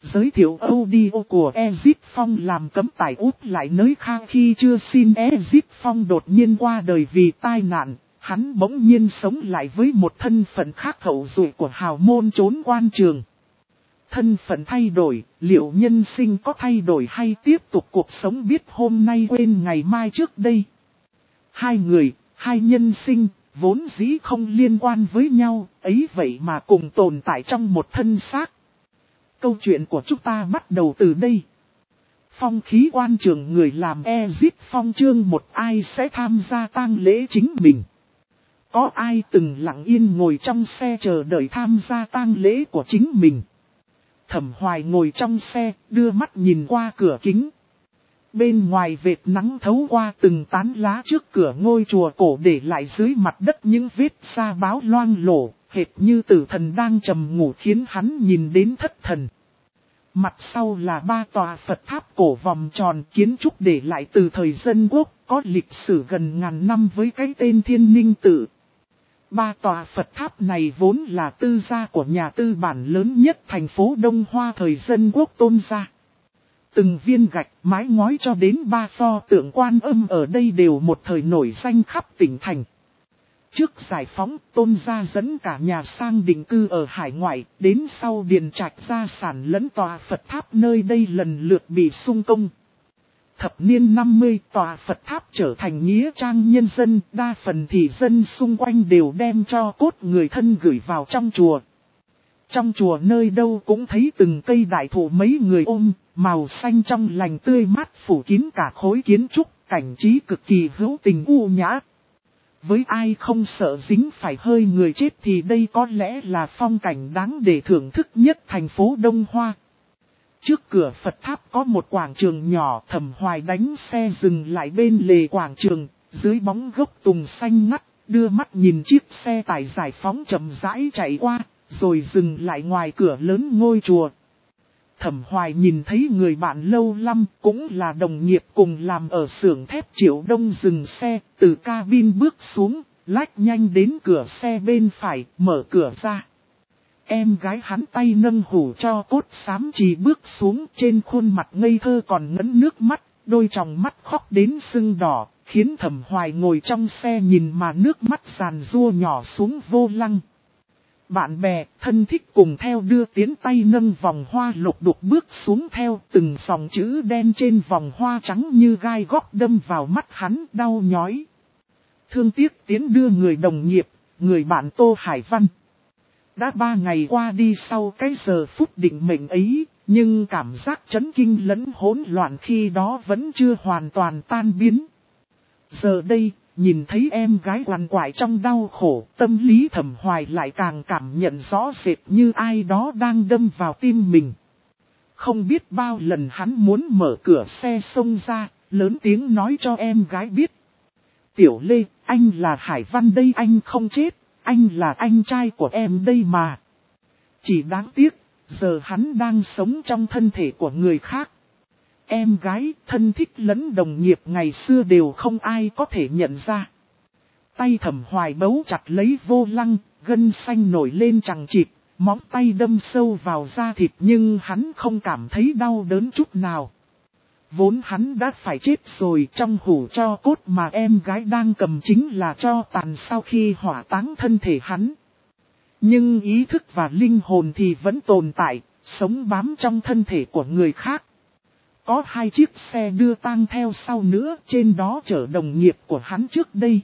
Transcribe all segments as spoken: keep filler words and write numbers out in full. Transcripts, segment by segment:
Giới thiệu audio của Ezip Phong làm cấm tải úp lại nơi khác khi chưa xin. Ezip Phong đột nhiên qua đời vì tai nạn, hắn bỗng nhiên sống lại với một thân phận khác hậu duệ của hào môn trốn quan trường. Thân phận thay đổi, liệu nhân sinh có thay đổi hay tiếp tục cuộc sống biết hôm nay quên ngày mai trước đây? Hai người, hai nhân sinh, vốn dĩ không liên quan với nhau, ấy vậy mà cùng tồn tại trong một thân xác. Câu chuyện của chúng ta bắt đầu từ đây. Phong khí quan trường người làm Ezip Phong chương một ai sẽ tham gia tang lễ chính mình. Có ai từng lặng yên ngồi trong xe chờ đợi tham gia tang lễ của chính mình. Thẩm Hoài ngồi trong xe, đưa mắt nhìn qua cửa kính. Bên ngoài vệt nắng thấu qua từng tán lá trước cửa ngôi chùa cổ để lại dưới mặt đất những vết sa báo loang lổ, hệt như tử thần đang trầm ngủ khiến hắn nhìn đến thất thần. Mặt sau là ba tòa Phật tháp cổ vòng tròn kiến trúc để lại từ thời Dân Quốc, có lịch sử gần ngàn năm với cái tên Thiên Ninh Tự. Ba tòa Phật tháp này vốn là tư gia của nhà tư bản lớn nhất thành phố Đông Hoa thời Dân Quốc Tôn gia. Từng viên gạch, mái ngói cho đến ba pho tượng Quan Âm ở đây đều một thời nổi danh khắp tỉnh thành. Trước giải phóng, Tôn gia dẫn cả nhà sang định cư ở hải ngoại, đến sau Điền Trạch gia sản lẫn tòa Phật tháp nơi đây lần lượt bị xung công. Thập niên năm mươi, tòa Phật tháp trở thành nghĩa trang nhân dân, đa phần thị dân xung quanh đều đem cho cốt người thân gửi vào trong chùa. Trong chùa nơi đâu cũng thấy từng cây đại thụ mấy người ôm, màu xanh trong lành tươi mát phủ kín cả khối kiến trúc, cảnh trí cực kỳ hữu tình u nhã. Với ai không sợ dính phải hơi người chết thì đây có lẽ là phong cảnh đáng để thưởng thức nhất thành phố Đông Hoa. Trước cửa Phật tháp có một quảng trường nhỏ. Thẩm Hoài đánh xe dừng lại bên lề quảng trường, dưới bóng gốc tùng xanh ngắt, đưa mắt nhìn chiếc xe tải giải phóng chậm rãi chạy qua, rồi dừng lại ngoài cửa lớn ngôi chùa. Thẩm Hoài nhìn thấy người bạn lâu năm, cũng là đồng nghiệp cùng làm ở xưởng thép Triệu Đông dừng xe, từ cabin bước xuống, lách nhanh đến cửa xe bên phải, mở cửa ra. Em gái hắn tay nâng hũ cho cốt xám chì bước xuống, trên khuôn mặt ngây thơ còn ngấn nước mắt, đôi tròng mắt khóc đến sưng đỏ, khiến Thẩm Hoài ngồi trong xe nhìn mà nước mắt giàn giụa nhỏ xuống vô lăng. Bạn bè, thân thích cùng theo đưa tiến tay nâng vòng hoa lục đục bước xuống theo, từng dòng chữ đen trên vòng hoa trắng như gai góc đâm vào mắt hắn đau nhói. Thương tiếc tiến đưa người đồng nghiệp, người bạn Tô Hải Văn. Đã ba ngày qua đi sau cái giờ phút định mệnh ấy, nhưng cảm giác chấn kinh lẫn hỗn loạn khi đó vẫn chưa hoàn toàn tan biến. Giờ đây, nhìn thấy em gái quằn quại trong đau khổ, tâm lý Thẩm Hoài lại càng cảm nhận rõ rệt như ai đó đang đâm vào tim mình. Không biết bao lần hắn muốn mở cửa xe xông ra, lớn tiếng nói cho em gái biết. Tiểu Lê, anh là Hải Văn đây, anh không chết, anh là anh trai của em đây mà. Chỉ đáng tiếc, giờ hắn đang sống trong thân thể của người khác. Em gái, thân thích lẫn đồng nghiệp ngày xưa đều không ai có thể nhận ra. Tay Thẩm Hoài bấu chặt lấy vô lăng, gân xanh nổi lên chằng chịt, móng tay đâm sâu vào da thịt nhưng hắn không cảm thấy đau đớn chút nào. Vốn hắn đã phải chết rồi, trong hũ tro cốt mà em gái đang cầm chính là tro tàn sau khi hỏa táng thân thể hắn. Nhưng ý thức và linh hồn thì vẫn tồn tại, sống bám trong thân thể của người khác. Có hai chiếc xe đưa tang theo sau nữa, trên đó chở đồng nghiệp của hắn trước đây.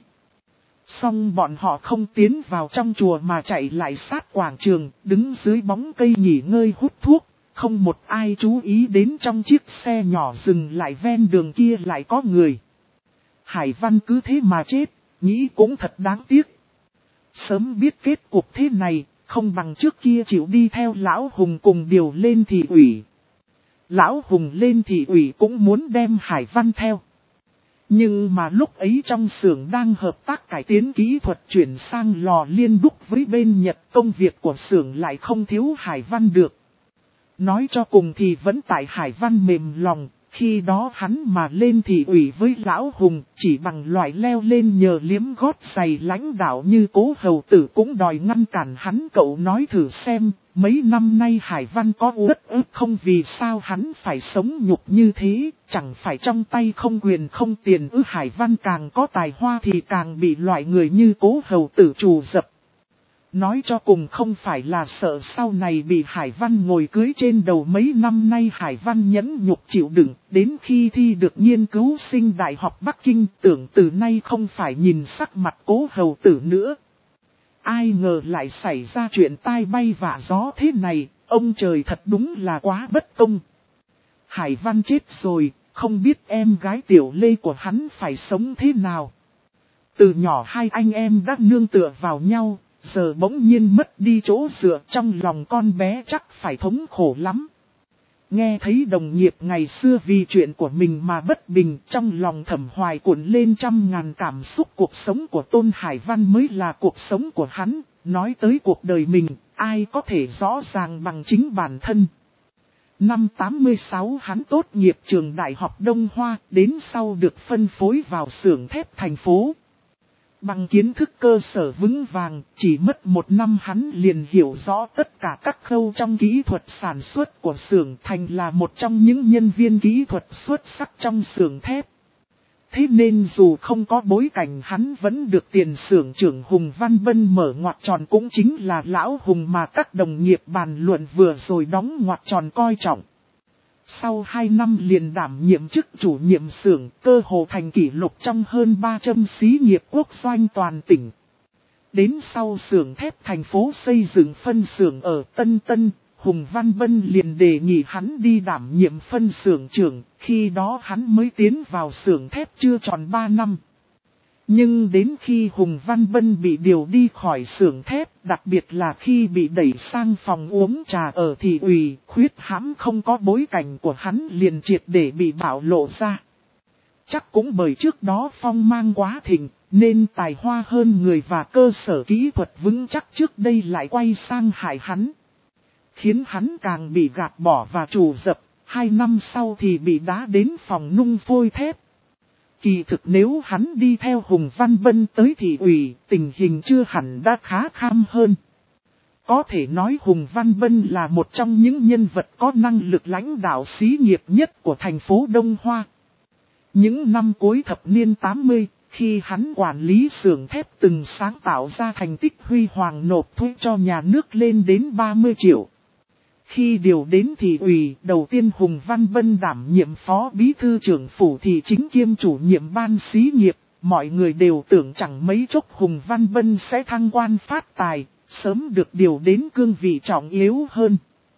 Xong bọn họ không tiến vào trong chùa mà chạy lại sát quảng trường, đứng dưới bóng cây nghỉ ngơi hút thuốc. Không một ai chú ý đến trong chiếc xe nhỏ dừng lại ven đường kia lại có người. Hải Văn cứ thế mà chết, nghĩ cũng thật đáng tiếc. Sớm biết kết cục thế này, không bằng trước kia chịu đi theo Lão Hùng cùng điều lên thị ủy. Lão Hùng lên thị ủy cũng muốn đem Hải Văn theo. Nhưng mà lúc ấy trong xưởng đang hợp tác cải tiến kỹ thuật chuyển sang lò liên đúc với bên Nhật, công việc của xưởng lại không thiếu Hải Văn được. Nói cho cùng thì vẫn tại Hải Văn mềm lòng, Khi đó hắn mà lên thị ủy với Lão Hùng, chỉ bằng loại leo lên nhờ liếm gót giày lãnh đạo như Cố Hầu Tử cũng đòi ngăn cản hắn. Cậu nói thử xem, mấy năm nay Hải Văn có uất ức không, vì sao hắn phải sống nhục như thế, chẳng phải trong tay không quyền không tiền ư? Hải Văn càng có tài hoa thì càng bị loại người như Cố Hầu Tử trù dập. Nói cho cùng không phải là sợ sau này bị Hải Văn ngồi cưới trên đầu. Mấy năm nay Hải Văn nhẫn nhục chịu đựng, đến khi thi được nghiên cứu sinh Đại học Bắc Kinh, tưởng từ nay không phải nhìn sắc mặt Cố Hầu Tử nữa. Ai ngờ lại xảy ra chuyện tai bay vạ gió thế này, ông trời thật đúng là quá bất công. Hải Văn chết rồi, không biết em gái Tiểu Lê của hắn phải sống thế nào. Từ nhỏ hai anh em đã nương tựa vào nhau. Giờ bỗng nhiên mất đi chỗ dựa, trong lòng con bé chắc phải thống khổ lắm. Nghe thấy đồng nghiệp ngày xưa vì chuyện của mình mà bất bình, trong lòng Thẩm Hoài cuộn lên trăm ngàn cảm xúc. Cuộc sống của Tôn Hải Văn mới là cuộc sống của hắn, nói tới cuộc đời mình, ai có thể rõ ràng bằng chính bản thân. Năm tám mươi sáu hắn tốt nghiệp trường Đại học Đông Hoa, đến sau được phân phối vào xưởng thép thành phố. Bằng kiến thức cơ sở vững vàng, chỉ mất một năm hắn liền hiểu rõ tất cả các khâu trong kỹ thuật sản xuất của xưởng, thành là một trong những nhân viên kỹ thuật xuất sắc trong xưởng thép. Thế nên dù không có bối cảnh, hắn vẫn được tiền xưởng trưởng Hùng Văn Bân mở ngoặc tròn, cũng chính là Lão Hùng mà các đồng nghiệp bàn luận vừa rồi đóng ngoặc tròn coi trọng. Sau hai năm liền đảm nhiệm chức chủ nhiệm xưởng, cơ hồ thành kỷ lục trong hơn ba trăm xí nghiệp quốc doanh toàn tỉnh. Đến sau xưởng thép thành phố xây dựng phân xưởng ở Tân Tân, Hùng Văn Bân liền đề nghị hắn đi đảm nhiệm phân xưởng trưởng, khi đó hắn mới tiến vào xưởng thép chưa tròn ba năm. Nhưng đến khi Hùng Văn Bân bị điều đi khỏi xưởng thép, đặc biệt là khi bị đẩy sang phòng uống trà ở thị ủy, khuyết hãm không có bối cảnh của hắn liền triệt để bị bạo lộ ra. Chắc cũng bởi trước đó phong mang quá thịnh, nên tài hoa hơn người và cơ sở kỹ thuật vững chắc trước đây lại quay sang hại hắn. Khiến hắn càng bị gạt bỏ và trù dập, hai năm sau thì bị đá đến phòng nung phôi thép. Kỳ thực nếu hắn đi theo Hùng Văn Bân tới thị ủy, tình hình chưa hẳn đã khá kham hơn. Có thể nói Hùng Văn Bân là một trong những nhân vật có năng lực lãnh đạo xí nghiệp nhất của thành phố Đông Hoa. Những năm cuối thập niên tám mươi, khi hắn quản lý xưởng thép từng sáng tạo ra thành tích huy hoàng, nộp thuế cho nhà nước lên đến ba mươi triệu. Khi điều đến thị ủy, đầu tiên Hùng Văn Bân đảm nhiệm phó bí thư trưởng phủ thị chính kiêm chủ nhiệm ban xí nghiệp, mọi người đều tưởng chẳng mấy chốc Hùng Văn Bân sẽ thăng quan phát tài, sớm được điều đến cương vị trọng yếu hơn.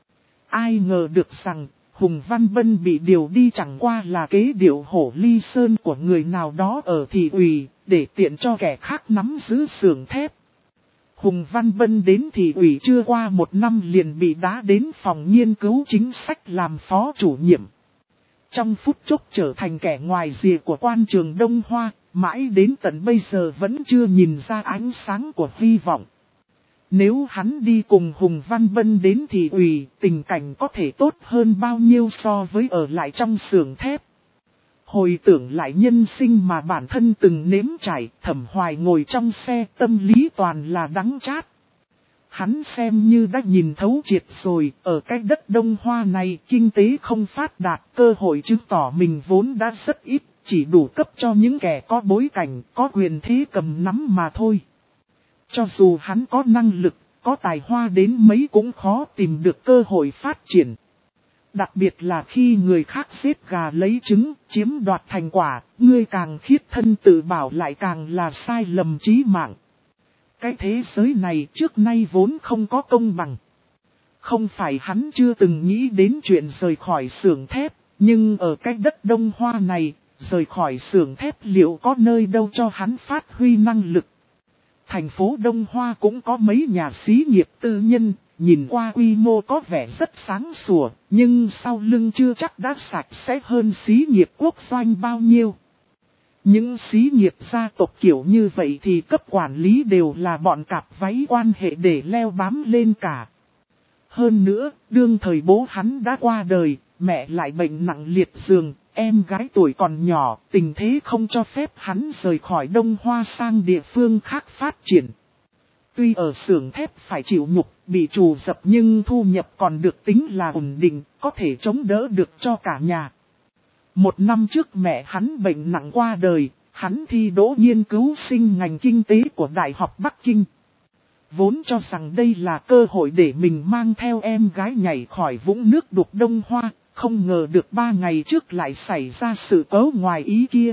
Ai ngờ được rằng, Hùng Văn Bân bị điều đi chẳng qua là kế điệu hổ ly sơn của người nào đó ở thị ủy, để tiện cho kẻ khác nắm giữ xưởng thép. Hùng Văn Bân đến thị ủy chưa qua một năm liền bị đá đến phòng nghiên cứu chính sách làm phó chủ nhiệm. Trong phút chốc trở thành kẻ ngoài rìa của quan trường Đông Hoa, mãi đến tận bây giờ vẫn chưa nhìn ra ánh sáng của hy vọng. Nếu hắn đi cùng Hùng Văn Bân đến thị ủy, tình cảnh có thể tốt hơn bao nhiêu so với ở lại trong xưởng thép. Hồi tưởng lại nhân sinh mà bản thân từng nếm trải, Thẩm Hoài ngồi trong xe, tâm lý toàn là đắng chát. Hắn xem như đã nhìn thấu triệt rồi, ở cái đất Đông Hoa này kinh tế không phát đạt, cơ hội chứng tỏ mình vốn đã rất ít, chỉ đủ cấp cho những kẻ có bối cảnh, có quyền thế cầm nắm mà thôi. Cho dù hắn có năng lực, có tài hoa đến mấy cũng khó tìm được cơ hội phát triển. Đặc biệt là khi người khác giết gà lấy trứng, chiếm đoạt thành quả, ngươi càng khiết thân tự bảo lại càng là sai lầm chí mạng. Cái thế giới này trước nay vốn không có công bằng. Không phải hắn chưa từng nghĩ đến chuyện rời khỏi xưởng thép, nhưng ở cái đất Đông Hoa này, rời khỏi xưởng thép liệu có nơi đâu cho hắn phát huy năng lực. Thành phố Đông Hoa cũng có mấy nhà xí nghiệp tư nhân, nhìn qua quy mô có vẻ rất sáng sủa, nhưng sau lưng chưa chắc đã sạch sẽ hơn xí nghiệp quốc doanh bao nhiêu. Những xí nghiệp gia tộc kiểu như vậy thì cấp quản lý đều là bọn cạp váy quan hệ để leo bám lên cả. Hơn nữa, đương thời bố hắn đã qua đời, mẹ lại bệnh nặng liệt giường, em gái tuổi còn nhỏ, tình thế không cho phép hắn rời khỏi Đông Hoa sang địa phương khác phát triển. Tuy ở xưởng thép phải chịu nhục, bị trù dập nhưng thu nhập còn được tính là ổn định, có thể chống đỡ được cho cả nhà. Một năm trước mẹ hắn bệnh nặng qua đời, hắn thi đỗ nghiên cứu sinh ngành kinh tế của Đại học Bắc Kinh. Vốn cho rằng đây là cơ hội để mình mang theo em gái nhảy khỏi vũng nước đục Đông Hoa, không ngờ được ba ngày trước lại xảy ra sự cố ngoài ý kia.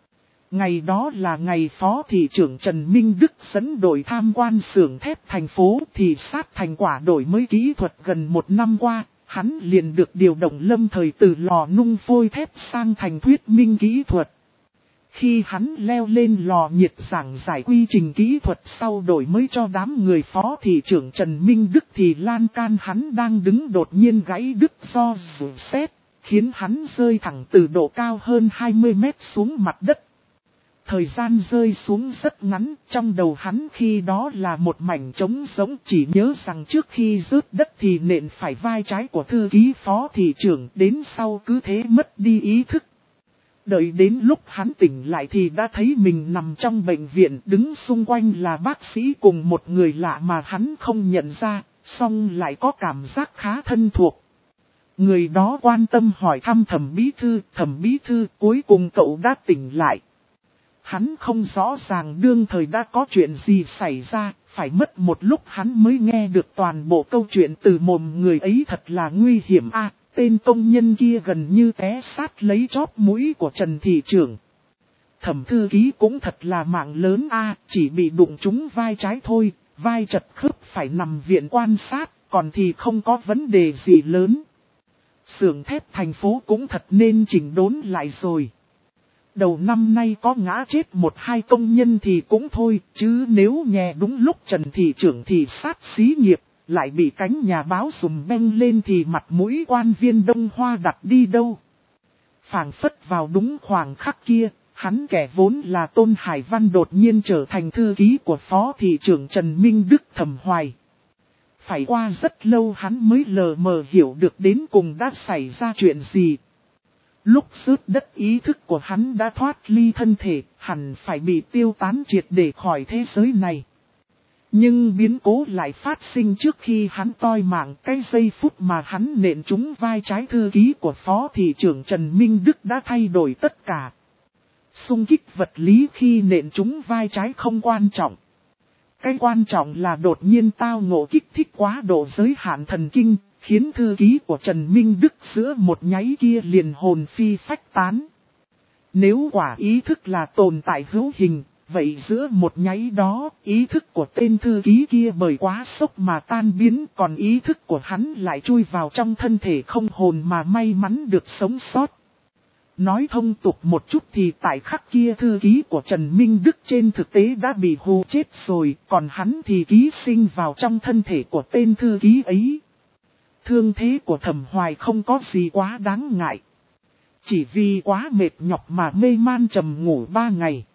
Ngày đó là ngày Phó Thị trưởng Trần Minh Đức dẫn đội tham quan xưởng thép thành phố thì sát thành quả đổi mới kỹ thuật gần một năm qua, hắn liền được điều động lâm thời từ lò nung phôi thép sang thành thuyết minh kỹ thuật. Khi hắn leo lên lò nhiệt giảng giải quy trình kỹ thuật sau đổi mới cho đám người Phó Thị trưởng Trần Minh Đức thì lan can hắn đang đứng đột nhiên gãy đứt do rủ sét, khiến hắn rơi thẳng từ độ cao hơn hai mươi mét xuống mặt đất. Thời gian rơi xuống rất ngắn, trong đầu hắn khi đó là một mảnh trống rỗng, chỉ nhớ rằng trước khi rớt đất thì nện phải vai trái của thư ký Phó Thị trưởng, đến sau cứ thế mất đi ý thức. Đợi đến lúc hắn tỉnh lại thì đã thấy mình nằm trong bệnh viện, đứng xung quanh là bác sĩ cùng một người lạ mà hắn không nhận ra, song lại có cảm giác khá thân thuộc. Người đó quan tâm hỏi thăm Thẩm bí thư, Thẩm bí thư cuối cùng cậu đã tỉnh lại. Hắn không rõ ràng đương thời đã có chuyện gì xảy ra, phải mất một lúc hắn mới nghe được toàn bộ câu chuyện từ mồm người ấy. Thật là nguy hiểm a. Tên công nhân kia gần như té sát lấy chóp mũi của Trần Thị trưởng. Thẩm thư ký cũng thật là mạng lớn a, chỉ bị đụng trúng vai trái thôi, vai chật khớp phải nằm viện quan sát, còn thì không có vấn đề gì lớn. Xưởng thép thành phố cũng thật nên chỉnh đốn lại rồi. Đầu năm nay có ngã chết một hai công nhân thì cũng thôi, chứ nếu nhè đúng lúc Trần Thị trưởng thì sát xí nghiệp, lại bị cánh nhà báo sùm beng lên thì mặt mũi quan viên Đông Hoa đặt đi đâu. Phảng phất vào đúng khoảng khắc kia, hắn kẻ vốn là Tôn Hải Văn đột nhiên trở thành thư ký của Phó Thị trưởng Trần Minh Đức Thẩm Hoài. Phải qua rất lâu hắn mới lờ mờ hiểu được đến cùng đã xảy ra chuyện gì. Lúc rớt đất ý thức của hắn đã thoát ly thân thể, hẳn phải bị tiêu tán triệt để khỏi thế giới này. Nhưng biến cố lại phát sinh trước khi hắn toi mạng. Cái giây phút mà hắn nện trúng vai trái thư ký của Phó Thị trưởng Trần Minh Đức đã thay đổi tất cả. Xung kích vật lý khi nện trúng vai trái không quan trọng. Cái quan trọng là đột nhiên tao ngộ kích thích quá độ giới hạn thần kinh, khiến thư ký của Trần Minh Đức giữa một nháy kia liền hồn phi phách tán. Nếu quả ý thức là tồn tại hữu hình, vậy giữa một nháy đó, ý thức của tên thư ký kia bởi quá sốc mà tan biến, còn ý thức của hắn lại chui vào trong thân thể không hồn mà may mắn được sống sót. Nói thông tục một chút thì tại khắc kia thư ký của Trần Minh Đức trên thực tế đã bị hù chết rồi, còn hắn thì ký sinh vào trong thân thể của tên thư ký ấy. Thương thế của Thẩm Hoài không có gì quá đáng ngại. Chỉ vì quá mệt nhọc mà mê man trầm ngủ ba ngày.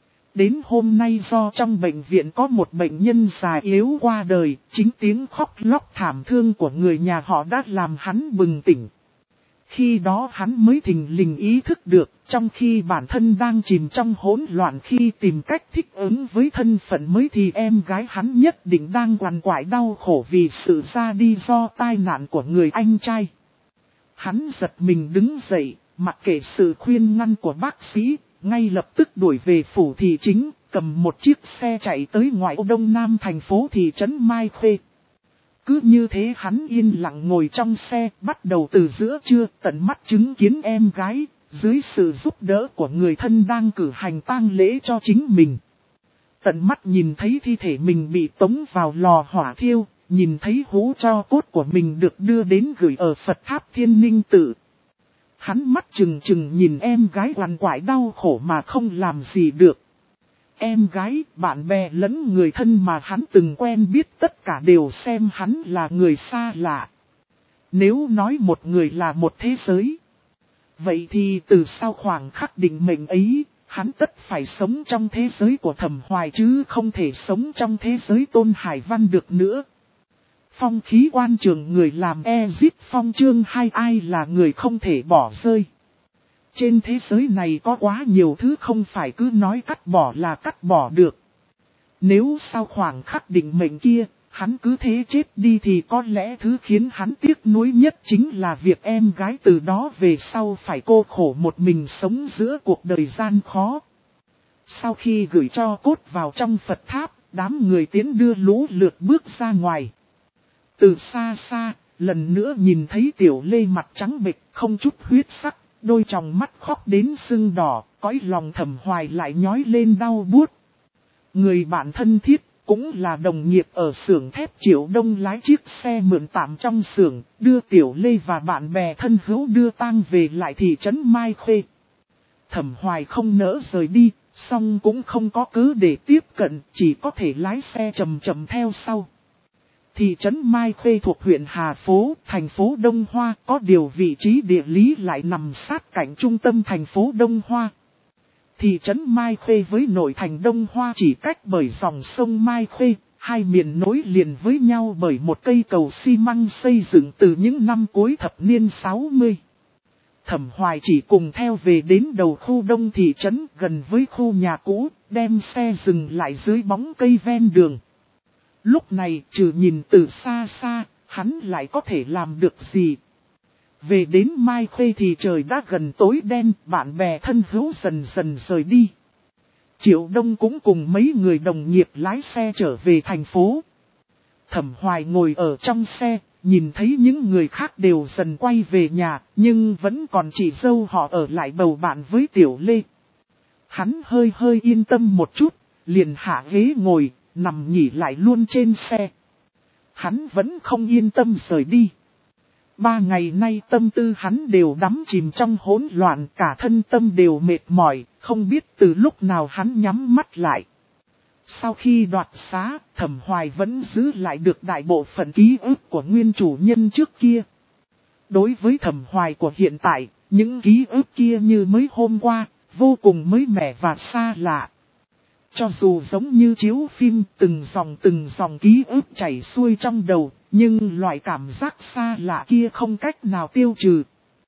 Đến hôm nay do trong bệnh viện có một bệnh nhân già yếu qua đời, chính tiếng khóc lóc thảm thương của người nhà họ đã làm hắn bừng tỉnh. Khi đó hắn mới thình lình ý thức được, trong khi bản thân đang chìm trong hỗn loạn khi tìm cách thích ứng với thân phận mới thì em gái hắn nhất định đang quằn quại đau khổ vì sự ra đi do tai nạn của người anh trai. Hắn giật mình đứng dậy, mặc kệ sự khuyên ngăn của bác sĩ, ngay lập tức đuổi về phủ thị chính, cầm một chiếc xe chạy tới ngoại ô đông nam thành phố thị trấn Mai Khê. Cứ như thế hắn yên lặng ngồi trong xe, bắt đầu từ giữa trưa tận mắt chứng kiến em gái, dưới sự giúp đỡ của người thân đang cử hành tang lễ cho chính mình. Tận mắt nhìn thấy thi thể mình bị tống vào lò hỏa thiêu, nhìn thấy hũ tro cốt của mình được đưa đến gửi ở Phật Tháp Thiên Ninh Tự. Hắn mắt trừng trừng nhìn em gái quằn quại đau khổ mà không làm gì được. Em gái, bạn bè lẫn người thân mà hắn từng quen biết tất cả đều xem hắn là người xa lạ. Nếu nói một người là một thế giới, vậy thì từ sau khoảng khắc định mệnh ấy, hắn tất phải sống trong thế giới của Thẩm Hoài chứ không thể sống trong thế giới Tôn Hải Văn được nữa. Phong khí quan trường người làm Exit Phong chương hai ai là người không thể bỏ rơi. Trên thế giới này có quá nhiều thứ không phải cứ nói cắt bỏ là cắt bỏ được. Nếu sau khoảng khắc định mệnh kia, hắn cứ thế chết đi thì có lẽ thứ khiến hắn tiếc nuối nhất chính là việc em gái từ đó về sau phải cô khổ một mình sống giữa cuộc đời gian khó. Sau khi gửi cho cốt vào trong Phật tháp, đám người tiến đưa lũ lượt bước ra ngoài. Từ xa xa, lần nữa nhìn thấy Tiểu Lê mặt trắng bệch, không chút huyết sắc, đôi tròng mắt khóc đến sưng đỏ, cõi lòng Thẩm Hoài lại nhói lên đau buốt. Người bạn thân thiết, cũng là đồng nghiệp ở xưởng thép Triệu Đông lái chiếc xe mượn tạm trong xưởng, đưa Tiểu Lê và bạn bè thân hữu đưa tang về lại thị trấn Mai Khê. Thẩm Hoài không nỡ rời đi, song cũng không có cớ để tiếp cận, chỉ có thể lái xe chậm chậm theo sau. Thị trấn Mai Khê thuộc huyện Hà Phố, thành phố Đông Hoa, có điều vị trí địa lý lại nằm sát cạnh trung tâm thành phố Đông Hoa. Thị trấn Mai Khê với nội thành Đông Hoa chỉ cách bởi dòng sông Mai Khê, hai miền nối liền với nhau bởi một cây cầu xi măng xây dựng từ những năm cuối thập niên sáu mươi. Thẩm Hoài chỉ cùng theo về đến đầu khu đông thị trấn gần với khu nhà cũ, đem xe dừng lại dưới bóng cây ven đường. Lúc này trừ nhìn từ xa xa, hắn lại có thể làm được gì? Về đến Mai Khê thì trời đã gần tối đen, bạn bè thân hữu dần dần rời đi. Triệu Đông cũng cùng mấy người đồng nghiệp lái xe trở về thành phố. Thẩm Hoài ngồi ở trong xe, nhìn thấy những người khác đều dần quay về nhà, nhưng vẫn còn chị dâu họ ở lại bầu bạn với Tiểu Lê. Hắn hơi hơi yên tâm một chút, liền hạ ghế ngồi, nằm nghỉ lại luôn trên xe. Hắn vẫn không yên tâm rời đi. Ba ngày nay tâm tư hắn đều đắm chìm trong hỗn loạn, cả thân tâm đều mệt mỏi, không biết từ lúc nào hắn nhắm mắt lại. Sau khi đoạt xá, Thẩm Hoài vẫn giữ lại được đại bộ phận ký ức của nguyên chủ nhân trước kia. Đối với Thẩm Hoài của hiện tại, những ký ức kia như mới hôm qua, vô cùng mới mẻ và xa lạ. Cho dù giống như chiếu phim, từng dòng từng dòng ký ức chảy xuôi trong đầu, nhưng loại cảm giác xa lạ kia không cách nào tiêu trừ.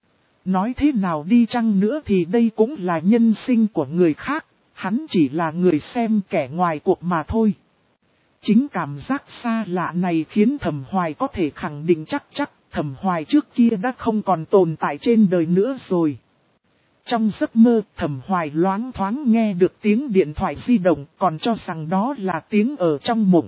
Nói thế nào đi chăng nữa thì đây cũng là nhân sinh của người khác, hắn chỉ là người xem kẻ ngoài cuộc mà thôi. Chính cảm giác xa lạ này khiến Thẩm Hoài có thể khẳng định chắc chắc Thẩm Hoài trước kia đã không còn tồn tại trên đời nữa rồi. Trong giấc mơ, Thẩm Hoài loáng thoáng nghe được tiếng điện thoại di động, còn cho rằng đó là tiếng ở trong mộng.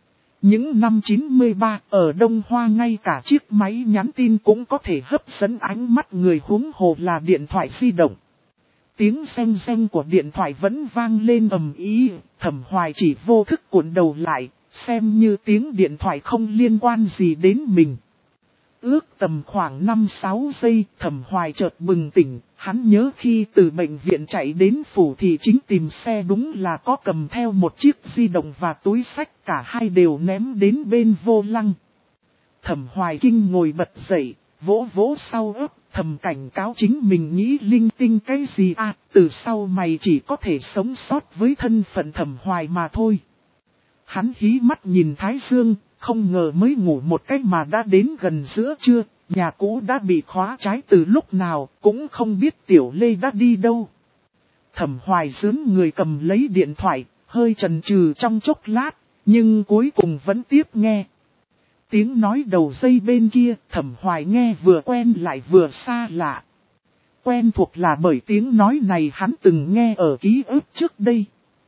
Những năm chín mươi ba, ở Đông Hoa ngay cả chiếc máy nhắn tin cũng có thể hấp dẫn ánh mắt người, huống hồ là điện thoại di động. Tiếng reng reng của điện thoại vẫn vang lên ầm ĩ, Thẩm Hoài chỉ vô thức cuộn đầu lại, xem như tiếng điện thoại không liên quan gì đến mình. Ước tầm khoảng năm sáu giây, Thẩm Hoài chợt bừng tỉnh, hắn nhớ khi từ bệnh viện chạy đến phủ thị chính tìm xe đúng là có cầm theo một chiếc di động và túi sách, cả hai đều ném đến bên vô lăng. Thẩm Hoài kinh ngồi bật dậy, vỗ vỗ sau ớt, thầm cảnh cáo chính mình nghĩ linh tinh cái gì à, từ sau mày chỉ có thể sống sót với thân phận Thẩm Hoài mà thôi. Hắn hí mắt nhìn Thái Dương, không ngờ mới ngủ một cách mà đã đến gần giữa trưa, nhà cũ đã bị khóa trái từ lúc nào, cũng không biết Tiểu Lê đã đi đâu. Thẩm Hoài dướn người cầm lấy điện thoại, hơi chần chừ trong chốc lát, nhưng cuối cùng vẫn tiếp nghe. Tiếng nói đầu dây bên kia, Thẩm Hoài nghe vừa quen lại vừa xa lạ. Quen thuộc là bởi tiếng nói này hắn từng nghe ở ký ức trước đây.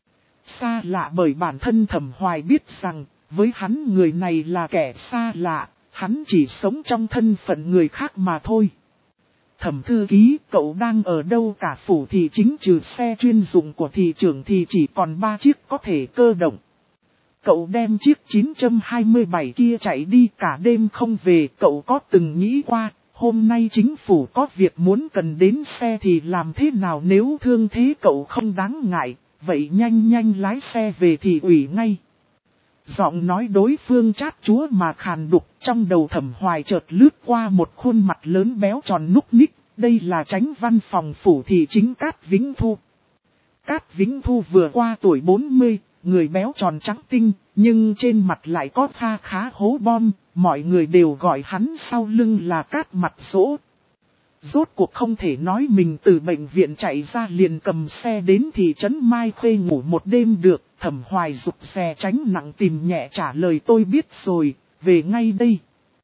Xa lạ bởi bản thân Thẩm Hoài biết rằng, với hắn người này là kẻ xa lạ, hắn chỉ sống trong thân phận người khác mà thôi. Thẩm thư ký, cậu đang ở đâu? Cả phủ thị chính trừ xe chuyên dụng của thị trưởng thì chỉ còn ba chiếc có thể cơ động. Cậu đem chiếc chín hai bảy kia chạy đi, cả đêm không về. Cậu có từng nghĩ qua, hôm nay chính phủ có việc muốn cần đến xe thì làm thế nào? Nếu thương thế cậu không đáng ngại, vậy nhanh nhanh lái xe về thị ủy ngay. Giọng nói đối phương chát chúa mà khàn đục, trong đầu Thẩm Hoài chợt lướt qua một khuôn mặt lớn béo tròn núc ních, đây là chánh văn phòng phủ thị chính Cát Vĩnh Thu. Cát Vĩnh Thu vừa qua tuổi bốn mươi, người béo tròn trắng tinh, nhưng trên mặt lại có pha khá hố bom, mọi người đều gọi hắn sau lưng là Cát Mặt Dỗ. Rốt cuộc không thể nói mình từ bệnh viện chạy ra liền cầm xe đến thị trấn Mai Khê ngủ một đêm được. Thẩm Hoài rụt rè tránh nặng tìm nhẹ trả lời tôi biết rồi, về ngay đây.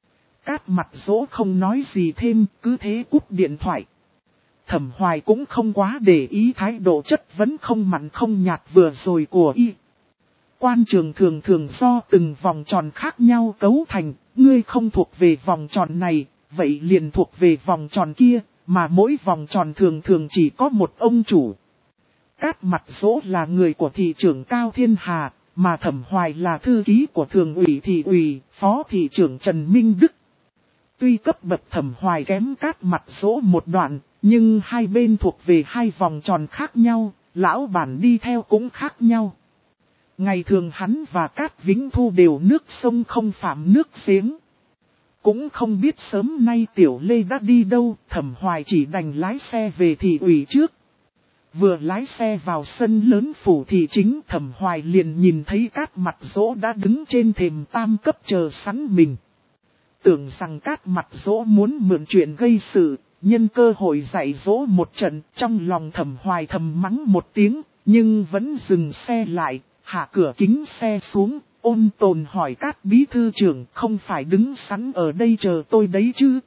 Cát Mặt Dỗ không nói gì thêm, cứ thế cúp điện thoại. Thẩm Hoài cũng không quá để ý thái độ chất vấn không mặn không nhạt vừa rồi của y. Quan trường thường thường do từng vòng tròn khác nhau cấu thành, ngươi không thuộc về vòng tròn này, vậy liền thuộc về vòng tròn kia, mà mỗi vòng tròn thường thường chỉ có một ông chủ. Cát Mặt Dỗ là người của thị trưởng Cao Thiên Hà, mà Thẩm Hoài là thư ký của thường ủy thị ủy, phó thị trưởng Trần Minh Đức. Tuy cấp bậc Thẩm Hoài kém Cát Mặt Dỗ một đoạn, nhưng hai bên thuộc về hai vòng tròn khác nhau, lão bản đi theo cũng khác nhau. Ngày thường hắn và Cát Vĩnh Thu đều nước sông không phạm nước giếng. Cũng không biết sớm nay Tiểu Lê đã đi đâu, Thẩm Hoài chỉ đành lái xe về thị ủy trước. Vừa lái xe vào sân lớn phủ thị chính, Thẩm Hoài liền nhìn thấy Cát Mặt Dỗ đã đứng trên thềm tam cấp chờ sẵn mình. Tưởng rằng Cát Mặt Dỗ muốn mượn chuyện gây sự, nhân cơ hội dạy dỗ một trận, trong lòng Thẩm Hoài thầm mắng một tiếng, nhưng vẫn dừng xe lại, hạ cửa kính xe xuống, ôn tồn hỏi Cát bí thư trưởng không phải đứng sẵn ở đây chờ tôi đấy chứ.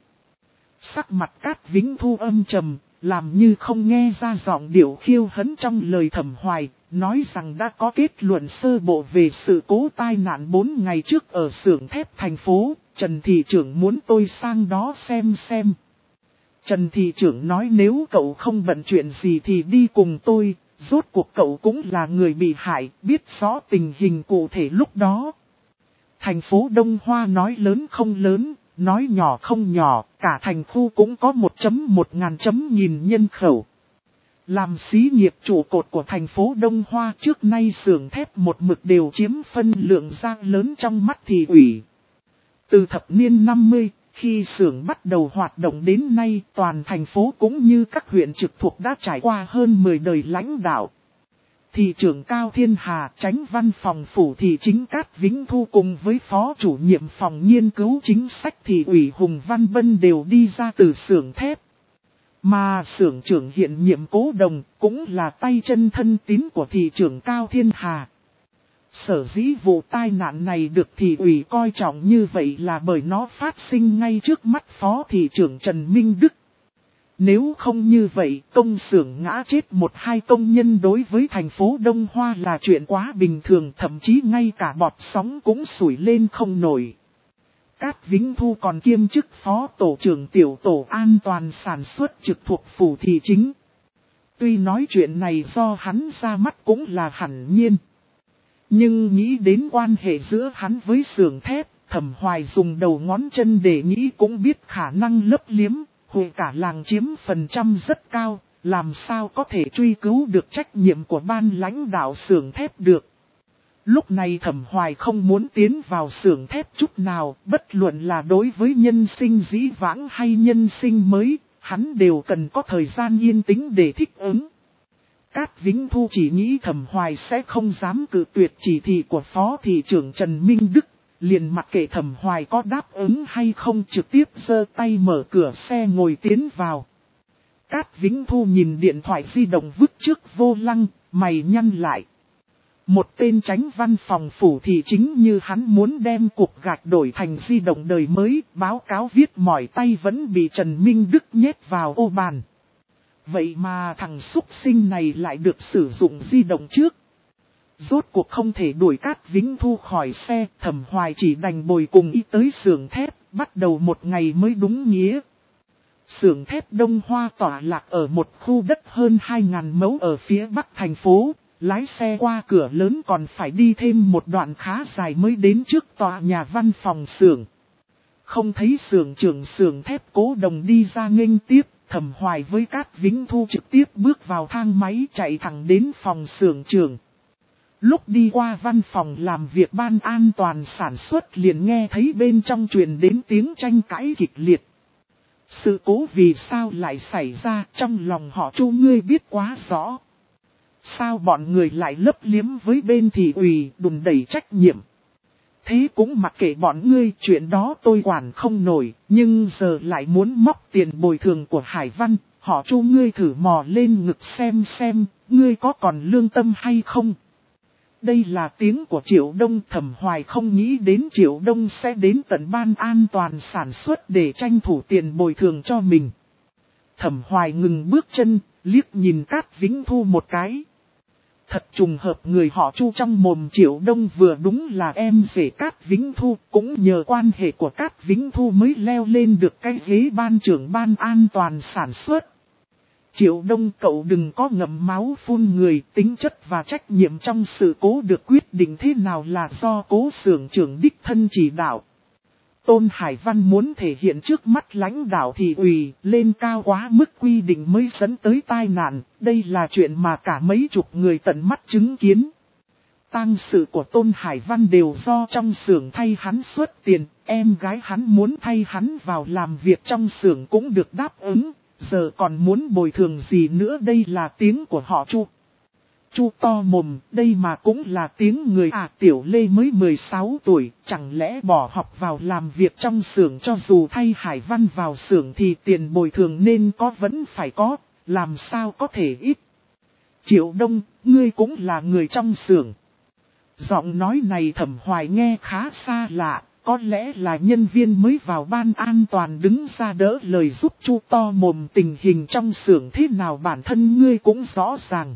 Sắc mặt Cát Vĩnh Thu âm trầm, làm như không nghe ra giọng điệu khiêu hấn trong lời Thẩm Hoài, nói rằng đã có kết luận sơ bộ về sự cố tai nạn bốn ngày trước ở xưởng thép thành phố, Trần thị trưởng muốn tôi sang đó xem xem. Trần thị trưởng nói nếu cậu không bận chuyện gì thì đi cùng tôi, rốt cuộc cậu cũng là người bị hại, biết rõ tình hình cụ thể lúc đó. Thành phố Đông Hoa nói lớn không lớn, nói nhỏ không nhỏ, cả thành khu cũng có một chấm một ngàn chấm nghìn nhân khẩu. Làm xí nghiệp trụ cột của thành phố Đông Hoa trước nay xưởng thép một mực đều chiếm phân lượng giang lớn trong mắt thị ủy. Từ thập niên năm mươi, khi xưởng bắt đầu hoạt động đến nay, toàn thành phố cũng như các huyện trực thuộc đã trải qua hơn mười đời lãnh đạo. Thị trưởng Cao Thiên Hà, Chánh văn phòng phủ thị chính Cát Vĩnh Thu cùng với phó chủ nhiệm phòng nghiên cứu chính sách thị ủy Hùng Văn Bân đều đi ra từ xưởng thép. Mà xưởng trưởng hiện nhiệm Cố Đồng cũng là tay chân thân tín của thị trưởng Cao Thiên Hà. Sở dĩ vụ tai nạn này được thị ủy coi trọng như vậy là bởi nó phát sinh ngay trước mắt phó thị trưởng Trần Minh Đức. Nếu không như vậy, công xưởng ngã chết một hai công nhân đối với thành phố Đông Hoa là chuyện quá bình thường, thậm chí ngay cả bọt sóng cũng sủi lên không nổi. Cát Vĩnh Thu còn kiêm chức phó tổ trưởng tiểu tổ an toàn sản xuất trực thuộc phủ thị chính. Tuy nói chuyện này do hắn ra mắt cũng là hẳn nhiên. Nhưng nghĩ đến quan hệ giữa hắn với xưởng thép, Thẩm Hoài dùng đầu ngón chân để nghĩ cũng biết khả năng lấp liếm, hồi cả làng chiếm phần trăm rất cao, làm sao có thể truy cứu được trách nhiệm của ban lãnh đạo xưởng thép được. Lúc này Thẩm Hoài không muốn tiến vào xưởng thép chút nào, bất luận là đối với nhân sinh dĩ vãng hay nhân sinh mới, hắn đều cần có thời gian yên tĩnh để thích ứng. Cát Vĩnh Thu chỉ nghĩ Thẩm Hoài sẽ không dám cự tuyệt chỉ thị của phó thị trưởng Trần Minh Đức, liền mặc kệ Thẩm Hoài có đáp ứng hay không trực tiếp giơ tay mở cửa xe ngồi tiến vào. Cát Vĩnh Thu nhìn điện thoại di động vứt trước vô lăng, mày nhăn lại. Một tên chánh văn phòng phủ thị chính như hắn muốn đem cuộc gạch đổi thành di động đời mới, báo cáo viết mỏi tay vẫn bị Trần Minh Đức nhét vào ô bàn. Vậy mà thằng xúc sinh này lại được sử dụng di động trước. Rốt cuộc không thể đuổi Cát Vĩnh Thu khỏi xe, Thẩm Hoài chỉ đành bồi cùng y tới xưởng thép, bắt đầu một ngày mới đúng nghĩa. Xưởng thép Đông Hoa tọa lạc ở một khu đất hơn hai nghìn mẫu ở phía bắc thành phố, lái xe qua cửa lớn còn phải đi thêm một đoạn khá dài mới đến trước tòa nhà văn phòng xưởng. Không thấy xưởng trưởng xưởng thép Cố Đồng đi ra nghênh tiếp, Thẩm Hoài với Cát Vĩnh Thu trực tiếp bước vào thang máy chạy thẳng đến phòng xưởng trưởng. Lúc đi qua văn phòng làm việc ban an toàn sản xuất liền nghe thấy bên trong truyền đến tiếng tranh cãi kịch liệt. Sự cố vì sao lại xảy ra trong lòng họ Chu ngươi biết quá rõ. Sao bọn người lại lấp liếm với bên thị ủy đùn đẩy trách nhiệm. Thế cũng mặc kệ bọn ngươi, chuyện đó tôi quản không nổi, nhưng giờ lại muốn móc tiền bồi thường của Hải Văn, họ Chu ngươi thử mò lên ngực xem xem, ngươi có còn lương tâm hay không? Đây là tiếng của Triệu Đông. Thẩm Hoài không nghĩ đến Triệu Đông sẽ đến tận ban an toàn sản xuất để tranh thủ tiền bồi thường cho mình. Thẩm Hoài ngừng bước chân, liếc nhìn Cát Vĩnh Thu một cái. Thật trùng hợp người họ Chu trong mồm Triệu Đông vừa đúng là em rể Cát Vĩnh Thu, cũng nhờ quan hệ của Cát Vĩnh Thu mới leo lên được cái ghế ban trưởng ban an toàn sản xuất. Triệu Đông, cậu đừng có ngậm máu phun người, tính chất và trách nhiệm trong sự cố được quyết định thế nào là do cố xưởng trưởng đích thân chỉ đạo. Tôn Hải Văn muốn thể hiện trước mắt lãnh đạo thị ủy lên cao quá mức quy định mới dẫn tới tai nạn, đây là chuyện mà cả mấy chục người tận mắt chứng kiến. Tang sự của Tôn Hải Văn đều do trong xưởng thay hắn xuất tiền, em gái hắn muốn thay hắn vào làm việc trong xưởng cũng được đáp ứng, giờ còn muốn bồi thường gì nữa. Đây là tiếng của họ Chu. Chu to mồm, đây mà cũng là tiếng người à. Tiểu Lê mới mười sáu tuổi, chẳng lẽ bỏ học vào làm việc trong xưởng, cho dù thay Hải Văn vào xưởng thì tiền bồi thường nên có vẫn phải có, làm sao có thể ít. Triệu Đông, ngươi cũng là người trong xưởng. Giọng nói này Thẩm Hoài nghe khá xa lạ, có lẽ là nhân viên mới vào ban an toàn đứng ra đỡ lời giúp Chu to mồm. Tình hình trong xưởng thế nào bản thân ngươi cũng rõ ràng.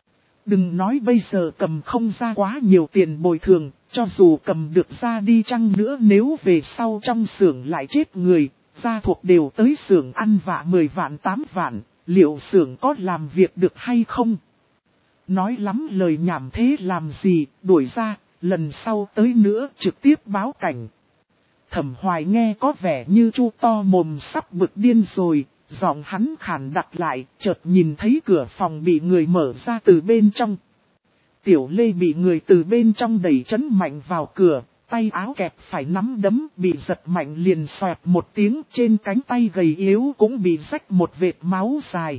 Đừng nói bây giờ cầm không ra quá nhiều tiền bồi thường, cho dù cầm được ra đi chăng nữa, nếu về sau trong xưởng lại chết người, gia thuộc đều tới xưởng ăn vạ mười vạn tám vạn, liệu xưởng có làm việc được hay không? Nói lắm lời nhảm thế làm gì, đuổi ra, lần sau tới nữa trực tiếp báo cảnh. Thẩm Hoài nghe có vẻ như Chu to mồm sắp bực điên rồi. Giọng hắn khàn đặt lại, chợt nhìn thấy cửa phòng bị người mở ra từ bên trong. Tiểu Lê bị người từ bên trong đẩy chấn mạnh vào cửa, tay áo kẹp phải nắm đấm, bị giật mạnh liền xoẹt một tiếng, trên cánh tay gầy yếu cũng bị rách một vệt máu dài.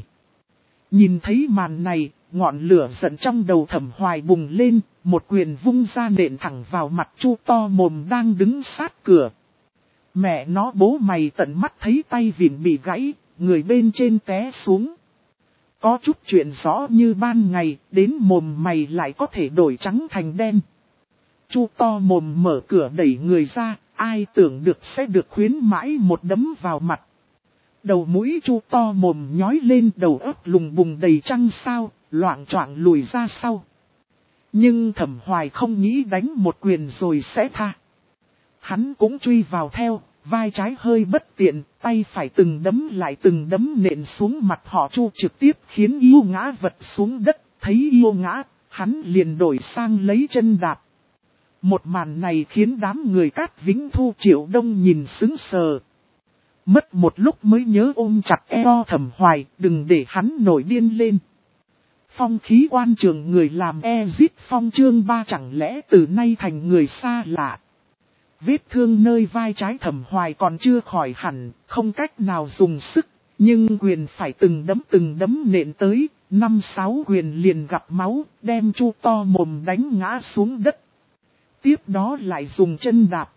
Nhìn thấy màn này, ngọn lửa giận trong đầu Thẩm Hoài bùng lên, một quyền vung ra nện thẳng vào mặt Chu to mồm đang đứng sát cửa. Mẹ nó, bố mày tận mắt thấy tay vịn bị gãy, người bên trên té xuống. Có chút chuyện rõ như ban ngày, đến mồm mày lại có thể đổi trắng thành đen. Chu to mồm mở cửa đẩy người ra, ai tưởng được sẽ được khuyến mãi một đấm vào mặt. Đầu mũi Chu to mồm nhói lên, đầu óc lùng bùng đầy trăng sao, loạng choạng lùi ra sau. Nhưng Thẩm Hoài không nghĩ đánh một quyền rồi sẽ tha. Hắn cũng truy vào theo. Vai trái hơi bất tiện, tay phải từng đấm lại từng đấm nện xuống mặt họ Chu, trực tiếp khiến yêu ngã vật xuống đất. Thấy yêu ngã, hắn liền đổi sang lấy chân đạp. Một màn này khiến đám người Cát Vĩnh Thu Triệu Đông nhìn sững sờ. Mất một lúc mới nhớ ôm chặt eo Thẩm Hoài, đừng để hắn nổi điên lên. Phong khí quan trường người làm e-zip phong chương ba chẳng lẽ từ nay thành người xa lạ. Vết thương nơi vai trái Thẩm Hoài còn chưa khỏi hẳn, không cách nào dùng sức, nhưng quyền phải từng đấm từng đấm nện tới, năm sáu quyền liền gặp máu, đem Chu to mồm đánh ngã xuống đất. Tiếp đó lại dùng chân đạp.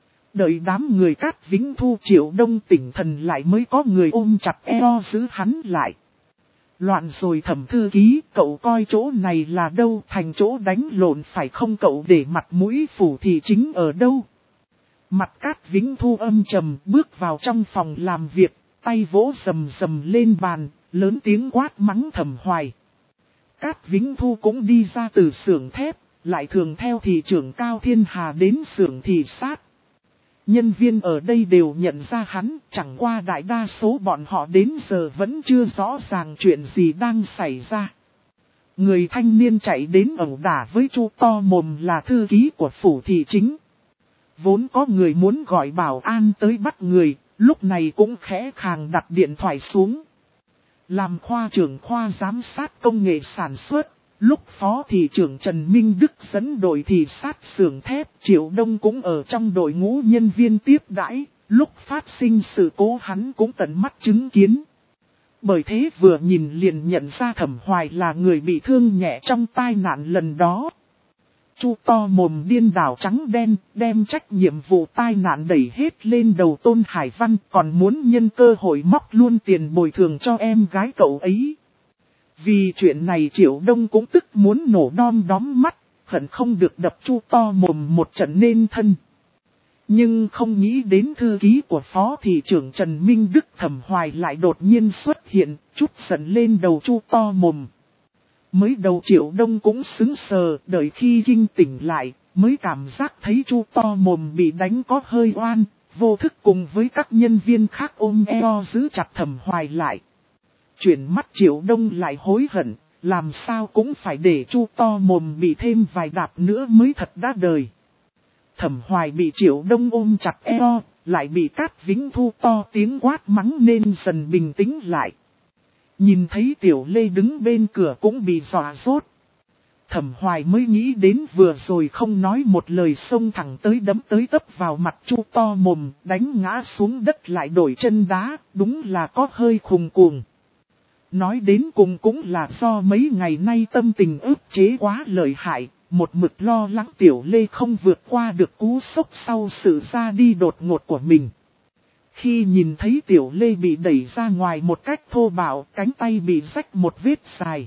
Đợi đám người Cát Vĩnh Thu Triệu Đông tỉnh thần lại mới có người ôm chặt eo giữ hắn lại. Loạn rồi Thẩm thư ký, cậu coi chỗ này là đâu, thành chỗ đánh lộn phải không cậu, để mặt mũi phủ thị chính ở đâu? Mặt Cát Vĩnh Thu âm trầm, bước vào trong phòng làm việc, tay vỗ rầm rầm lên bàn, lớn tiếng quát mắng Thẩm Hoài. Cát Vĩnh Thu cũng đi ra từ xưởng thép, lại thường theo thị trưởng Cao Thiên Hà đến xưởng thị sát. Nhân viên ở đây đều nhận ra hắn, chẳng qua đại đa số bọn họ đến giờ vẫn chưa rõ ràng chuyện gì đang xảy ra. Người thanh niên chạy đến ẩu đả với Chu to mồm là thư ký của phủ thị chính. Vốn có người muốn gọi bảo an tới bắt người, lúc này cũng khẽ khàng đặt điện thoại xuống. Làm khoa trưởng khoa giám sát công nghệ sản xuất, lúc phó thị trưởng Trần Minh Đức dẫn đội thị sát xưởng thép, Triệu Đông cũng ở trong đội ngũ nhân viên tiếp đãi, lúc phát sinh sự cố hắn cũng tận mắt chứng kiến. Bởi thế vừa nhìn liền nhận ra Thẩm Hoài là người bị thương nhẹ trong tai nạn lần đó. Chu to mồm điên đảo trắng đen, đem trách nhiệm vụ tai nạn đẩy hết lên đầu Tôn Hải Văn, còn muốn nhân cơ hội móc luôn tiền bồi thường cho em gái cậu ấy. Vì chuyện này Triệu Đông cũng tức muốn nổ đom đóm mắt, hận không được đập Chu to mồm một trận nên thân. Nhưng không nghĩ đến thư ký của Phó Thị trưởng Trần Minh Đức Thẩm Hoài lại đột nhiên xuất hiện, chút giận lên đầu Chu to mồm. Mới đầu Triệu Đông cũng sững sờ, đợi khi kinh tỉnh lại, mới cảm giác thấy Chu to mồm bị đánh có hơi oan, vô thức cùng với các nhân viên khác ôm eo giữ chặt Thẩm Hoài lại. Chuyển mắt Triệu Đông lại hối hận, làm sao cũng phải để Chu to mồm bị thêm vài đạp nữa mới thật đã đời. Thẩm Hoài bị Triệu Đông ôm chặt eo, lại bị Cát Vĩnh Thu to tiếng quát mắng nên dần bình tĩnh lại. Nhìn thấy Tiểu Lê đứng bên cửa cũng bị dọa rốt. Thẩm Hoài mới nghĩ đến vừa rồi không nói một lời xông thẳng tới đấm tới tấp vào mặt Chu to mồm, đánh ngã xuống đất lại đổi chân đá, đúng là có hơi khùng cuồng. Nói đến cùng cũng là do mấy ngày nay tâm tình ức chế quá lợi hại, một mực lo lắng Tiểu Lê không vượt qua được cú sốc sau sự ra đi đột ngột của mình. Khi nhìn thấy Tiểu Lê bị đẩy ra ngoài một cách thô bạo, cánh tay bị rách một vết dài.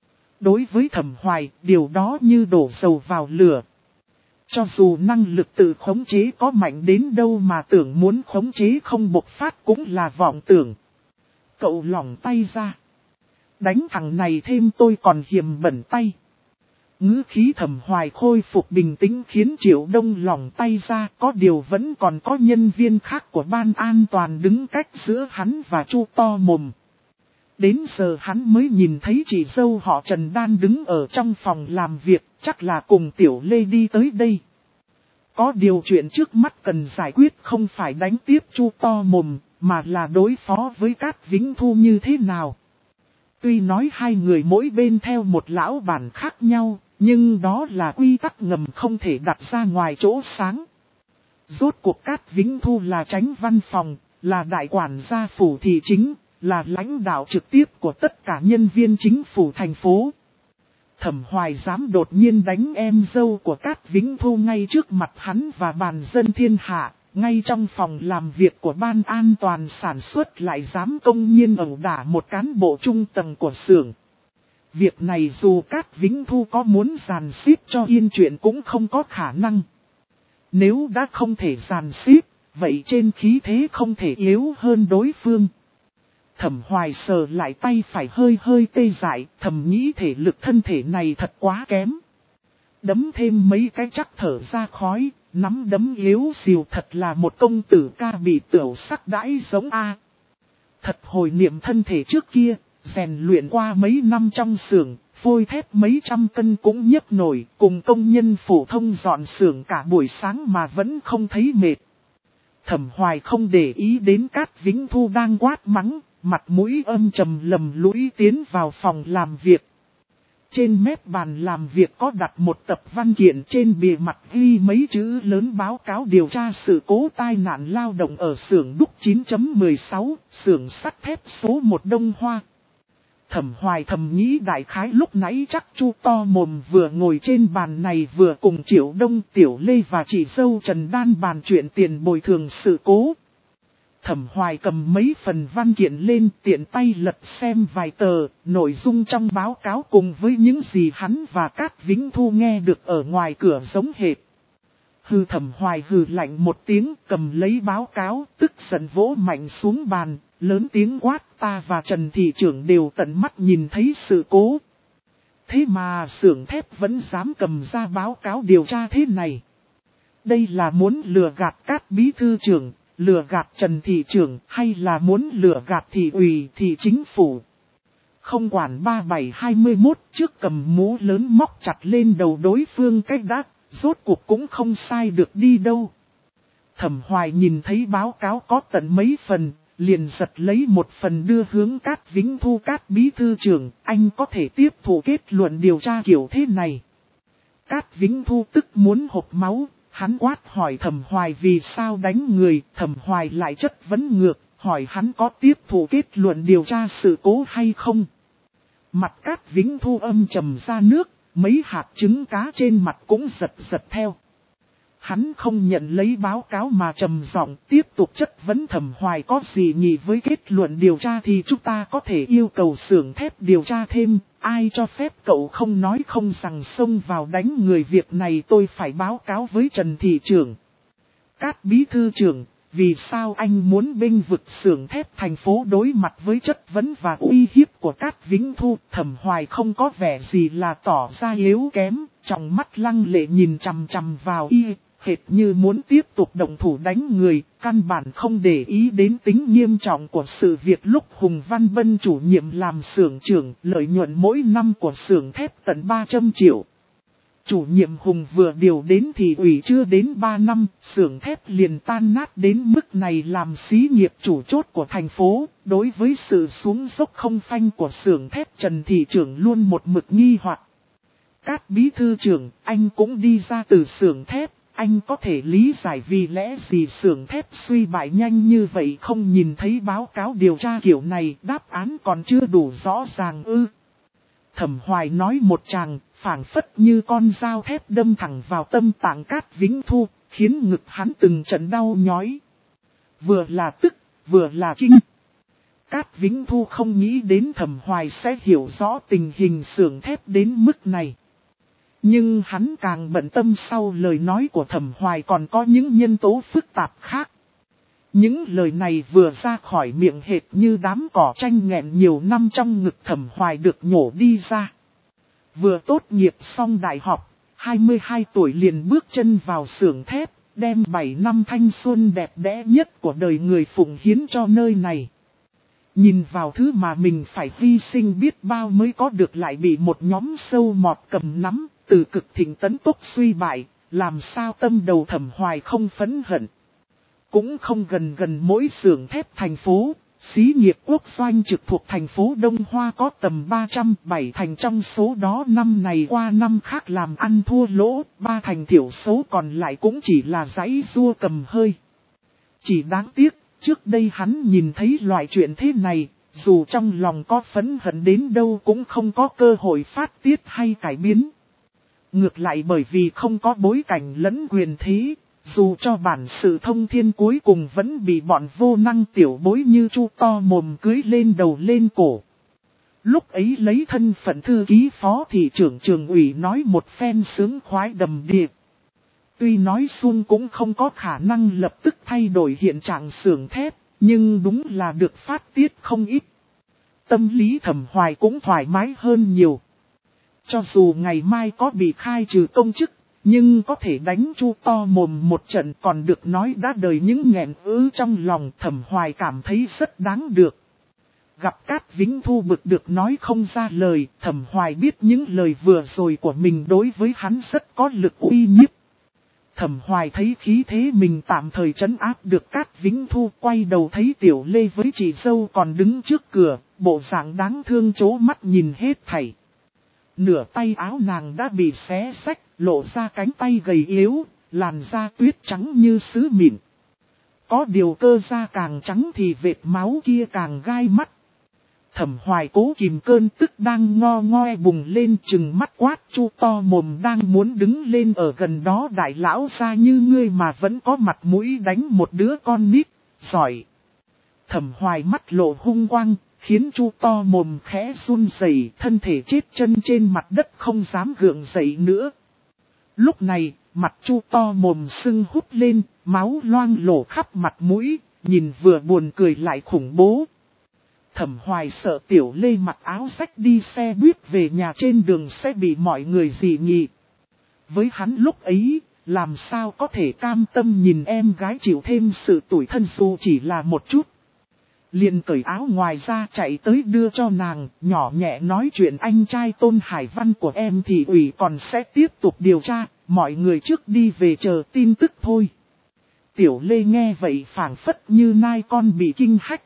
Đối với Thẩm Hoài, điều đó như đổ dầu vào lửa. Cho dù năng lực tự khống chế có mạnh đến đâu mà tưởng muốn khống chế không bộc phát cũng là vọng tưởng. Cậu lỏng tay ra. Đánh thằng này thêm tôi còn hiềm bẩn tay. Ngữ khí Thẩm Hoài khôi phục bình tĩnh khiến Triệu Đông lỏng tay ra, có điều vẫn còn có nhân viên khác của ban an toàn đứng cách giữa hắn và Chu to mồm. Đến giờ hắn mới nhìn thấy chị dâu họ Trần Đan đứng ở trong phòng làm việc, chắc là cùng Tiểu Lê đi tới đây. Có điều chuyện trước mắt cần giải quyết không phải đánh tiếp Chu to mồm, mà là đối phó với Cát Vĩnh Thu như thế nào. Tuy nói hai người mỗi bên theo một lão bản khác nhau, nhưng đó là quy tắc ngầm không thể đặt ra ngoài chỗ sáng. Rốt cuộc Cát Vĩnh Thu là chánh văn phòng, là đại quản gia phủ thị chính, là lãnh đạo trực tiếp của tất cả nhân viên chính phủ thành phố. Thẩm Hoài dám đột nhiên đánh em dâu của Cát Vĩnh Thu ngay trước mặt hắn và bàn dân thiên hạ, ngay trong phòng làm việc của ban an toàn sản xuất lại dám công nhiên ẩu đả một cán bộ trung tầng của xưởng. Việc này dù Cát Vĩnh Thu có muốn giàn xếp cho yên chuyện cũng không có khả năng. Nếu đã không thể giàn xếp, vậy trên khí thế không thể yếu hơn đối phương. Thẩm Hoài sờ lại tay phải hơi hơi tê dại, thầm nghĩ thể lực thân thể này thật quá kém. Đấm thêm mấy cái chắc thở ra khói, nắm đấm yếu xìu thật là một công tử ca bị tiểu sắc đãi giống A. Thật hồi niệm thân thể trước kia, rèn luyện qua mấy năm trong xưởng, phôi thép mấy trăm cân cũng nhấc nổi, cùng công nhân phổ thông dọn xưởng cả buổi sáng mà vẫn không thấy mệt. Thẩm Hoài không để ý đến Cát Vĩnh Thu đang quát mắng, mặt mũi âm trầm lầm lũi tiến vào phòng làm việc. Trên mép bàn làm việc có đặt một tập văn kiện, trên bìa mặt ghi mấy chữ lớn báo cáo điều tra sự cố tai nạn lao động ở xưởng đúc chín chấm mười sáu, xưởng sắt thép số một Đông Hoa. Thẩm Hoài thầm nghĩ đại khái lúc nãy chắc Chu to mồm vừa ngồi trên bàn này vừa cùng Triệu Đông, Tiểu Lê và chị dâu Trần Đan bàn chuyện tiền bồi thường sự cố. Thẩm Hoài cầm mấy phần văn kiện lên, tiện tay lật xem vài tờ, nội dung trong báo cáo cùng với những gì hắn và Cát Vĩnh Thu nghe được ở ngoài cửa giống hệt. Hừ, Thẩm Hoài hừ lạnh một tiếng, cầm lấy báo cáo, tức giận vỗ mạnh xuống bàn, lớn tiếng quát: ta và Trần thị trưởng đều tận mắt nhìn thấy sự cố. Thế mà xưởng thép vẫn dám cầm ra báo cáo điều tra thế này. Đây là muốn lừa gạt Cát bí thư trưởng, lừa gạt Trần thị trưởng, hay là muốn lừa gạt thị ủy, thị chính phủ? Không quản ba bảy hai mươi mốt, trước cầm mũ lớn móc chặt lên đầu đối phương cách đã, rốt cuộc cũng không sai được đi đâu. Thẩm Hoài nhìn thấy báo cáo có tận mấy phần, liền giật lấy một phần đưa hướng Cát Vĩnh Thu: Cát bí thư trưởng, anh có thể tiếp thu kết luận điều tra kiểu thế này. Cát Vĩnh Thu tức muốn hộc máu. Hắn quát hỏi Thẩm Hoài vì sao đánh người, Thẩm Hoài lại chất vấn ngược, hỏi hắn có tiếp thu kết luận điều tra sự cố hay không. Mặt Cát Vĩnh Thu âm trầm ra nước, mấy hạt trứng cá trên mặt cũng giật giật theo. Hắn không nhận lấy báo cáo mà trầm giọng tiếp tục chất vấn Thẩm Hoài có gì nhỉ, với kết luận điều tra thì chúng ta có thể yêu cầu xưởng thép điều tra thêm, ai cho phép cậu không nói không rằng xông vào đánh người, việc này tôi phải báo cáo với Trần thị trưởng. Cát bí thư trưởng, vì sao anh muốn bênh vực xưởng thép thành phố đối mặt với chất vấn và uy hiếp của Cát Vĩnh Thu? Thẩm Hoài không có vẻ gì là tỏ ra yếu kém, trong mắt lăng lệ nhìn chằm chằm vào y, hệt như muốn tiếp tục động thủ đánh người, căn bản không để ý đến tính nghiêm trọng của sự việc. Lúc Hùng Văn Bân chủ nhiệm làm xưởng trưởng, lợi nhuận mỗi năm của xưởng thép tận ba trăm triệu. Chủ nhiệm Hùng vừa điều đến thì ủy chưa đến ba năm, xưởng thép liền tan nát đến mức này. Làm xí nghiệp chủ chốt của thành phố, đối với sự xuống dốc không phanh của xưởng thép, Trần thị trưởng luôn một mực nghi hoặc. Cát bí thư trưởng, anh cũng đi ra từ xưởng thép, anh có thể lý giải vì lẽ gì xưởng thép suy bại nhanh như vậy? Không nhìn thấy báo cáo điều tra kiểu này, đáp án còn chưa đủ rõ ràng ư? Thẩm Hoài nói một tràng, phảng phất như con dao thép đâm thẳng vào tâm tạng Cát Vĩnh Thu, khiến ngực hắn từng trận đau nhói. Vừa là tức, vừa là kinh. Cát Vĩnh Thu không nghĩ đến Thẩm Hoài sẽ hiểu rõ tình hình xưởng thép đến mức này. Nhưng hắn càng bận tâm sau lời nói của Thẩm Hoài còn có những nhân tố phức tạp khác. Những lời này vừa ra khỏi miệng hệt như đám cỏ tranh nghẹn nhiều năm trong ngực Thẩm Hoài được nhổ đi ra. Vừa tốt nghiệp xong đại học, hai mươi hai tuổi liền bước chân vào xưởng thép, đem bảy năm thanh xuân đẹp đẽ nhất của đời người phụng hiến cho nơi này. Nhìn vào thứ mà mình phải hy sinh biết bao mới có được, lại bị một nhóm sâu mọt cầm nắm, từ cực thịnh tấn tốc suy bại, làm sao tâm đầu Thẩm Hoài không phẫn hận. Cũng không gần gần mỗi xưởng thép thành phố, xí nghiệp quốc doanh trực thuộc thành phố Đông Hoa có tầm ba trăm, bảy thành trong số đó năm này qua năm khác làm ăn thua lỗ, ba thành thiểu số còn lại cũng chỉ là giãy giụa cầm hơi. Chỉ đáng tiếc, trước đây hắn nhìn thấy loại chuyện thế này, dù trong lòng có phẫn hận đến đâu cũng không có cơ hội phát tiết hay cải biến. Ngược lại bởi vì không có bối cảnh lẫn quyền thế, dù cho bản sự thông thiên cuối cùng vẫn bị bọn vô năng tiểu bối như Chu to mồm cưới lên đầu lên cổ. Lúc ấy lấy thân phận thư ký phó thị trưởng trường ủy nói một phen sướng khoái đầm đìa. Tuy nói suông cũng không có khả năng lập tức thay đổi hiện trạng xưởng thép, nhưng đúng là được phát tiết không ít. Tâm lý Thẩm Hoài cũng thoải mái hơn nhiều. Cho dù ngày mai có bị khai trừ công chức, nhưng có thể đánh Chu to mồm một trận còn được nói đã đời những nghẹn ứ trong lòng. Thẩm Hoài cảm thấy rất đáng được. Gặp Cát Vĩnh Thu bực được nói không ra lời, Thẩm Hoài biết những lời vừa rồi của mình đối với hắn rất có lực uy nhiếp. Thẩm Hoài thấy khí thế mình tạm thời trấn áp được Cát Vĩnh Thu, quay đầu thấy Tiểu Lê với chị dâu còn đứng trước cửa, bộ dạng đáng thương chố mắt nhìn hết thảy. Nửa tay áo nàng đã bị xé xách, lộ ra cánh tay gầy yếu, làn da tuyết trắng như sứ mịn. Có điều cơ da càng trắng thì vệt máu kia càng gai mắt. Thẩm Hoài cố kìm cơn tức đang ngo ngoe bùng lên, chừng mắt quát Chu to mồm đang muốn đứng lên ở gần đó: đại lão ra như ngươi mà vẫn có mặt mũi đánh một đứa con nít, giỏi. Thẩm Hoài mắt lộ hung quang, khiến Chu to mồm khẽ run rẩy, thân thể chết chân trên mặt đất không dám gượng dậy nữa. Lúc này, mặt Chu to mồm sưng húp lên, máu loang lổ khắp mặt mũi, nhìn vừa buồn cười lại khủng bố. Thẩm Hoài sợ Tiểu Lê mặc áo rách đi xe buýt về nhà trên đường sẽ bị mọi người dị nghị. Với hắn lúc ấy, làm sao có thể cam tâm nhìn em gái chịu thêm sự tủi thân dù chỉ là một chút. Liền cởi áo ngoài ra chạy tới đưa cho nàng, nhỏ nhẹ nói chuyện anh trai Tôn Hải Văn của em thì ủy còn sẽ tiếp tục điều tra, mọi người trước đi về chờ tin tức thôi. Tiểu Lê nghe vậy phảng phất như nai con bị kinh hách.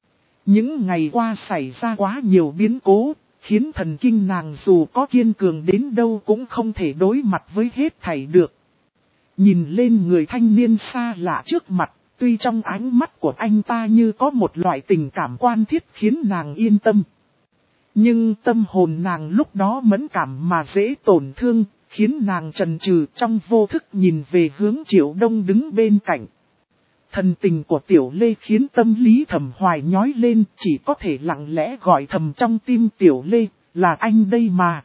Những ngày qua xảy ra quá nhiều biến cố, khiến thần kinh nàng dù có kiên cường đến đâu cũng không thể đối mặt với hết thảy được. Nhìn lên người thanh niên xa lạ trước mặt, tuy trong ánh mắt của anh ta như có một loại tình cảm quan thiết khiến nàng yên tâm. Nhưng tâm hồn nàng lúc đó mẫn cảm mà dễ tổn thương, khiến nàng chần chừ trong vô thức nhìn về hướng Triệu Đông đứng bên cạnh. Thần tình của Tiểu Lê khiến tâm lý Thẩm Hoài nhói lên, chỉ có thể lặng lẽ gọi thầm trong tim Tiểu Lê, là anh đây mà.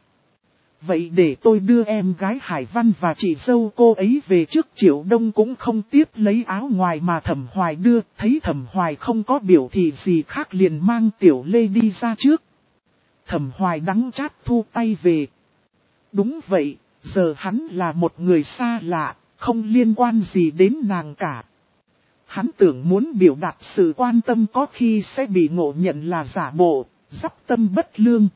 Vậy để tôi đưa em gái Hải Văn và chị dâu cô ấy về trước. Triệu Đông cũng không tiếp lấy áo ngoài mà Thẩm Hoài đưa, thấy Thẩm Hoài không có biểu thị gì khác liền mang Tiểu Lê đi ra trước. Thẩm Hoài đắng chát thu tay về. Đúng vậy, giờ hắn là một người xa lạ, không liên quan gì đến nàng cả. Hắn tưởng muốn biểu đạt sự quan tâm có khi sẽ bị ngộ nhận là giả bộ, dắp tâm bất lương.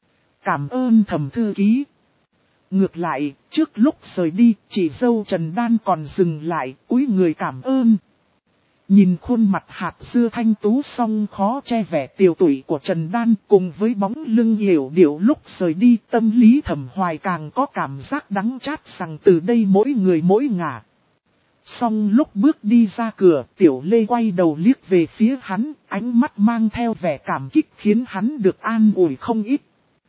Cảm ơn Thẩm thư ký. Ngược lại, trước lúc rời đi, chị dâu Trần Đan còn dừng lại, cúi người cảm ơn. Nhìn khuôn mặt hạt dưa thanh tú song khó che vẻ tiều tụy của Trần Đan cùng với bóng lưng hiểu điệu lúc rời đi, tâm lý Thẩm Hoài càng có cảm giác đắng chát rằng từ đây mỗi người mỗi ngả. Song lúc bước đi ra cửa, Tiểu Lê quay đầu liếc về phía hắn, ánh mắt mang theo vẻ cảm kích khiến hắn được an ủi không ít.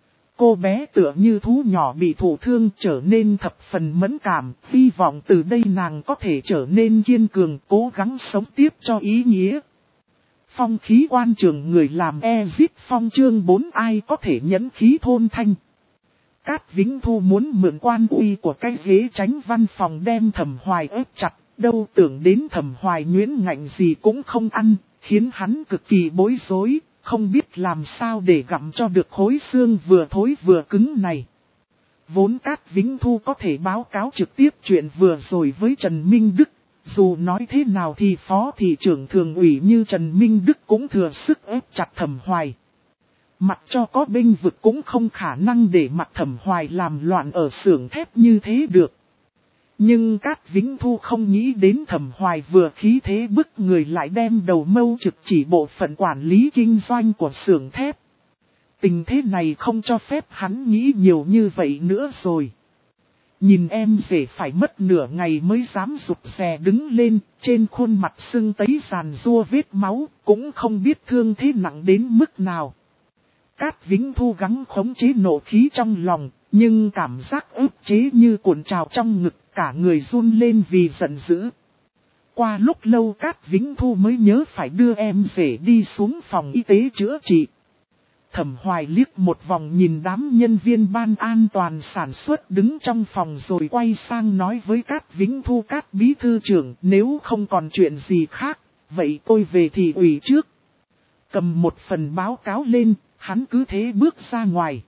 Cô bé tựa như thú nhỏ bị thụ thương trở nên thập phần mẫn cảm, hy vọng từ đây nàng có thể trở nên kiên cường, cố gắng sống tiếp cho ý nghĩa. Phong khí quan trường người làm Exit Phong chương bốn ai có thể nhẫn khí thôn thanh. Cát Vĩnh Thu muốn mượn quan uy của cái ghế tránh văn phòng đem Thẩm Hoài ép chặt, đâu tưởng đến Thẩm Hoài nhuyễn ngạnh gì cũng không ăn, khiến hắn cực kỳ bối rối. Không biết làm sao để gặm cho được khối xương vừa thối vừa cứng này. Vốn Cát Vĩnh Thu có thể báo cáo trực tiếp chuyện vừa rồi với Trần Minh Đức. Dù nói thế nào thì phó thị trưởng thường ủy như Trần Minh Đức cũng thừa sức ép chặt Thẩm Hoài. Mặc cho có bênh vực cũng không khả năng để mặc Thẩm Hoài làm loạn ở xưởng thép như thế được. Nhưng Cát Vĩnh Thu không nghĩ đến Thẩm Hoài vừa khí thế bức người lại đem đầu mâu trực chỉ bộ phận quản lý kinh doanh của xưởng thép. Tình thế này không cho phép hắn nghĩ nhiều như vậy nữa rồi. Nhìn em rể phải mất nửa ngày mới dám rụt rè đứng lên, trên khuôn mặt sưng tấy giàn rua vết máu, cũng không biết thương thế nặng đến mức nào. Cát Vĩnh Thu gắng khống chế nộ khí trong lòng, nhưng cảm giác ức chế như cuộn trào trong ngực, cả người run lên vì giận dữ. Qua lúc lâu Cát Vĩnh Thu mới nhớ phải đưa em rể đi xuống phòng y tế chữa trị. Thẩm Hoài liếc một vòng nhìn đám nhân viên ban an toàn sản xuất đứng trong phòng rồi quay sang nói với Cát Vĩnh Thu: Cát bí thư trưởng, nếu không còn chuyện gì khác, vậy tôi về thị ủy trước. Cầm một phần báo cáo lên, hắn cứ thế bước ra ngoài.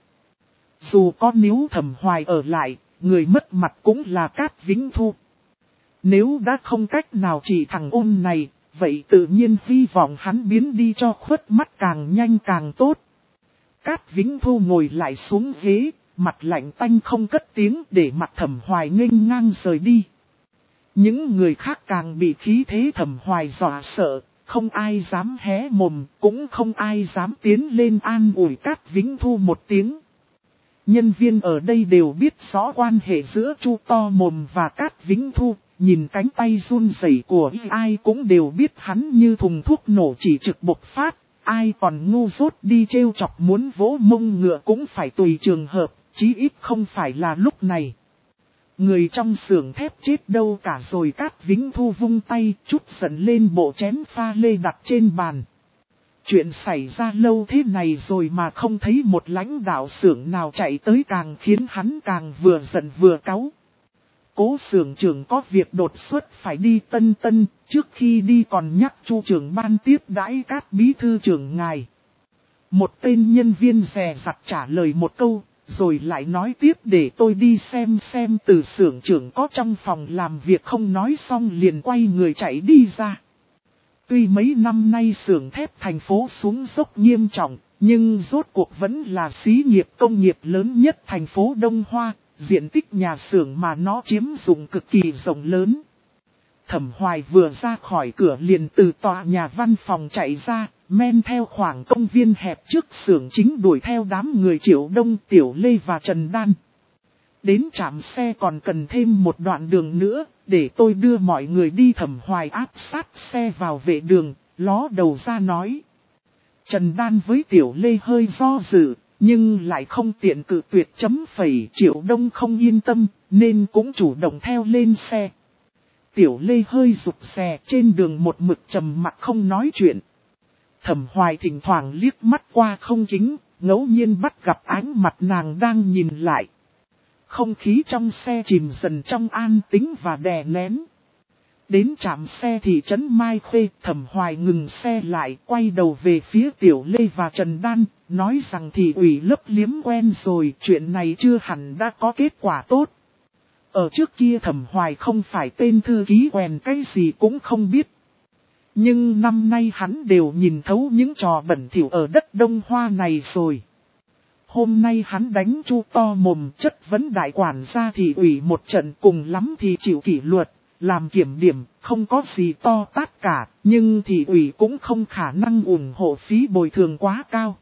Dù có níu Thẩm Hoài ở lại, người mất mặt cũng là Cát Vĩnh Thu. Nếu đã không cách nào trị thằng ôn này, vậy tự nhiên hy vọng hắn biến đi cho khuất mắt càng nhanh càng tốt. Cát Vĩnh Thu ngồi lại xuống ghế, mặt lạnh tanh không cất tiếng để mặt Thẩm Hoài nghênh ngang rời đi. Những người khác càng bị khí thế Thẩm Hoài dọa sợ, không ai dám hé mồm, cũng không ai dám tiến lên an ủi Cát Vĩnh Thu một tiếng. Nhân viên ở đây đều biết rõ quan hệ giữa Chu to mồm và Cát Vĩnh Thu, nhìn cánh tay run rẩy của y ai cũng đều biết hắn như thùng thuốc nổ chỉ trực bộc phát, ai còn ngu dốt đi trêu chọc muốn vỗ mông ngựa cũng phải tùy trường hợp, chí ít không phải là lúc này. Người trong xưởng thép chết đâu cả rồi. Cát Vĩnh Thu vung tay chút giận lên bộ chén pha lê đặt trên bàn. Chuyện xảy ra lâu thế này rồi mà không thấy một lãnh đạo xưởng nào chạy tới càng khiến hắn càng vừa giận vừa cáu. Cố xưởng trưởng có việc đột xuất phải đi Tân Tân, trước khi đi còn nhắc Chu trưởng ban tiếp đãi Cát bí thư trưởng ngài. Một tên nhân viên dè dặt trả lời một câu, rồi lại nói tiếp để tôi đi xem xem. Từ xưởng trưởng có trong phòng làm việc không nói xong liền quay người chạy đi ra. Tuy mấy năm nay xưởng thép thành phố xuống dốc nghiêm trọng, nhưng rốt cuộc vẫn là xí nghiệp công nghiệp lớn nhất thành phố Đông Hoa, diện tích nhà xưởng mà nó chiếm dụng cực kỳ rộng lớn. Thẩm Hoài vừa ra khỏi cửa liền từ tòa nhà văn phòng chạy ra, men theo khoảng công viên hẹp trước xưởng chính đuổi theo đám người Triệu Đông, Tiểu Lê và Trần Đan. Đến trạm xe còn cần thêm một đoạn đường nữa, để tôi đưa mọi người đi. Thẩm Hoài áp sát xe vào vệ đường, ló đầu ra nói. Trần Đan với Tiểu Lê hơi do dự, nhưng lại không tiện cự tuyệt chấm phẩy. Triệu Đông không yên tâm, nên cũng chủ động theo lên xe. Tiểu Lê hơi rụt rè, trên đường một mực trầm mặt không nói chuyện. Thẩm Hoài thỉnh thoảng liếc mắt qua không kính, ngẫu nhiên bắt gặp ánh mặt nàng đang nhìn lại. Không khí trong xe chìm dần trong an tĩnh và đè nén. Đến trạm xe thị trấn Mai Khê, Thẩm Hoài ngừng xe lại, quay đầu về phía Tiểu Lê và Trần Đan, nói rằng thị ủy lấp liếm quen rồi, chuyện này chưa hẳn đã có kết quả tốt. Ở trước kia Thẩm Hoài không phải tên thư ký quèn cái gì cũng không biết. Nhưng năm nay hắn đều nhìn thấu những trò bẩn thỉu ở đất Đông Hoa này rồi. Hôm nay hắn đánh chu to mồm chất vấn đại quản gia thị ủy một trận, cùng lắm thì chịu kỷ luật, làm kiểm điểm, không có gì to tát cả, nhưng thị ủy cũng không khả năng ủng hộ phí bồi thường quá cao.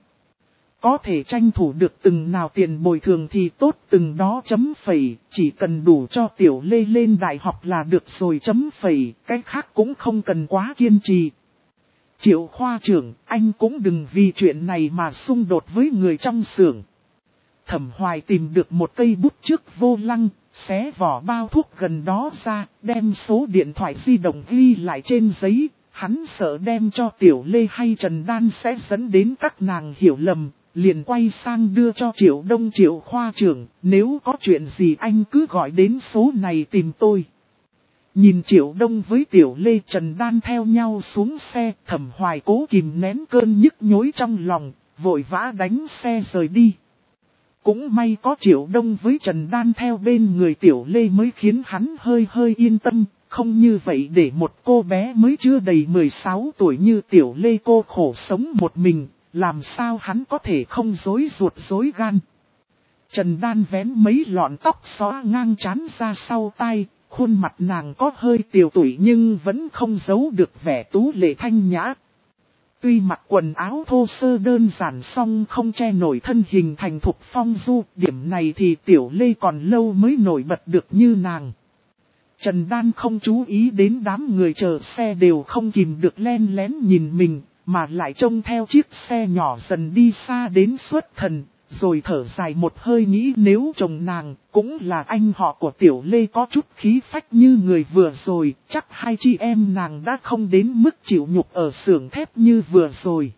Có thể tranh thủ được từng nào tiền bồi thường thì tốt từng đó chấm phẩy, chỉ cần đủ cho Tiểu Lê lên đại học là được rồi chấm phẩy, cái khác cũng không cần quá kiên trì. Triệu khoa trưởng, anh cũng đừng vì chuyện này mà xung đột với người trong xưởng. Thẩm Hoài tìm được một cây bút trước vô lăng, xé vỏ bao thuốc gần đó ra, đem số điện thoại di động ghi lại trên giấy. Hắn sợ đem cho Tiểu Lê hay Trần Đan sẽ dẫn đến các nàng hiểu lầm, liền quay sang đưa cho Triệu Đông. Triệu khoa trưởng, nếu có chuyện gì anh cứ gọi đến số này tìm tôi. Nhìn Triệu Đông với Tiểu Lê Trần Đan theo nhau xuống xe, Thẩm Hoài cố kìm nén cơn nhức nhối trong lòng, vội vã đánh xe rời đi. Cũng may có Triệu Đông với Trần Đan theo bên người Tiểu Lê mới khiến hắn hơi hơi yên tâm, không như vậy để một cô bé mới chưa đầy mười sáu tuổi như Tiểu Lê cô khổ sống một mình, làm sao hắn có thể không rối ruột rối gan. Trần Đan vén mấy lọn tóc xóa ngang trán ra sau tai, khuôn mặt nàng có hơi tiều tụy nhưng vẫn không giấu được vẻ tú lệ thanh nhã. Tuy mặc quần áo thô sơ đơn giản song không che nổi thân hình thành thục phong du, điểm này thì Tiểu Lê còn lâu mới nổi bật được như nàng. Trần Đan không chú ý đến đám người chờ xe đều không kìm được len lén nhìn mình, mà lại trông theo chiếc xe nhỏ dần đi xa đến xuất thần, rồi thở dài một hơi nghĩ nếu chồng nàng cũng là anh họ của Tiểu Lê có chút khí phách như người vừa rồi, chắc hai chị em nàng đã không đến mức chịu nhục ở xưởng thép như vừa rồi.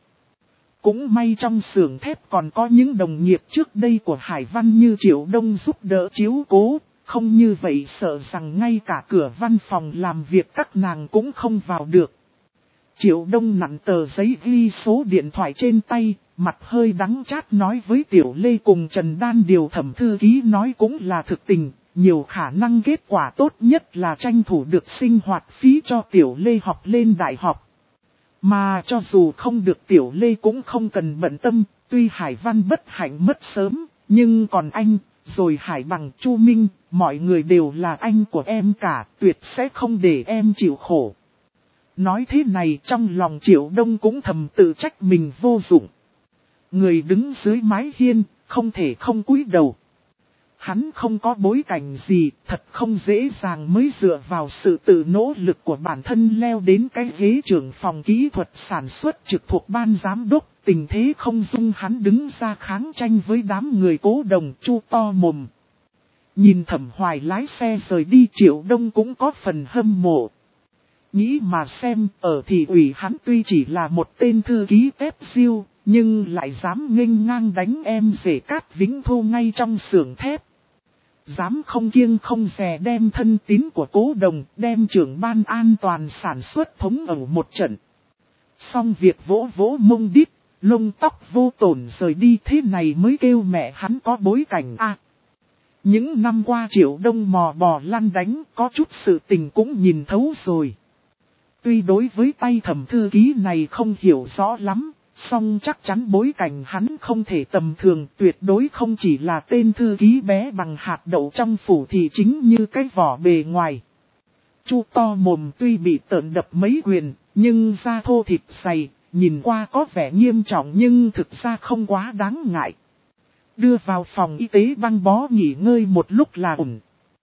Cũng may trong xưởng thép còn có những đồng nghiệp trước đây của Hải Văn như Triệu Đông giúp đỡ chiếu cố, không như vậy sợ rằng ngay cả cửa văn phòng làm việc các nàng cũng không vào được. Triệu Đông nặn tờ giấy ghi số điện thoại trên tay, mặt hơi đắng chát nói với Tiểu Lê cùng Trần Đan điều Thẩm thư ký nói cũng là thực tình, nhiều khả năng kết quả tốt nhất là tranh thủ được sinh hoạt phí cho Tiểu Lê học lên đại học. Mà cho dù không được Tiểu Lê cũng không cần bận tâm, tuy Hải Văn bất hạnh mất sớm, nhưng còn anh, rồi Hải Bằng, Chu Minh, mọi người đều là anh của em cả, tuyệt sẽ không để em chịu khổ. Nói thế này trong lòng Triệu Đông cũng thầm tự trách mình vô dụng. Người đứng dưới mái hiên, không thể không cúi đầu. Hắn không có bối cảnh gì, thật không dễ dàng mới dựa vào sự tự nỗ lực của bản thân leo đến cái ghế trưởng phòng kỹ thuật sản xuất trực thuộc ban giám đốc. Tình thế không dung hắn đứng ra kháng tranh với đám người cố đồng chu to mồm. Nhìn Thẩm Hoài lái xe rời đi Triệu Đông cũng có phần hâm mộ. Nghĩ mà xem, ở thị ủy hắn tuy chỉ là một tên thư ký tép siêu, nhưng lại dám nghênh ngang đánh em rể Cát Vĩnh Thu ngay trong xưởng thép. Dám không kiêng không dè đem thân tín của cố đồng, đem trưởng ban an toàn sản xuất thống ẩu một trận. Xong việc vỗ vỗ mông đít, lông tóc vô tổn rời đi, thế này mới kêu mẹ hắn có bối cảnh a. À, những năm qua Triệu Đông mò bò lăn đánh, có chút sự tình cũng nhìn thấu rồi. Tuy đối với tay Thẩm thư ký này không hiểu rõ lắm, song chắc chắn bối cảnh hắn không thể tầm thường, tuyệt đối không chỉ là tên thư ký bé bằng hạt đậu trong phủ thị chính như cái vỏ bề ngoài. Chu to mồm tuy bị tợn đập mấy quyền, nhưng da thô thịt dày, nhìn qua có vẻ nghiêm trọng nhưng thực ra không quá đáng ngại. Đưa vào phòng y tế băng bó nghỉ ngơi một lúc là ổn.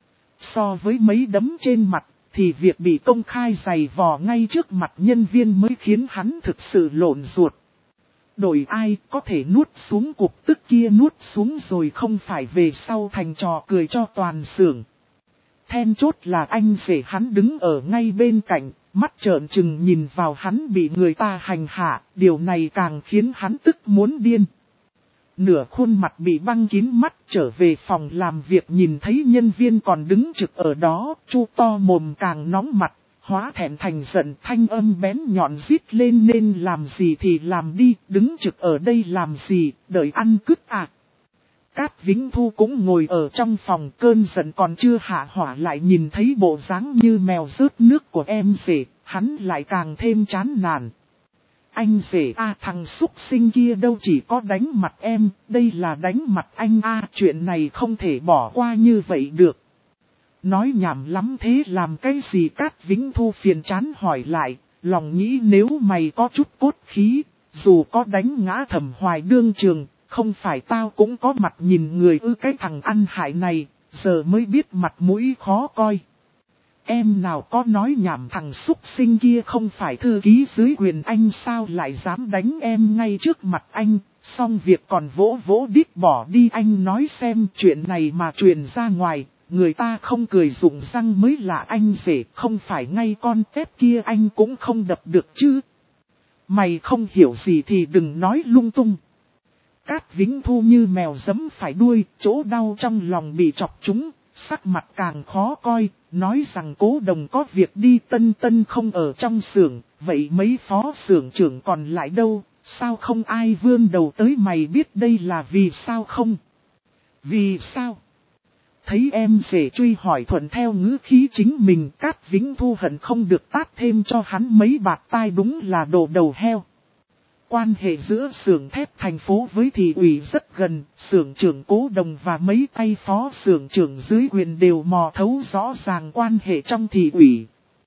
So với mấy đấm trên mặt, thì việc bị công khai giày vò ngay trước mặt nhân viên mới khiến hắn thực sự lộn ruột. đội ai có thể nuốt xuống cục tức kia nuốt xuống rồi không phải về sau thành trò cười cho toàn xưởng. Then chốt là anh rể hắn đứng ở ngay bên cạnh, mắt trợn trừng nhìn vào hắn bị người ta hành hạ, điều này càng khiến hắn tức muốn điên. Nửa khuôn mặt bị băng kín mắt trở về phòng làm việc nhìn thấy nhân viên còn đứng trực ở đó, chu to mồm càng nóng mặt, hóa thẹn thành giận thanh âm bén nhọn rít lên nên làm gì thì làm đi, đứng trực ở đây làm gì, đợi ăn cứt à. Cát Vĩnh Thu cũng ngồi ở trong phòng cơn giận còn chưa hạ hỏa lại nhìn thấy bộ dáng như mèo rớt nước của em rể, hắn lại càng thêm chán nản. Anh rể a à, thằng xúc sinh kia đâu chỉ có đánh mặt em, đây là đánh mặt anh a à, chuyện này không thể bỏ qua như vậy được. Nói nhảm lắm thế làm cái gì Cát Vĩnh Thu phiền chán hỏi lại, lòng nghĩ nếu mày có chút cốt khí, dù có đánh ngã Thẩm Hoài đương trường, không phải tao cũng có mặt nhìn người ư cái thằng ăn hại này, giờ mới biết mặt mũi khó coi. Em nào có nói nhảm thằng xúc sinh kia không phải thư ký dưới quyền anh sao lại dám đánh em ngay trước mặt anh, xong việc còn vỗ vỗ đít bỏ đi anh nói xem chuyện này mà truyền ra ngoài, người ta không cười rụng răng mới là anh rể, không phải ngay con tép kia anh cũng không đập được chứ. Mày không hiểu gì thì đừng nói lung tung. Cát Vĩnh Thu như mèo giẫm phải đuôi, chỗ đau trong lòng bị chọc trúng, sắc mặt càng khó coi, nói rằng Cố Đồng có việc đi Tân Tân không ở trong xưởng, vậy mấy phó xưởng trưởng còn lại đâu, sao không ai vươn đầu tới mày biết đây là vì sao không? Vì sao? Thấy em rể truy hỏi thuận theo ngữ khí chính mình, Cát Vĩnh Thu hận không được tát thêm cho hắn mấy bạt tai đúng là đồ đầu heo. Quan hệ giữa xưởng thép thành phố với thị ủy rất gần, xưởng trưởng Cố Đồng và mấy tay phó xưởng trưởng dưới quyền đều mò thấu rõ ràng quan hệ trong thị ủy.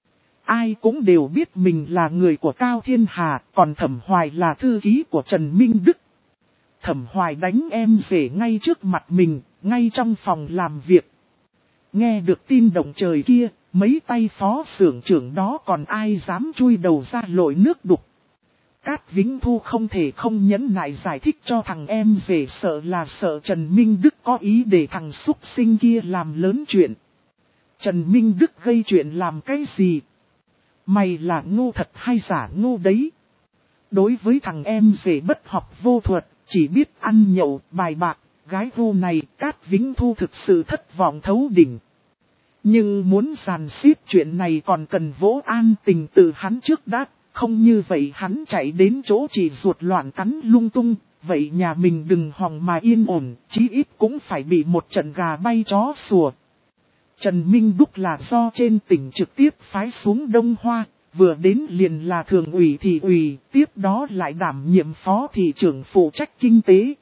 Ai cũng đều biết mình là người của Cao Thiên Hà, còn Thẩm Hoài là thư ký của Trần Minh Đức. Thẩm Hoài đánh em rể ngay trước mặt mình, ngay trong phòng làm việc. Nghe được tin động trời kia, mấy tay phó xưởng trưởng đó còn ai dám chui đầu ra lội nước đục. Cát Vĩnh Thu không thể không nhẫn nại giải thích cho thằng em rể sợ là sợ Trần Minh Đức có ý để thằng xúc sinh kia làm lớn chuyện. Trần Minh Đức gây chuyện làm cái gì? Mày là ngu thật hay giả ngu đấy? Đối với thằng em rể bất học vô thuật, chỉ biết ăn nhậu, bài bạc, gái gu này, Cát Vĩnh Thu thực sự thất vọng thấu đỉnh. Nhưng muốn dàn xếp chuyện này còn cần vỗ an tình từ hắn trước đã. Không như vậy hắn chạy đến chỗ chỉ ruột loạn cắn lung tung, vậy nhà mình đừng hòng mà yên ổn, chí ít cũng phải bị một trận gà bay chó sủa. Trần Minh Đúc là do trên tỉnh trực tiếp phái xuống Đông Hoa, vừa đến liền là thường ủy thị ủy, tiếp đó lại đảm nhiệm phó thị trưởng phụ trách kinh tế.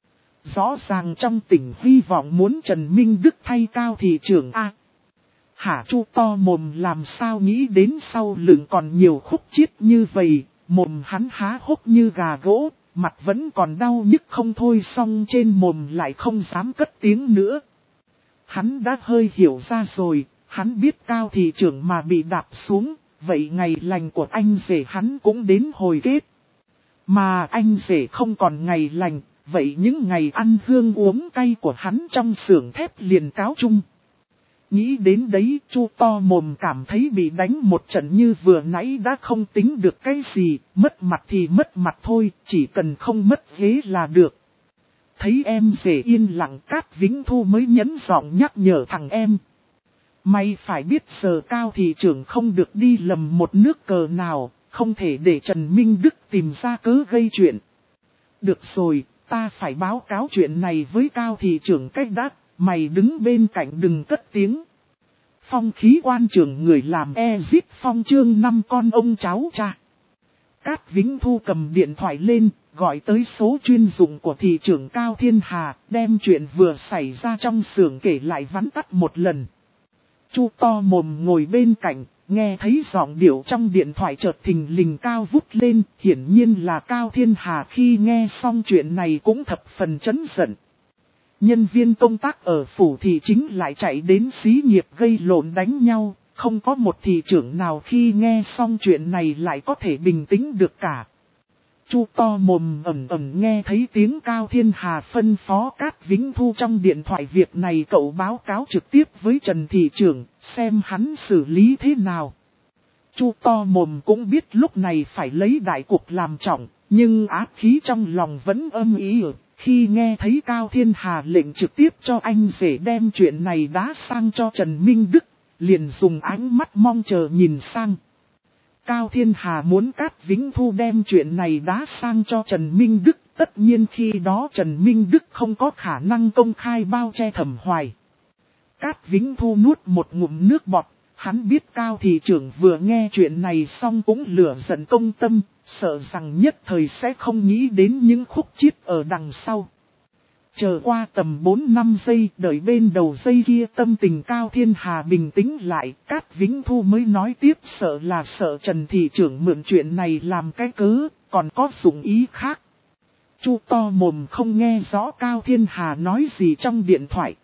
Rõ ràng trong tỉnh hy vọng muốn Trần Minh Đức thay Cao thị trưởng A. Hả chu to mồm làm sao nghĩ đến sau lưng còn nhiều khúc chiết như vậy, mồm hắn há hốc như gà gỗ, mặt vẫn còn đau nhức không thôi xong trên mồm lại không dám cất tiếng nữa. Hắn đã hơi hiểu ra rồi, hắn biết Cao thị trưởng mà bị đạp xuống, vậy ngày lành của anh rể hắn cũng đến hồi kết. Mà anh rể không còn ngày lành, vậy những ngày ăn hương uống cay của hắn trong xưởng thép liền cáo chung. Nghĩ đến đấy, chu to mồm cảm thấy bị đánh một trận như vừa nãy đã không tính được cái gì, mất mặt thì mất mặt thôi, chỉ cần không mất ghế là được. Thấy em rể yên lặng Cát Vĩnh Thu mới nhấn giọng nhắc nhở thằng em. Mày phải biết giờ Cao thị trưởng không được đi lầm một nước cờ nào, không thể để Trần Minh Đức tìm ra cớ gây chuyện. Được rồi, ta phải báo cáo chuyện này với Cao thị trưởng cách đắt. Mày đứng bên cạnh đừng cất tiếng. Phong khí quan trưởng người làm e giết phong chương năm con ông cháu cha. Cát Vĩnh Thu cầm điện thoại lên, gọi tới số chuyên dụng của thị trưởng Cao Thiên Hà, đem chuyện vừa xảy ra trong xưởng kể lại vắn tắt một lần. Chu to mồm ngồi bên cạnh, nghe thấy giọng điệu trong điện thoại chợt thình lình cao vút lên, hiển nhiên là Cao Thiên Hà khi nghe xong chuyện này cũng thập phần chấn giận. Nhân viên công tác ở phủ thị chính lại chạy đến xí nghiệp gây lộn đánh nhau, không có một thị trưởng nào khi nghe xong chuyện này lại có thể bình tĩnh được cả. Chu to mồm ẩm ẩm nghe thấy tiếng Cao Thiên Hà phân phó Cát Vĩnh Thu trong điện thoại, việc này cậu báo cáo trực tiếp với Trần thị trưởng, xem hắn xử lý thế nào. Chu to mồm cũng biết lúc này phải lấy đại cục làm trọng, nhưng áp khí trong lòng vẫn âm ý ở. Khi nghe thấy Cao Thiên Hà lệnh trực tiếp cho anh rể đem chuyện này đá sang cho Trần Minh Đức, liền dùng ánh mắt mong chờ nhìn sang. Cao Thiên Hà muốn Cát Vĩnh Thu đem chuyện này đá sang cho Trần Minh Đức, tất nhiên khi đó Trần Minh Đức không có khả năng công khai bao che Thẩm Hoài. Cát Vĩnh Thu nuốt một ngụm nước bọt, hắn biết Cao thị trưởng vừa nghe chuyện này xong cũng lửa giận công tâm, sợ rằng nhất thời sẽ không nghĩ đến những khúc chiết ở đằng sau. Chờ qua tầm bốn năm giây, đợi bên đầu dây kia tâm tình Cao Thiên Hà bình tĩnh lại, Cát Vĩnh Thu mới nói tiếp, sợ là sợ Trần thị trưởng mượn chuyện này làm cái cớ, còn có dụng ý khác. Chu to mồm không nghe rõ Cao Thiên Hà nói gì trong điện thoại.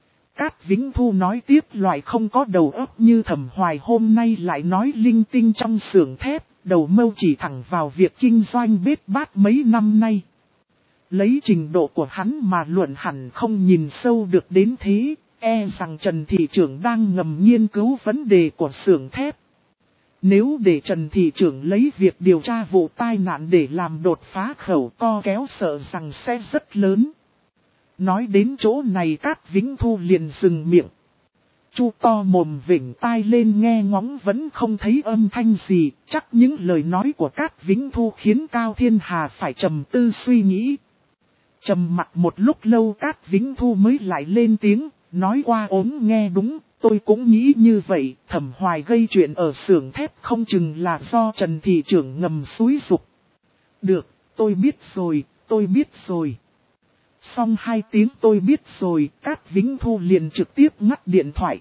Cát Vĩnh Thu nói tiếp, loại không có đầu óc như Thẩm Hoài hôm nay lại nói linh tinh trong xưởng thép, đầu mâu chỉ thẳng vào việc kinh doanh bết bát mấy năm nay. Lấy trình độ của hắn mà luận hẳn không nhìn sâu được đến thế, e rằng Trần thị trưởng đang ngầm nghiên cứu vấn đề của xưởng thép. Nếu để Trần thị trưởng lấy việc điều tra vụ tai nạn để làm đột phá khẩu co kéo, sợ rằng sẽ rất lớn. Nói đến chỗ này Cát Vĩnh Thu liền dừng miệng. Chu to mồm vểnh tai lên nghe ngóng vẫn không thấy âm thanh gì, chắc những lời nói của Cát Vĩnh Thu khiến Cao Thiên Hà phải trầm tư suy nghĩ. Trầm mặc một lúc lâu Cát Vĩnh Thu mới lại lên tiếng, nói qua ốm nghe đúng, tôi cũng nghĩ như vậy, Thẩm Hoài gây chuyện ở xưởng thép không chừng là do Trần thị trưởng ngầm xúi giục. Được, tôi biết rồi, tôi biết rồi. Xong hai tiếng tôi biết rồi, Cát Vĩnh Thu liền trực tiếp ngắt điện thoại.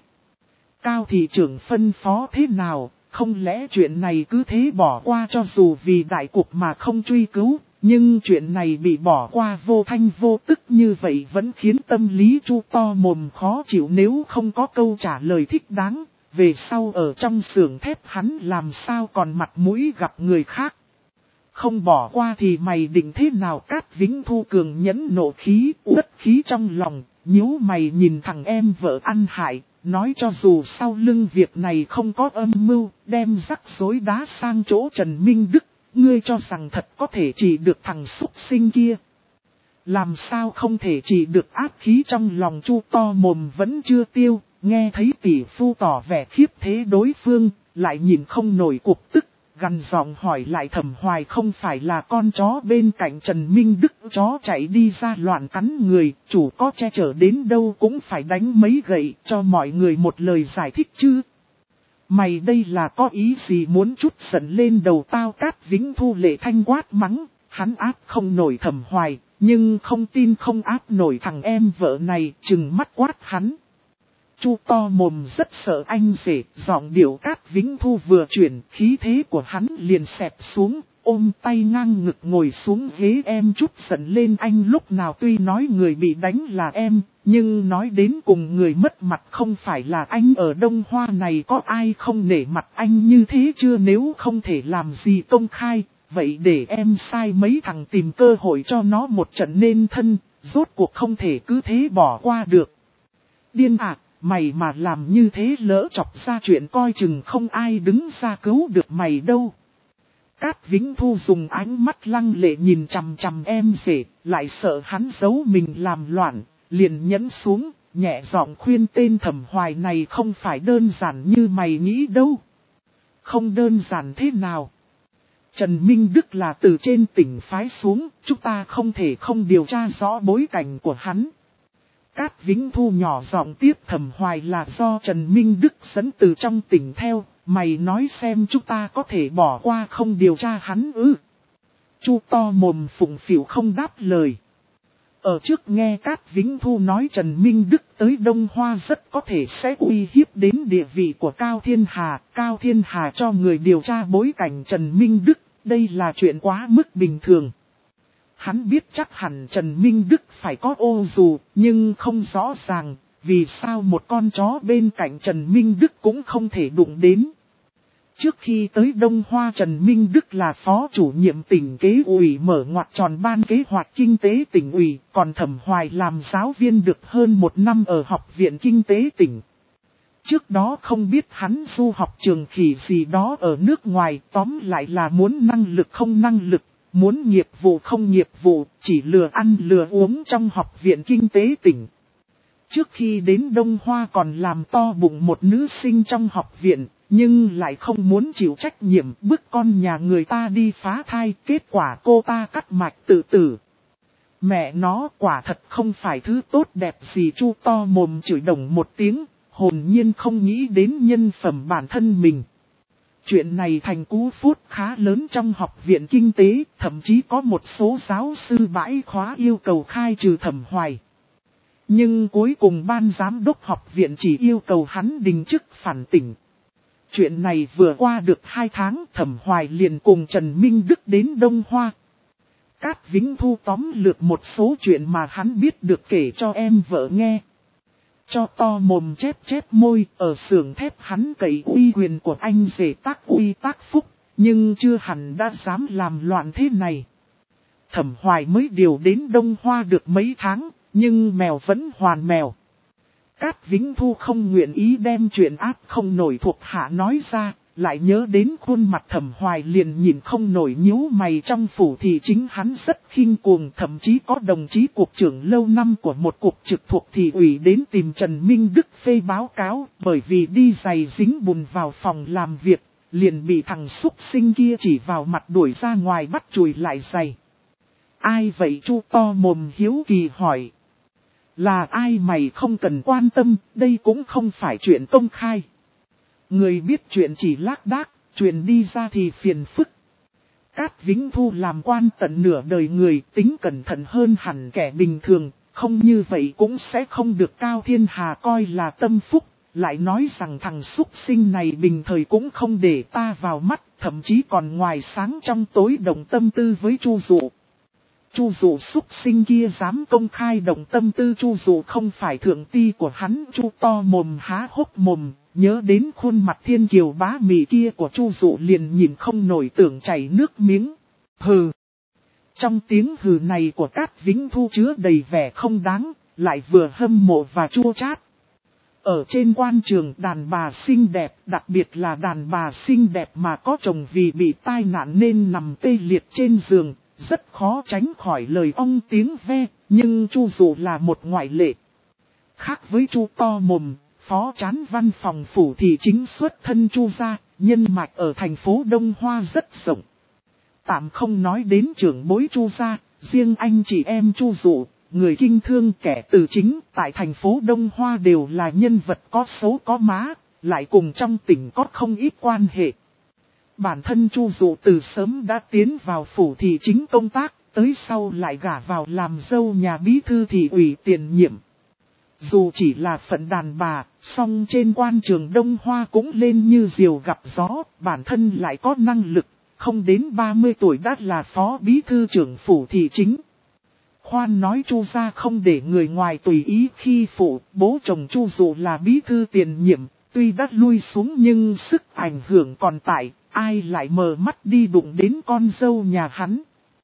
Cao thị trưởng phân phó thế nào, không lẽ chuyện này cứ thế bỏ qua, cho dù vì đại cục mà không truy cứu, nhưng chuyện này bị bỏ qua vô thanh vô tức như vậy vẫn khiến tâm lý Chu to mồm khó chịu. Nếu không có câu trả lời thích đáng, về sau ở trong xưởng thép hắn làm sao còn mặt mũi gặp người khác. Không bỏ qua thì mày định thế nào? Cát Vĩnh Thu cường nhẫn nộ khí, uất khí trong lòng, nhíu mày nhìn thằng em vợ ăn hại, nói cho dù sau lưng việc này không có âm mưu, đem rắc rối đá sang chỗ Trần Minh Đức, ngươi cho rằng thật có thể trị được thằng súc sinh kia. Làm sao không thể trị được? Ác khí trong lòng Chu to mồm vẫn chưa tiêu, nghe thấy tỷ phu tỏ vẻ khiếp thế đối phương, lại nhìn không nổi cục tức. Gằn giọng hỏi lại, Thẩm Hoài không phải là con chó bên cạnh Trần Minh Đức, chó chạy đi ra loạn cắn người, chủ có che chở đến đâu cũng phải đánh mấy gậy, cho mọi người một lời giải thích chứ. Mày đây là có ý gì, muốn chút giận lên đầu tao? Cát Vĩnh Thu lệ thanh quát mắng, hắn áp không nổi Thẩm Hoài, nhưng không tin không áp nổi thằng em vợ này, trừng mắt quát hắn. Chu to mồm rất sợ anh rể, giọng điệu Cát Vĩnh Thu vừa chuyển, khí thế của hắn liền xẹp xuống, ôm tay ngang ngực ngồi xuống ghế. Em chút giận lên anh lúc nào tuy nói người bị đánh là em, nhưng nói đến cùng người mất mặt không phải là anh. Ở Đông Hoa này có ai không nể mặt anh như thế chưa? Nếu không thể làm gì công khai, vậy để em sai mấy thằng tìm cơ hội cho nó một trận nên thân, rốt cuộc không thể cứ thế bỏ qua được. Điên ạ! Mày mà làm như thế lỡ chọc ra chuyện coi chừng không ai đứng ra cứu được mày đâu. Cát Vĩnh Thu dùng ánh mắt lăng lệ nhìn chằm chằm em rể, lại sợ hắn giấu mình làm loạn, liền nhẫn xuống, nhẹ giọng khuyên, tên Thẩm Hoài này không phải đơn giản như mày nghĩ đâu. Không đơn giản thế nào? Trần Minh Đức là từ trên tỉnh phái xuống, chúng ta không thể không điều tra rõ bối cảnh của hắn. Cát Vĩnh Thu nhỏ giọng tiếp, Thẩm Hoài là do Trần Minh Đức dẫn từ trong tỉnh theo, mày nói xem chúng ta có thể bỏ qua không điều tra hắn ư? Chu to mồm phụng phịu không đáp lời. Ở trước nghe Cát Vĩnh Thu nói Trần Minh Đức tới Đông Hoa rất có thể sẽ uy hiếp đến địa vị của Cao Thiên Hà, Cao Thiên Hà cho người điều tra bối cảnh Trần Minh Đức, đây là chuyện quá mức bình thường. Hắn biết chắc hẳn Trần Minh Đức phải có ô dù, nhưng không rõ ràng, vì sao một con chó bên cạnh Trần Minh Đức cũng không thể đụng đến. Trước khi tới Đông Hoa, Trần Minh Đức là phó chủ nhiệm tỉnh kế ủy mở ngoặt tròn ban kế hoạch kinh tế tỉnh ủy, còn Thẩm Hoài làm giáo viên được hơn một năm ở Học viện Kinh tế tỉnh. Trước đó không biết hắn du học trường khỉ gì đó ở nước ngoài, tóm lại là muốn năng lực không năng lực, muốn nghiệp vụ không nghiệp vụ, chỉ lừa ăn lừa uống trong Học viện Kinh tế tỉnh. Trước khi đến Đông Hoa còn làm to bụng một nữ sinh trong học viện, nhưng lại không muốn chịu trách nhiệm bức con nhà người ta đi phá thai, kết quả cô ta cắt mạch tự tử. Mẹ nó quả thật không phải thứ tốt đẹp gì. Chu to mồm chửi đồng một tiếng, hồn nhiên không nghĩ đến nhân phẩm bản thân mình. Chuyện này thành cú phút khá lớn trong Học viện Kinh tế, thậm chí có một số giáo sư bãi khóa yêu cầu khai trừ Thẩm Hoài. Nhưng cuối cùng ban giám đốc học viện chỉ yêu cầu hắn đình chức phản tỉnh. Chuyện này vừa qua được hai tháng, Thẩm Hoài liền cùng Trần Minh Đức đến Đông Hoa. Cát Vĩnh Thu tóm lược một số chuyện mà hắn biết được kể cho em vợ nghe. Cho to mồm chép chép môi, ở xưởng thép hắn cậy uy quyền của anh rể Tác Uy Tác Phúc, nhưng chưa hẳn đã dám làm loạn thế này. Thẩm Hoài mới điều đến Đông Hoa được mấy tháng, nhưng mèo vẫn hoàn mèo. Cát Vĩnh Thu không nguyện ý đem chuyện ác không nổi thuộc hạ nói ra, lại nhớ đến khuôn mặt Thẩm Hoài liền nhìn không nổi nhíu mày. Trong phủ thì chính hắn rất khinh cuồng, thậm chí có đồng chí cục trưởng lâu năm của một cục trực thuộc thị ủy đến tìm Trần Minh Đức phê báo cáo, bởi vì đi giày dính bùn vào phòng làm việc, liền bị thằng xúc sinh kia chỉ vào mặt đuổi ra ngoài bắt chùi lại giày. Ai vậy? Chu to mồm hiếu kỳ hỏi. Là ai mày không cần quan tâm, đây cũng không phải chuyện công khai. Người biết chuyện chỉ lác đác, chuyện đi ra thì phiền phức. Cát Vĩnh Thu làm quan tận nửa đời người, tính cẩn thận hơn hẳn kẻ bình thường, không như vậy cũng sẽ không được Cao Thiên Hà coi là tâm phúc. Lại nói rằng thằng xúc sinh này bình thời cũng không để ta vào mắt, thậm chí còn ngoài sáng trong tối động tâm tư với Chu Dụ. Chu Dụ xúc sinh kia dám công khai động tâm tư Chu Dụ không phải thượng ti của hắn. Chu to mồm há hốc mồm, nhớ đến khuôn mặt thiên kiều bá mị kia của Chu Dụ liền nhìn không nổi tưởng chảy nước miếng. Hừ. Trong tiếng hừ này của Cát Vĩnh Thu chứa đầy vẻ không đáng, lại vừa hâm mộ và chua chát. Ở trên quan trường, đàn bà xinh đẹp, đặc biệt là đàn bà xinh đẹp mà có chồng vì bị tai nạn nên nằm tê liệt trên giường, rất khó tránh khỏi lời ong tiếng ve, nhưng Chu Dụ là một ngoại lệ. Khác với Chu to mồm, phó trán văn phòng phủ thị chính xuất thân Chu gia, nhân mạch ở thành phố Đông Hoa rất rộng. Tạm không nói đến trưởng bối Chu gia, riêng anh chị em Chu Dụ, người kinh thương kẻ từ chính tại thành phố Đông Hoa đều là nhân vật có số có má, lại cùng trong tỉnh có không ít quan hệ. Bản thân Chu Dụ từ sớm đã tiến vào phủ thị chính công tác, tới sau lại gả vào làm dâu nhà bí thư thị ủy tiền nhiệm. Dù chỉ là phận đàn bà, song trên quan trường Đông Hoa cũng lên như diều gặp gió, bản thân lại có năng lực, không đến ba mươi tuổi đã là phó bí thư trưởng phủ thị chính. Khoan nói Chu gia không để người ngoài tùy ý khi phụ, bố chồng Chu Dụ là bí thư tiền nhiệm, tuy đã lui xuống nhưng sức ảnh hưởng còn tại, ai lại mờ mắt đi đụng đến con dâu nhà hắn.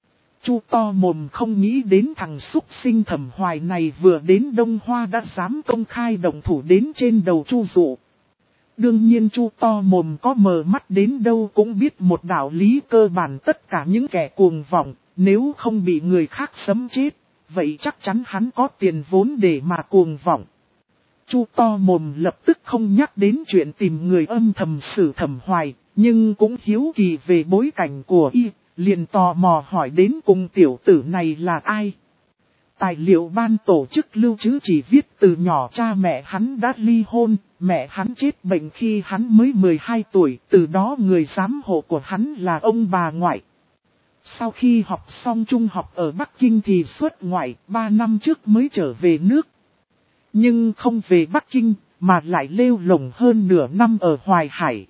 Chu to mồm không nghĩ đến thằng xúc sinh Thẩm Hoài này vừa đến Đông Hoa đã dám công khai động thủ đến trên đầu Chu Dụ. Đương nhiên Chu to mồm có mờ mắt đến đâu cũng biết một đạo lý cơ bản, tất cả những kẻ cuồng vọng, nếu không bị người khác sấm chết, vậy chắc chắn hắn có tiền vốn để mà cuồng vọng. Chu to mồm lập tức không nhắc đến chuyện tìm người âm thầm xử Thẩm Hoài, nhưng cũng hiếu kỳ về bối cảnh của y, liền tò mò hỏi đến cùng tiểu tử này là ai. Tài liệu ban tổ chức lưu trữ chỉ viết từ nhỏ cha mẹ hắn đã ly hôn, mẹ hắn chết bệnh khi hắn mới mười hai tuổi, từ đó người giám hộ của hắn là ông bà ngoại. Sau khi học xong trung học ở Bắc Kinh thì xuất ngoại, ba năm trước mới trở về nước. Nhưng không về Bắc Kinh, mà lại lêu lổng hơn nửa năm ở Hoài Hải.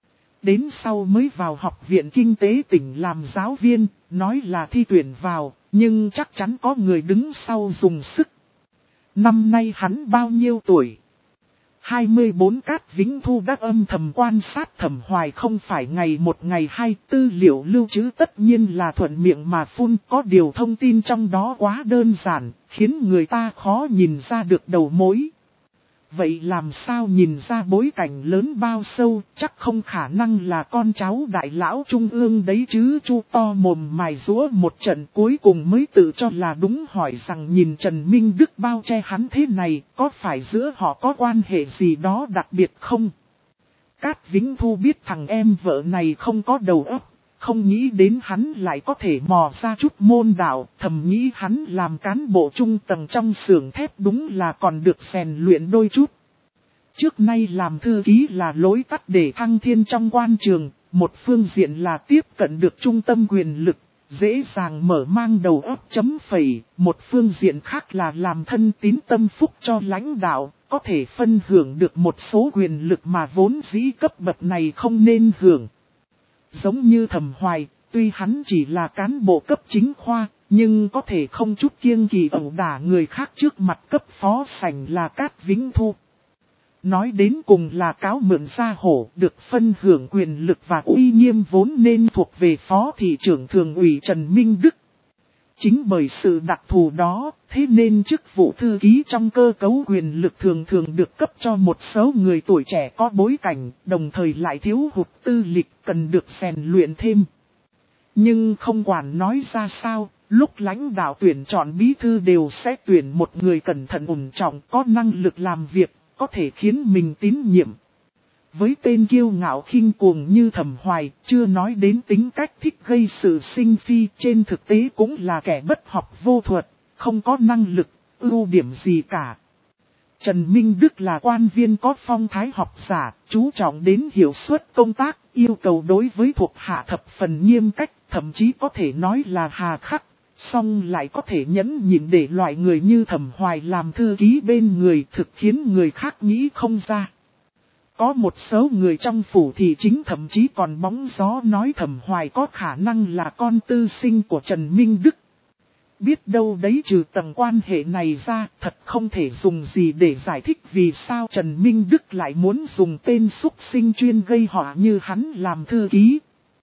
Đến sau mới vào Học viện Kinh tế tỉnh làm giáo viên, nói là thi tuyển vào, nhưng chắc chắn có người đứng sau dùng sức. Năm nay hắn bao nhiêu tuổi? hai mươi bốn Cát Vĩnh Thu đã âm thầm quan sát Thẩm Hoài không phải ngày một ngày hai, tư liệu lưu trữ tất nhiên là thuận miệng mà phun, có điều thông tin trong đó quá đơn giản, khiến người ta khó nhìn ra được đầu mối. Vậy làm sao nhìn ra bối cảnh lớn bao sâu, chắc không khả năng là con cháu đại lão trung ương đấy chứ. Chu to mồm mài rũa một trận cuối cùng mới tự cho là đúng, hỏi rằng nhìn Trần Minh Đức bao che hắn thế này, có phải giữa họ có quan hệ gì đó đặc biệt không? Cát Vĩnh Thu biết thằng em vợ này không có đầu óc. Không nghĩ đến hắn lại có thể mò ra chút môn đạo, thầm nghĩ hắn làm cán bộ trung tầng trong xưởng thép đúng là còn được rèn luyện đôi chút. Trước nay làm thư ký là lối tắt để thăng thiên trong quan trường, một phương diện là tiếp cận được trung tâm quyền lực, dễ dàng mở mang đầu óc chấm phẩy, một phương diện khác là làm thân tín tâm phúc cho lãnh đạo, có thể phân hưởng được một số quyền lực mà vốn dĩ cấp bậc này không nên hưởng. Giống như Thẩm Hoài, tuy hắn chỉ là cán bộ cấp chính khoa, nhưng có thể không chút kiêng kỵ ẩu đả người khác trước mặt cấp phó sảnh là Cát Vĩnh Thu. Nói đến cùng là cáo mượn gia hổ, được phân hưởng quyền lực và uy nghiêm vốn nên thuộc về phó thị trưởng thường ủy Trần Minh Đức. Chính bởi sự đặc thù đó, thế nên chức vụ thư ký trong cơ cấu quyền lực thường thường được cấp cho một số người tuổi trẻ có bối cảnh, đồng thời lại thiếu hụt tư lịch cần được rèn luyện thêm. Nhưng không quản nói ra sao, lúc lãnh đạo tuyển chọn bí thư đều sẽ tuyển một người cẩn thận ổn trọng, có năng lực làm việc, có thể khiến mình tín nhiệm. Với tên kiêu ngạo khinh cuồng như Thẩm Hoài, chưa nói đến tính cách thích gây sự sinh phi, trên thực tế cũng là kẻ bất học vô thuật, không có năng lực, ưu điểm gì cả. Trần Minh Đức là quan viên có phong thái học giả, chú trọng đến hiệu suất công tác, yêu cầu đối với thuộc hạ thập phần nghiêm cách, thậm chí có thể nói là hà khắc, song lại có thể nhẫn nhịn để loại người như Thẩm Hoài làm thư ký bên người, thực khiến người khác nghĩ không ra. Có một số người trong phủ thị chính thậm chí còn bóng gió nói Thẩm Hoài có khả năng là con tư sinh của Trần Minh Đức. Biết đâu đấy trừ tầng quan hệ này ra, thật không thể dùng gì để giải thích vì sao Trần Minh Đức lại muốn dùng tên xúc sinh chuyên gây họa như hắn làm thư ký.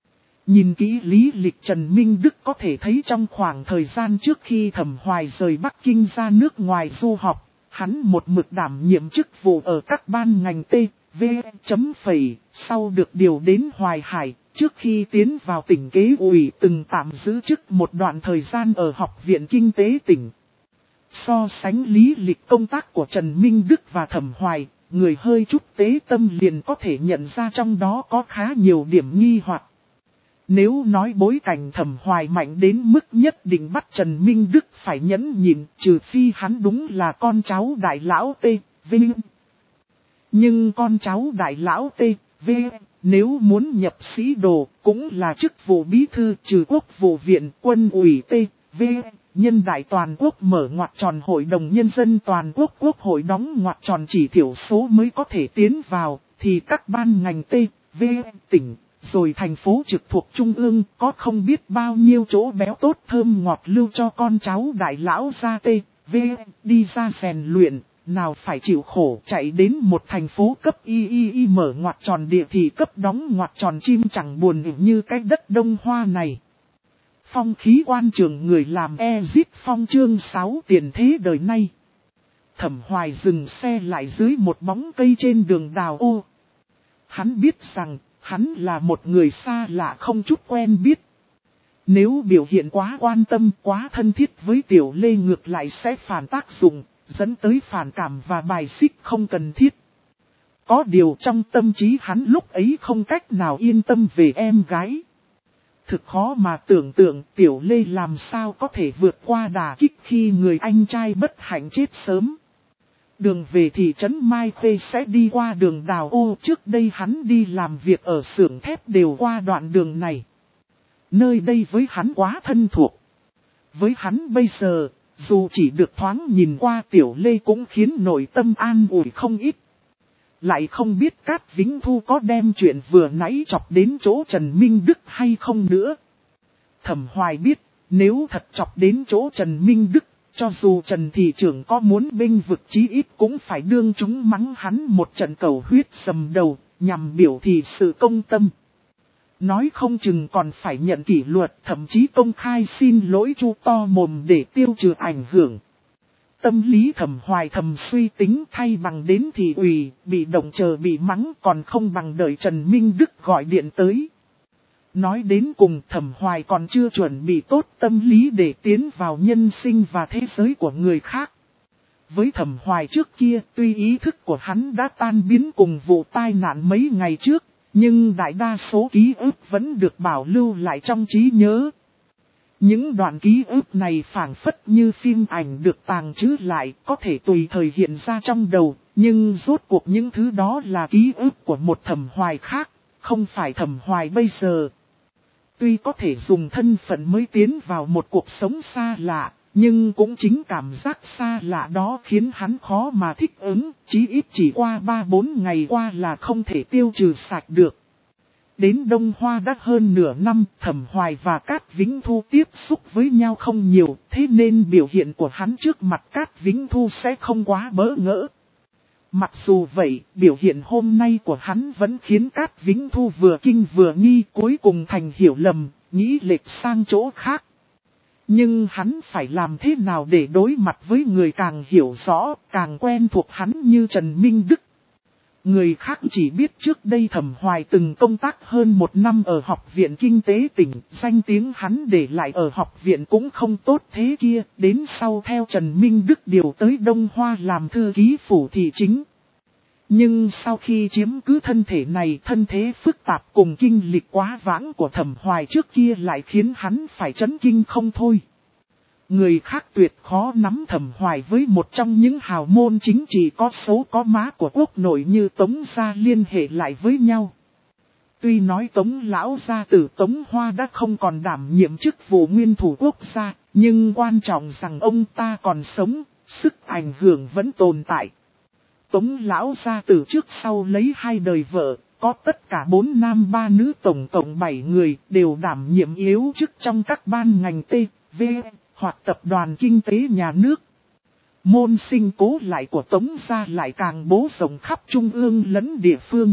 Nhìn kỹ lý lịch Trần Minh Đức có thể thấy trong khoảng thời gian trước khi Thẩm Hoài rời Bắc Kinh ra nước ngoài du học, hắn một mực đảm nhiệm chức vụ ở các ban ngành T, V, chấm phẩy, sau được điều đến Hoài Hải, trước khi tiến vào tỉnh kế ủy từng tạm giữ chức một đoạn thời gian ở Học viện Kinh tế tỉnh. So sánh lý lịch công tác của Trần Minh Đức và Thẩm Hoài, người hơi chút tế tâm liền có thể nhận ra trong đó có khá nhiều điểm nghi hoặc. Nếu nói bối cảnh Thẩm Hoài mạnh đến mức nhất định bắt Trần Minh Đức phải nhẫn nhịn, trừ phi hắn đúng là con cháu đại lão T, Vinh. Nhưng con cháu đại lão T, V, nếu muốn nhập sĩ đồ, cũng là chức vụ bí thư trừ quốc vụ viện quân ủy T, V, nhân đại toàn quốc mở ngoặc tròn hội đồng nhân dân toàn quốc quốc hội đóng ngoặc tròn chỉ thiểu số mới có thể tiến vào, thì các ban ngành T, V, tỉnh, rồi thành phố trực thuộc trung ương có không biết bao nhiêu chỗ béo tốt thơm ngọt lưu cho con cháu đại lão ra T, V, đi ra rèn luyện. Nào phải chịu khổ chạy đến một thành phố cấp y y y mở ngoặc tròn địa thị cấp đóng ngoặc tròn chim chẳng buồn như cái đất Đông Hoa này. Phong khí quan trường người làm e-zip phong chương sáu tiền thế đời nay. Thẩm Hoài dừng xe lại dưới một bóng cây trên đường đào ô. Hắn biết rằng, hắn là một người xa lạ không chút quen biết. Nếu biểu hiện quá quan tâm, quá thân thiết với Tiểu Lê ngược lại sẽ phản tác dụng, dẫn tới phản cảm và bài xích không cần thiết. Có điều trong tâm trí hắn lúc ấy không cách nào yên tâm về em gái. Thực khó mà tưởng tượng Tiểu Lê làm sao có thể vượt qua đả kích khi người anh trai bất hạnh chết sớm. Đường về thị trấn Mai Khê sẽ đi qua đường đào ô, trước đây hắn đi làm việc ở xưởng thép đều qua đoạn đường này. Nơi đây với hắn quá thân thuộc. Với hắn bây giờ, dù chỉ được thoáng nhìn qua Tiểu Lê cũng khiến nội tâm an ủi không ít. Lại không biết Cát Vĩnh Thu có đem chuyện vừa nãy chọc đến chỗ Trần Minh Đức hay không nữa. Thẩm Hoài biết, nếu thật chọc đến chỗ Trần Minh Đức, Cho dù Trần thị trưởng có muốn bênh vực chí ít cũng phải đương chúng mắng hắn một trận cầu huyết sầm đầu, nhằm biểu thị sự công tâm. Nói không chừng còn phải nhận kỷ luật, thậm chí công khai xin lỗi chu to mồm để tiêu trừ ảnh hưởng. Tâm lý Thẩm Hoài thầm suy tính, thay bằng đến thị ủy, bị động chờ bị mắng còn không bằng đợi Trần Minh Đức gọi điện tới. Nói đến cùng Thẩm Hoài còn chưa chuẩn bị tốt tâm lý để tiến vào nhân sinh và thế giới của người khác. Với Thẩm Hoài trước kia, tuy ý thức của hắn đã tan biến cùng vụ tai nạn mấy ngày trước, nhưng đại đa số ký ức vẫn được bảo lưu lại trong trí nhớ. Những đoạn ký ức này phảng phất như phim ảnh được tàng trữ lại, có thể tùy thời hiện ra trong đầu, nhưng rốt cuộc những thứ đó là ký ức của một Thẩm Hoài khác, không phải Thẩm Hoài bây giờ. Tuy có thể dùng thân phận mới tiến vào một cuộc sống xa lạ, nhưng cũng chính cảm giác xa lạ đó khiến hắn khó mà thích ứng, chí ít chỉ qua ba bốn ngày qua là không thể tiêu trừ sạch được. Đến Đông Hoa đã hơn nửa năm, Thẩm Hoài và Cát Vĩnh Thu tiếp xúc với nhau không nhiều, thế nên biểu hiện của hắn trước mặt Cát Vĩnh Thu sẽ không quá bỡ ngỡ. Mặc dù vậy, biểu hiện hôm nay của hắn vẫn khiến Cát Vĩnh Thu vừa kinh vừa nghi, cuối cùng thành hiểu lầm, nghĩ lệch sang chỗ khác. Nhưng hắn phải làm thế nào để đối mặt với người càng hiểu rõ, càng quen thuộc hắn như Trần Minh Đức. Người khác chỉ biết trước đây Thẩm Hoài từng công tác hơn một năm ở Học viện Kinh tế tỉnh, danh tiếng hắn để lại ở học viện cũng không tốt thế kia, đến sau theo Trần Minh Đức điều tới Đông Hoa làm thư ký phủ thị chính. Nhưng sau khi chiếm cứ thân thể này, thân thế phức tạp cùng kinh lịch quá vãng của Thẩm Hoài trước kia lại khiến hắn phải chấn kinh không thôi. Người khác tuyệt khó nắm Thẩm Hoài với một trong những hào môn chính trị có số có má của quốc nội như Tống gia liên hệ lại với nhau. Tuy nói Tống lão gia tử Tống Hoa đã không còn đảm nhiệm chức vụ nguyên thủ quốc gia, nhưng quan trọng rằng ông ta còn sống, sức ảnh hưởng vẫn tồn tại. Tống lão gia tử trước sau lấy hai đời vợ, có tất cả bốn nam ba nữ tổng cộng bảy người đều đảm nhiệm yếu chức trong các ban ngành T, V, hoặc tập đoàn kinh tế nhà nước. Môn sinh cố lại của Tống gia lại càng bố rộng khắp trung ương lẫn địa phương.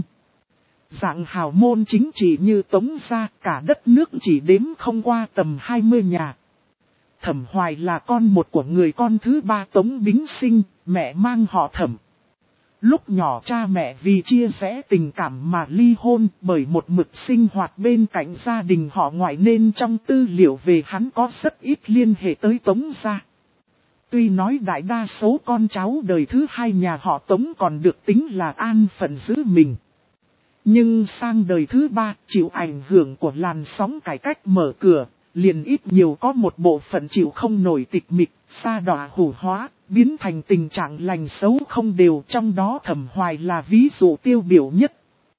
Dạng hào môn chính trị như Tống gia, cả đất nước chỉ đếm không qua tầm hai mươi nhà. Thẩm Hoài là con một của người con thứ ba Tống Bính Sinh, mẹ mang họ Thẩm. Lúc nhỏ cha mẹ vì chia rẽ tình cảm mà ly hôn, bởi một mực sinh hoạt bên cạnh gia đình họ ngoại nên trong tư liệu về hắn có rất ít liên hệ tới Tống gia. Tuy nói đại đa số con cháu đời thứ hai nhà họ Tống còn được tính là an phận giữ mình. Nhưng sang đời thứ ba, chịu ảnh hưởng của làn sóng cải cách mở cửa, liền ít nhiều có một bộ phận chịu không nổi tịch mịch, sa đọa hủ hóa, biến thành tình trạng lành xấu không đều, trong đó Thẩm Hoài là ví dụ tiêu biểu nhất.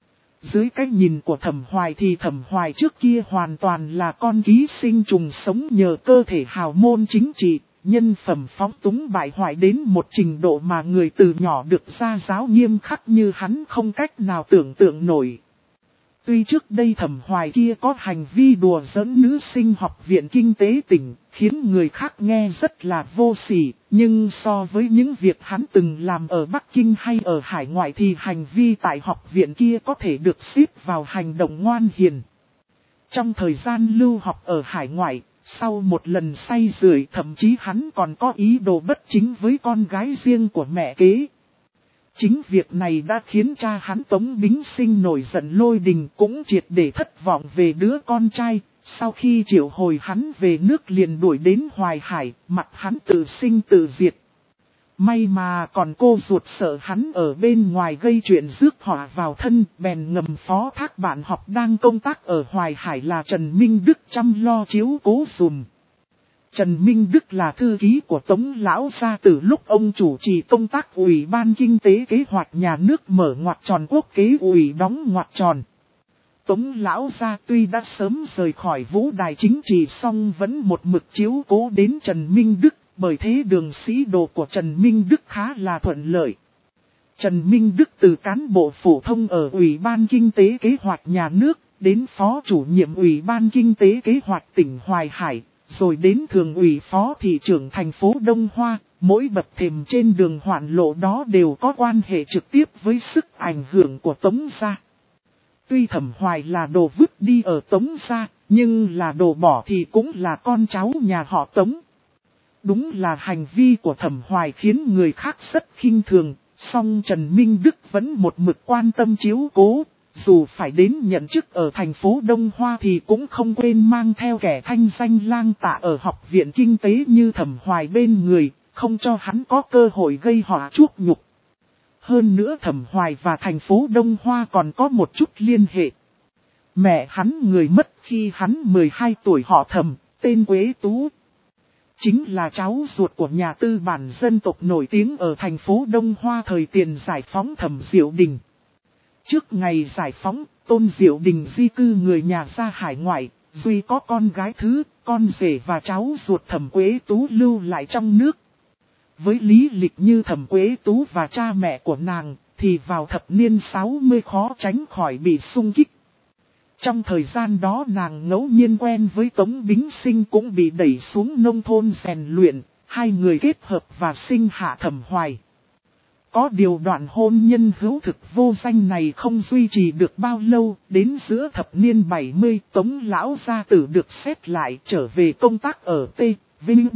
Dưới cái nhìn của Thẩm Hoài thì Thẩm Hoài trước kia hoàn toàn là con ký sinh trùng sống nhờ cơ thể hào môn chính trị, nhân phẩm phóng túng bại hoại đến một trình độ mà người từ nhỏ được gia giáo nghiêm khắc như hắn không cách nào tưởng tượng nổi. Tuy trước đây Thẩm Hoài kia có hành vi đùa giỡn nữ sinh Học viện Kinh tế tỉnh, khiến người khác nghe rất là vô sỉ, nhưng so với những việc hắn từng làm ở Bắc Kinh hay ở hải ngoại thì hành vi tại học viện kia có thể được xếp vào hành động ngoan hiền. Trong thời gian lưu học ở hải ngoại, sau một lần say rưởi thậm chí hắn còn có ý đồ bất chính với con gái riêng của mẹ kế. Chính việc này đã khiến cha hắn Tống Bính Sinh nổi giận lôi đình, cũng triệt để thất vọng về đứa con trai. Sau khi triệu hồi hắn về nước liền đuổi đến Hoài Hải, mặc hắn tự sinh tự diệt. May mà còn cô ruột sợ hắn ở bên ngoài gây chuyện rước họa vào thân, bèn ngầm phó thác bạn học đang công tác ở Hoài Hải là Trần Minh Đức chăm lo chiếu cố dùm. Trần Minh Đức là thư ký của Tống lão gia từ lúc ông chủ trì công tác Ủy ban Kinh tế Kế hoạch nhà nước mở ngoặc tròn quốc kế ủy đóng ngoặc tròn. Tống lão gia tuy đã sớm rời khỏi vũ đài chính trị song vẫn một mực chiếu cố đến Trần Minh Đức, bởi thế đường sĩ đồ của Trần Minh Đức khá là thuận lợi. Trần Minh Đức từ cán bộ phổ thông ở Ủy ban Kinh tế Kế hoạch nhà nước đến phó chủ nhiệm Ủy ban Kinh tế Kế hoạch tỉnh Hoài Hải, rồi đến thường ủy phó thị trưởng thành phố Đông Hoa, mỗi bậc thềm trên đường hoạn lộ đó đều có quan hệ trực tiếp với sức ảnh hưởng của Tống gia. Tuy Thẩm Hoài là đồ vứt đi ở Tống gia, nhưng là đồ bỏ thì cũng là con cháu nhà họ Tống. Đúng là hành vi của Thẩm Hoài khiến người khác rất khinh thường, song Trần Minh Đức vẫn một mực quan tâm chiếu cố. Dù phải đến nhận chức ở thành phố Đông Hoa thì cũng không quên mang theo kẻ thanh danh lang tạ ở học viện kinh tế như Thẩm Hoài bên người, không cho hắn có cơ hội gây họa chuốc nhục. Hơn nữa Thẩm Hoài và thành phố Đông Hoa còn có một chút liên hệ. Mẹ hắn người mất khi hắn mười hai tuổi họ Thẩm, tên Quế Tú. Chính là cháu ruột của nhà tư bản dân tộc nổi tiếng ở thành phố Đông Hoa thời tiền giải phóng Thẩm Diệu Đình. Trước ngày giải phóng, Tôn Diệu Đình di cư người nhà ra hải ngoại, duy có con gái thứ, con rể và cháu ruột Thẩm Quế Tú lưu lại trong nước. Với lý lịch như Thẩm Quế Tú và cha mẹ của nàng, thì vào thập niên sáu mươi khó tránh khỏi bị xung kích. Trong thời gian đó nàng ngẫu nhiên quen với Tống Bính Sinh cũng bị đẩy xuống nông thôn rèn luyện, hai người kết hợp và sinh hạ Thẩm Hoài. Có điều đoạn hôn nhân hữu thực vô danh này không duy trì được bao lâu, đến giữa thập niên bảy mươi Tống Lão Gia Tử được xét lại trở về công tác ở T. Vinh.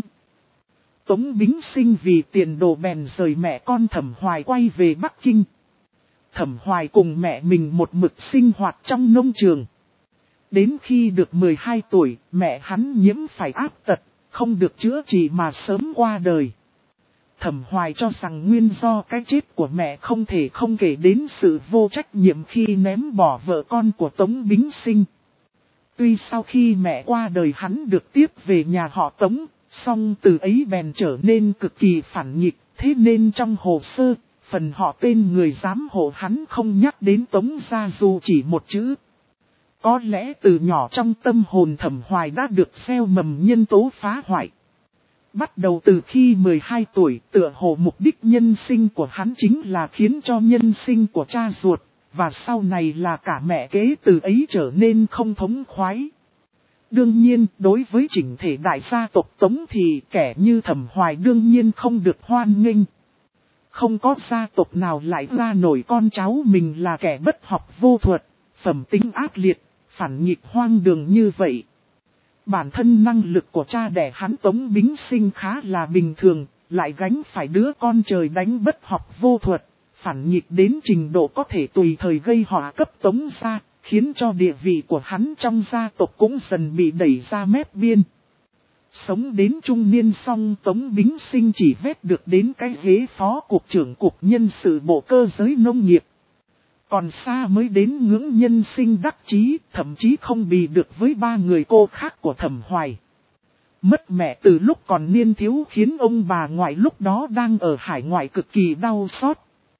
Tống Bính Sinh vì tiền đồ bèn rời mẹ con Thẩm Hoài quay về Bắc Kinh. Thẩm Hoài cùng mẹ mình một mực sinh hoạt trong nông trường. Đến khi được mười hai tuổi, mẹ hắn nhiễm phải áp tật, không được chữa trị mà sớm qua đời. Thẩm Hoài cho rằng nguyên do cái chết của mẹ không thể không kể đến sự vô trách nhiệm khi ném bỏ vợ con của Tống Bính Sinh. Tuy sau khi mẹ qua đời hắn được tiếp về nhà họ Tống, song từ ấy bèn trở nên cực kỳ phản nghịch, thế nên trong hồ sơ, phần họ tên người giám hộ hắn không nhắc đến Tống gia dù chỉ một chữ. Có lẽ từ nhỏ trong tâm hồn Thẩm Hoài đã được gieo mầm nhân tố phá hoại. Bắt đầu từ khi mười hai tuổi, tựa hồ mục đích nhân sinh của hắn chính là khiến cho nhân sinh của cha ruột, và sau này là cả mẹ kế từ ấy trở nên không thống khoái. Đương nhiên, đối với chỉnh thể đại gia tộc Tống thì kẻ như Thẩm Hoài đương nhiên không được hoan nghênh. Không có gia tộc nào lại ra nổi con cháu mình là kẻ bất học vô thuật, phẩm tính ác liệt, phản nghịch hoang đường như vậy. Bản thân năng lực của cha đẻ hắn Tống Bính Sinh khá là bình thường, lại gánh phải đứa con trời đánh bất học vô thuật, phản nghịch đến trình độ có thể tùy thời gây họa cấp Tống gia, khiến cho địa vị của hắn trong gia tộc cũng dần bị đẩy ra mép biên. Sống đến trung niên xong Tống Bính Sinh chỉ vét được đến cái ghế phó cục trưởng cục nhân sự bộ cơ giới nông nghiệp. Còn xa mới đến ngưỡng nhân sinh đắc chí, thậm chí không bì được với ba người cô khác của Thẩm Hoài. Mất mẹ từ lúc còn niên thiếu khiến ông bà ngoại lúc đó đang ở hải ngoại cực kỳ đau xót.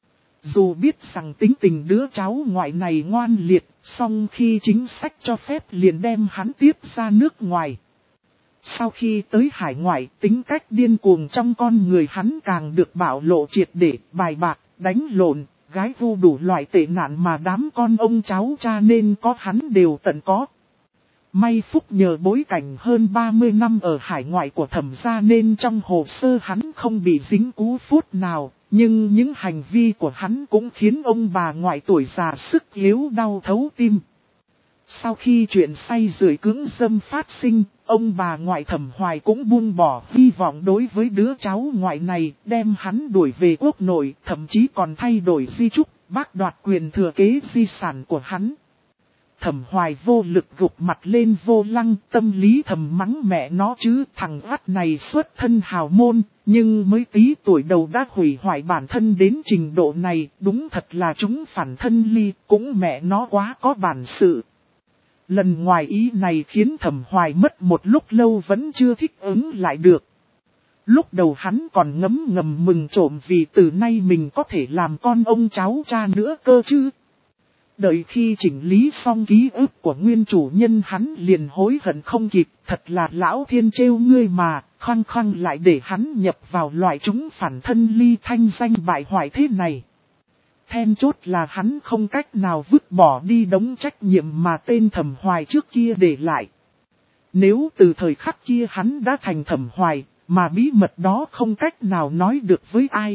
Dù biết rằng tính tình đứa cháu ngoại này ngoan liệt, song khi chính sách cho phép liền đem hắn tiếp ra nước ngoài. Sau khi tới hải ngoại, tính cách điên cuồng trong con người hắn càng được bảo lộ triệt để, bài bạc, đánh lộn, gái vu đủ loại tệ nạn mà đám con ông cháu cha nên có hắn đều tận có. May phúc nhờ bối cảnh hơn ba mươi năm ở hải ngoại của Thẩm gia nên trong hồ sơ hắn không bị dính cú phút nào, nhưng những hành vi của hắn cũng khiến ông bà ngoại tuổi già sức yếu đau thấu tim. Sau khi chuyện say rưởi cưỡng dâm phát sinh, ông bà ngoại Thẩm Hoài cũng buông bỏ hy vọng đối với đứa cháu ngoại này, đem hắn đuổi về quốc nội, thậm chí còn thay đổi di chúc, bác đoạt quyền thừa kế di sản của hắn. Thẩm Hoài vô lực gục mặt lên vô lăng, tâm lý thầm mắng mẹ nó chứ, thằng vắt này xuất thân hào môn, nhưng mới tí tuổi đầu đã hủy hoại bản thân đến trình độ này, đúng thật là chúng phản thân ly, cũng mẹ nó quá có bản sự. Lần ngoài ý này khiến Thẩm Hoài mất một lúc lâu vẫn chưa thích ứng lại được. Lúc đầu hắn còn ngấm ngầm mừng trộm vì từ nay mình có thể làm con ông cháu cha nữa cơ chứ. Đợi khi chỉnh lý xong ký ức của nguyên chủ nhân hắn liền hối hận không kịp, thật là lão thiên trêu ngươi mà, khăng khăng lại để hắn nhập vào loại chúng phản thân ly thanh danh bại hoại thế này. Then chốt là hắn không cách nào vứt bỏ đi đống trách nhiệm mà tên Thẩm Hoài trước kia để lại. Nếu từ thời khắc kia hắn đã thành Thẩm Hoài, mà bí mật đó không cách nào nói được với ai.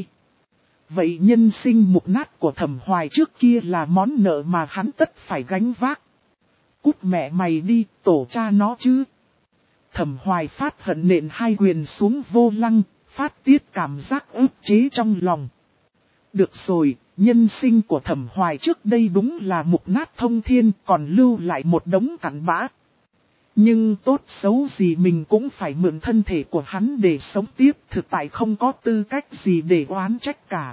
Vậy nhân sinh mục nát của Thẩm Hoài trước kia là món nợ mà hắn tất phải gánh vác. Cút mẹ mày đi, tổ cha nó chứ. Thẩm Hoài phát hận nện hai quyền xuống vô lăng, phát tiết cảm giác ức chế trong lòng. Được rồi, nhân sinh của Thẩm Hoài trước đây đúng là mục nát thông thiên, còn lưu lại một đống cặn bã. Nhưng tốt xấu gì mình cũng phải mượn thân thể của hắn để sống tiếp, thực tại không có tư cách gì để oán trách cả.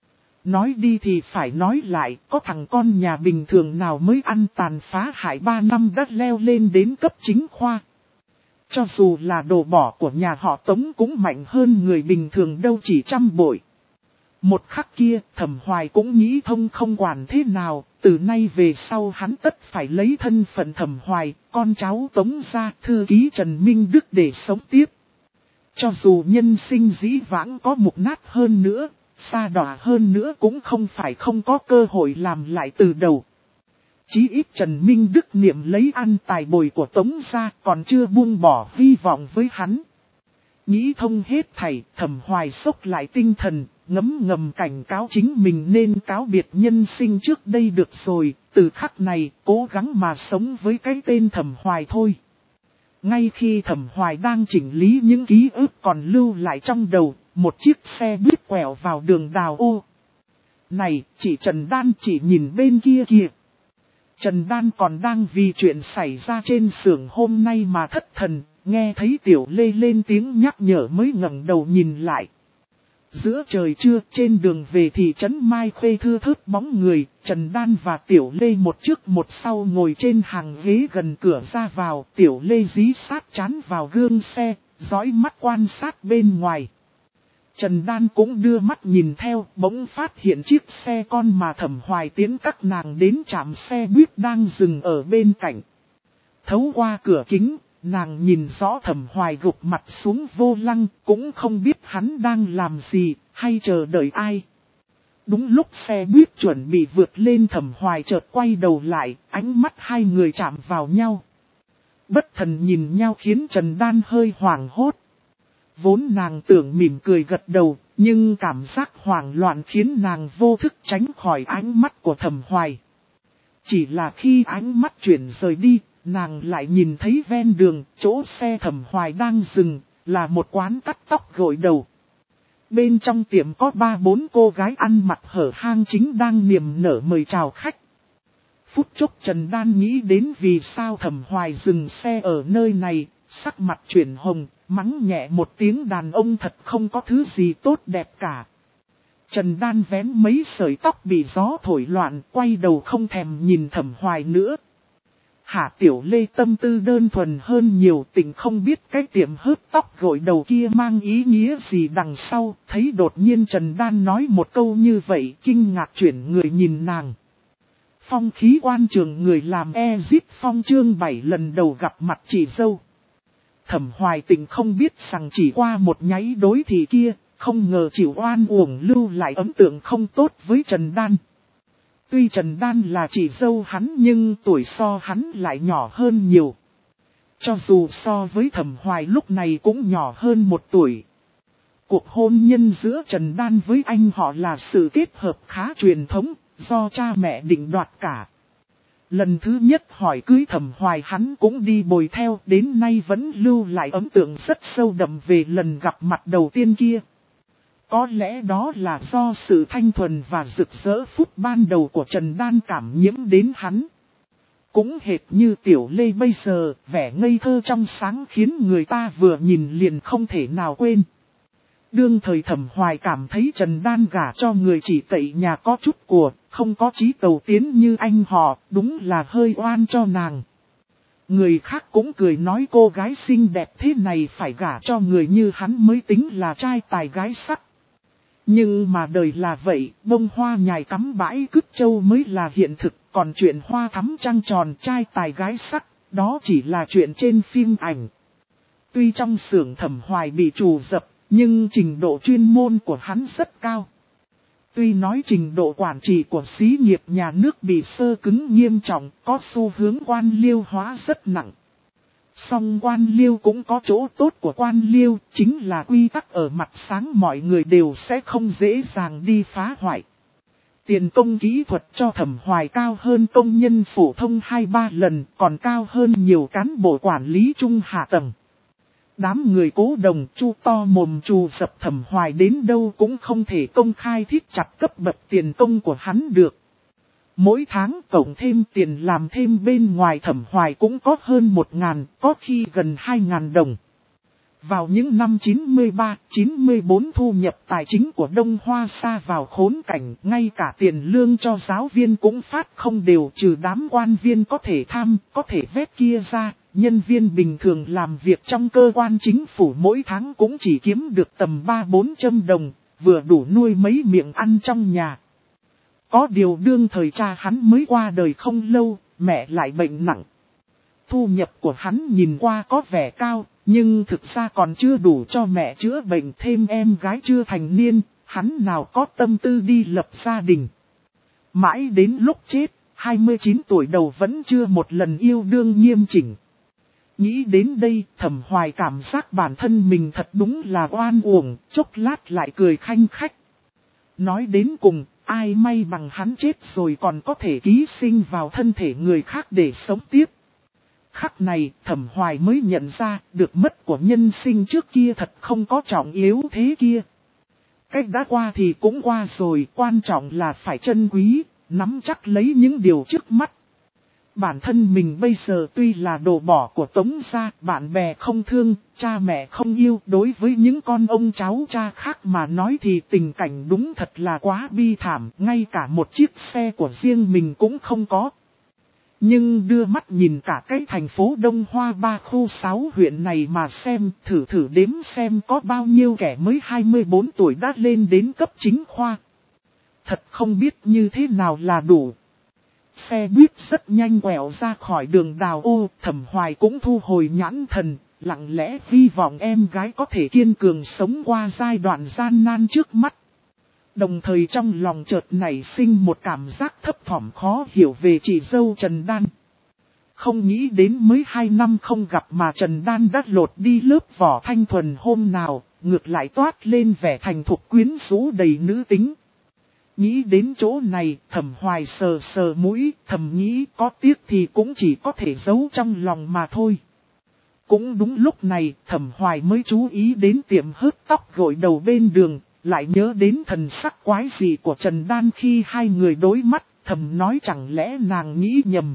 Nói đi thì phải nói lại, có thằng con nhà bình thường nào mới ăn tàn phá hại ba năm đã leo lên đến cấp chính khoa. Cho dù là đồ bỏ của nhà họ Tống cũng mạnh hơn người bình thường đâu chỉ trăm bội. Một khắc kia, Thẩm Hoài cũng nghĩ thông không quản thế nào, từ nay về sau hắn tất phải lấy thân phận Thẩm Hoài, con cháu Tống gia, thư ký Trần Minh Đức để sống tiếp. Cho dù nhân sinh dĩ vãng có mục nát hơn nữa, xa đọa hơn nữa cũng không phải không có cơ hội làm lại từ đầu. Chí ít Trần Minh Đức niệm lấy ăn tài bồi của Tống gia còn chưa buông bỏ hy vọng với hắn. Nghĩ thông hết thảy, Thẩm Hoài sốc lại tinh thần, ngấm ngầm cảnh cáo chính mình nên cáo biệt nhân sinh trước đây được rồi, từ khắc này cố gắng mà sống với cái tên Thẩm Hoài thôi. Ngay khi Thẩm Hoài đang chỉnh lý những ký ức còn lưu lại trong đầu, một chiếc xe buýt quẹo vào đường đào ô. Này, chị Trần Đan chỉ nhìn bên kia kìa. Trần Đan còn đang vì chuyện xảy ra trên xưởng hôm nay mà thất thần, nghe thấy Tiểu Lê lên tiếng nhắc nhở mới ngẩng đầu nhìn lại. Giữa trời trưa trên đường về thị trấn Mai Khê thưa thớt bóng người, Trần Đan và Tiểu Lê một trước một sau ngồi trên hàng ghế gần cửa ra vào, Tiểu Lê dí sát chán vào gương xe, dõi mắt quan sát bên ngoài. Trần Đan cũng đưa mắt nhìn theo, bỗng phát hiện chiếc xe con mà Thẩm Hoài tiến các nàng đến trạm xe buýt đang dừng ở bên cạnh. Thấu qua cửa kính, nàng nhìn rõ Thẩm Hoài gục mặt xuống vô lăng, cũng không biết hắn đang làm gì, hay chờ đợi ai. Đúng lúc xe buýt chuẩn bị vượt lên, Thẩm Hoài chợt quay đầu lại, ánh mắt hai người chạm vào nhau. Bất thần nhìn nhau khiến Trần Đan hơi hoảng hốt. Vốn nàng tưởng mỉm cười gật đầu, nhưng cảm giác hoảng loạn khiến nàng vô thức tránh khỏi ánh mắt của Thẩm Hoài. Chỉ là khi ánh mắt chuyển rời đi, nàng lại nhìn thấy ven đường, chỗ xe Thẩm Hoài đang dừng, là một quán cắt tóc gội đầu. Bên trong tiệm có ba bốn cô gái ăn mặc hở hang chính đang niềm nở mời chào khách. Phút chốc Trần Đan nghĩ đến vì sao Thẩm Hoài dừng xe ở nơi này, sắc mặt chuyển hồng, mắng nhẹ một tiếng đàn ông thật không có thứ gì tốt đẹp cả. Trần Đan vén mấy sợi tóc bị gió thổi loạn, quay đầu không thèm nhìn Thẩm Hoài nữa. Hạ Tiểu Lê tâm tư đơn thuần hơn nhiều, tình không biết cái tiệm hớt tóc gội đầu kia mang ý nghĩa gì đằng sau, thấy đột nhiên Trần Đan nói một câu như vậy, kinh ngạc chuyển người nhìn nàng. Phong khí quan trường người làm Ezit Phong chương bảy lần đầu gặp mặt chị dâu. Thẩm Hoài Tình không biết rằng chỉ qua một nháy đối thị kia, không ngờ chịu oan uổng lưu lại ấn tượng không tốt với Trần Đan. Tuy Trần Đan là chị dâu hắn nhưng tuổi so hắn lại nhỏ hơn nhiều. Cho dù so với Thẩm Hoài lúc này cũng nhỏ hơn một tuổi. Cuộc hôn nhân giữa Trần Đan với anh họ là sự kết hợp khá truyền thống, do cha mẹ định đoạt cả. Lần thứ nhất hỏi cưới Thẩm Hoài hắn cũng đi bồi theo, đến nay vẫn lưu lại ấn tượng rất sâu đậm về lần gặp mặt đầu tiên kia. Có lẽ đó là do sự thanh thuần và rực rỡ phút ban đầu của Trần Đan cảm nhiễm đến hắn. Cũng hệt như Tiểu Lê bây giờ, vẻ ngây thơ trong sáng khiến người ta vừa nhìn liền không thể nào quên. Đương thời Thẩm Hoài cảm thấy Trần Đan gả cho người chỉ cậy nhà có chút của, không có chí cầu tiến như anh họ, đúng là hơi oan cho nàng. Người khác cũng cười nói cô gái xinh đẹp thế này phải gả cho người như hắn mới tính là trai tài gái sắc. Nhưng mà đời là vậy, bông hoa nhài cắm bãi cứt châu mới là hiện thực, còn chuyện hoa thắm trăng tròn trai tài gái sắc, đó chỉ là chuyện trên phim ảnh. Tuy trong xưởng Thẩm Hoài bị trù dập, nhưng trình độ chuyên môn của hắn rất cao. Tuy nói trình độ quản trị của xí nghiệp nhà nước bị sơ cứng nghiêm trọng, có xu hướng quan liêu hóa rất nặng. Song quan liêu cũng có chỗ tốt của quan liêu, chính là quy tắc ở mặt sáng mọi người đều sẽ không dễ dàng đi phá hoại. Tiền công kỹ thuật cho Thẩm Hoài cao hơn công nhân phổ thông hai ba lần, còn cao hơn nhiều cán bộ quản lý trung hạ tầng. Đám người cố đồng chu to mồm trù dập Thẩm Hoài đến đâu cũng không thể công khai thiết chặt cấp bậc tiền công của hắn được. Mỗi tháng cộng thêm tiền làm thêm bên ngoài Thẩm Hoài cũng có hơn một ngàn, có khi gần hai ngàn đồng. Vào những năm chín mươi ba, chín mươi bốn thu nhập tài chính của Đông Hoa sa vào khốn cảnh, ngay cả tiền lương cho giáo viên cũng phát không đều, trừ đám quan viên có thể tham, có thể vét kia ra, nhân viên bình thường làm việc trong cơ quan chính phủ mỗi tháng cũng chỉ kiếm được tầm ba bốn trăm đồng, vừa đủ nuôi mấy miệng ăn trong nhà. Có điều đương thời cha hắn mới qua đời không lâu, mẹ lại bệnh nặng. Thu nhập của hắn nhìn qua có vẻ cao, nhưng thực ra còn chưa đủ cho mẹ chữa bệnh, thêm em gái chưa thành niên, hắn nào có tâm tư đi lập gia đình. Mãi đến lúc chết, hai mươi chín tuổi đầu vẫn chưa một lần yêu đương nghiêm chỉnh. Nghĩ đến đây, Thẩm Hoài cảm giác bản thân mình thật đúng là oan uổng, chốc lát lại cười khanh khách. Nói đến cùng, ai may bằng hắn chết rồi còn có thể ký sinh vào thân thể người khác để sống tiếp. Khắc này, Thẩm Hoài mới nhận ra, được mất của nhân sinh trước kia thật không có trọng yếu thế kia. Cách đã qua thì cũng qua rồi, quan trọng là phải trân quý, nắm chắc lấy những điều trước mắt. Bản thân mình bây giờ tuy là đồ bỏ của Tống gia, bạn bè không thương, cha mẹ không yêu, đối với những con ông cháu cha khác mà nói thì tình cảnh đúng thật là quá bi thảm, ngay cả một chiếc xe của riêng mình cũng không có. Nhưng đưa mắt nhìn cả cái thành phố Đông Hoa ba khu sáu huyện này mà xem, thử thử đếm xem có bao nhiêu kẻ mới hai mươi bốn tuổi đã lên đến cấp chính khoa. Thật không biết như thế nào là đủ. Xe buýt rất nhanh quẹo ra khỏi đường đào ô, Thẩm Hoài cũng thu hồi nhãn thần, lặng lẽ hy vọng em gái có thể kiên cường sống qua giai đoạn gian nan trước mắt. Đồng thời trong lòng chợt nảy sinh một cảm giác thấp thỏm khó hiểu về chị dâu Trần Đan. Không nghĩ đến mới hai năm không gặp mà Trần Đan đã lột đi lớp vỏ thanh thuần hôm nào, ngược lại toát lên vẻ thành thục quyến rũ đầy nữ tính. Nghĩ đến chỗ này, Thẩm Hoài sờ sờ mũi, thầm nghĩ có tiếc thì cũng chỉ có thể giấu trong lòng mà thôi. Cũng đúng lúc này, Thẩm Hoài mới chú ý đến tiệm hớt tóc gội đầu bên đường, lại nhớ đến thần sắc quái dị của Trần Đan khi hai người đối mắt, thầm nói chẳng lẽ nàng nghĩ nhầm.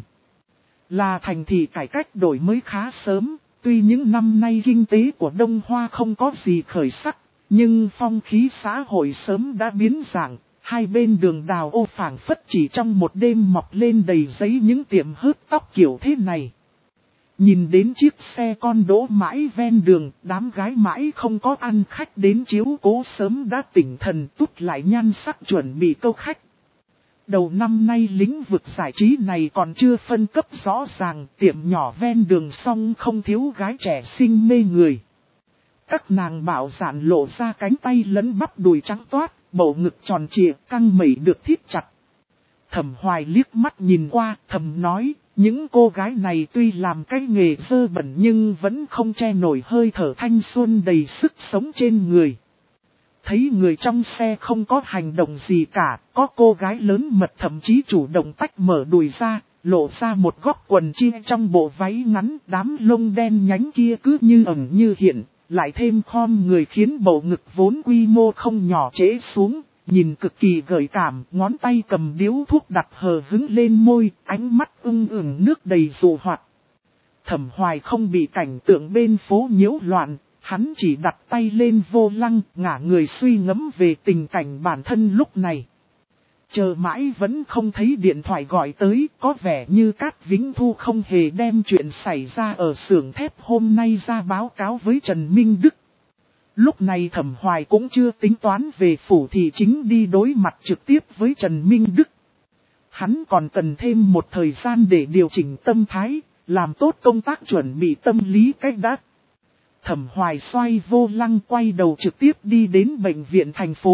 Là thành thị cải cách đổi mới khá sớm, tuy những năm nay kinh tế của Đông Hoa không có gì khởi sắc, nhưng phong khí xã hội sớm đã biến dạng. Hai bên đường đào ô phảng phất chỉ trong một đêm mọc lên đầy giấy những tiệm hớt tóc kiểu thế này. Nhìn đến chiếc xe con đỗ mãi ven đường, đám gái mãi không có ăn khách đến chiếu cố sớm đã tỉnh thần tút lại nhan sắc chuẩn bị câu khách. Đầu năm nay lĩnh vực giải trí này còn chưa phân cấp rõ ràng, tiệm nhỏ ven đường song không thiếu gái trẻ xinh mê người. Các nàng bảo dạn lộ ra cánh tay lẫn bắp đùi trắng toát, bầu ngực tròn trịa, căng mẩy được thít chặt. Thẩm Hoài liếc mắt nhìn qua, thầm nói, những cô gái này tuy làm cái nghề dơ bẩn nhưng vẫn không che nổi hơi thở thanh xuân đầy sức sống trên người. Thấy người trong xe không có hành động gì cả, có cô gái lớn mật thậm chí chủ động tách mở đùi ra, lộ ra một góc quần chi trong bộ váy ngắn, đám lông đen nhánh kia cứ như ẩn như hiện. Lại thêm khom người khiến bầu ngực vốn quy mô không nhỏ trễ xuống, nhìn cực kỳ gợi cảm, ngón tay cầm điếu thuốc đặt hờ hứng lên môi, ánh mắt ưng ửng nước đầy dụ hoạt. Thẩm Hoài không bị cảnh tượng bên phố nhiễu loạn, hắn chỉ đặt tay lên vô lăng, ngả người suy ngẫm về tình cảnh bản thân lúc này. Chờ mãi vẫn không thấy điện thoại gọi tới, có vẻ như Cát Vĩnh Thu không hề đem chuyện xảy ra ở xưởng thép hôm nay ra báo cáo với Trần Minh Đức. Lúc này Thẩm Hoài cũng chưa tính toán về phủ thị chính đi đối mặt trực tiếp với Trần Minh Đức. Hắn còn cần thêm một thời gian để điều chỉnh tâm thái, làm tốt công tác chuẩn bị tâm lý cách đã. Thẩm Hoài xoay vô lăng quay đầu trực tiếp đi đến bệnh viện thành phố.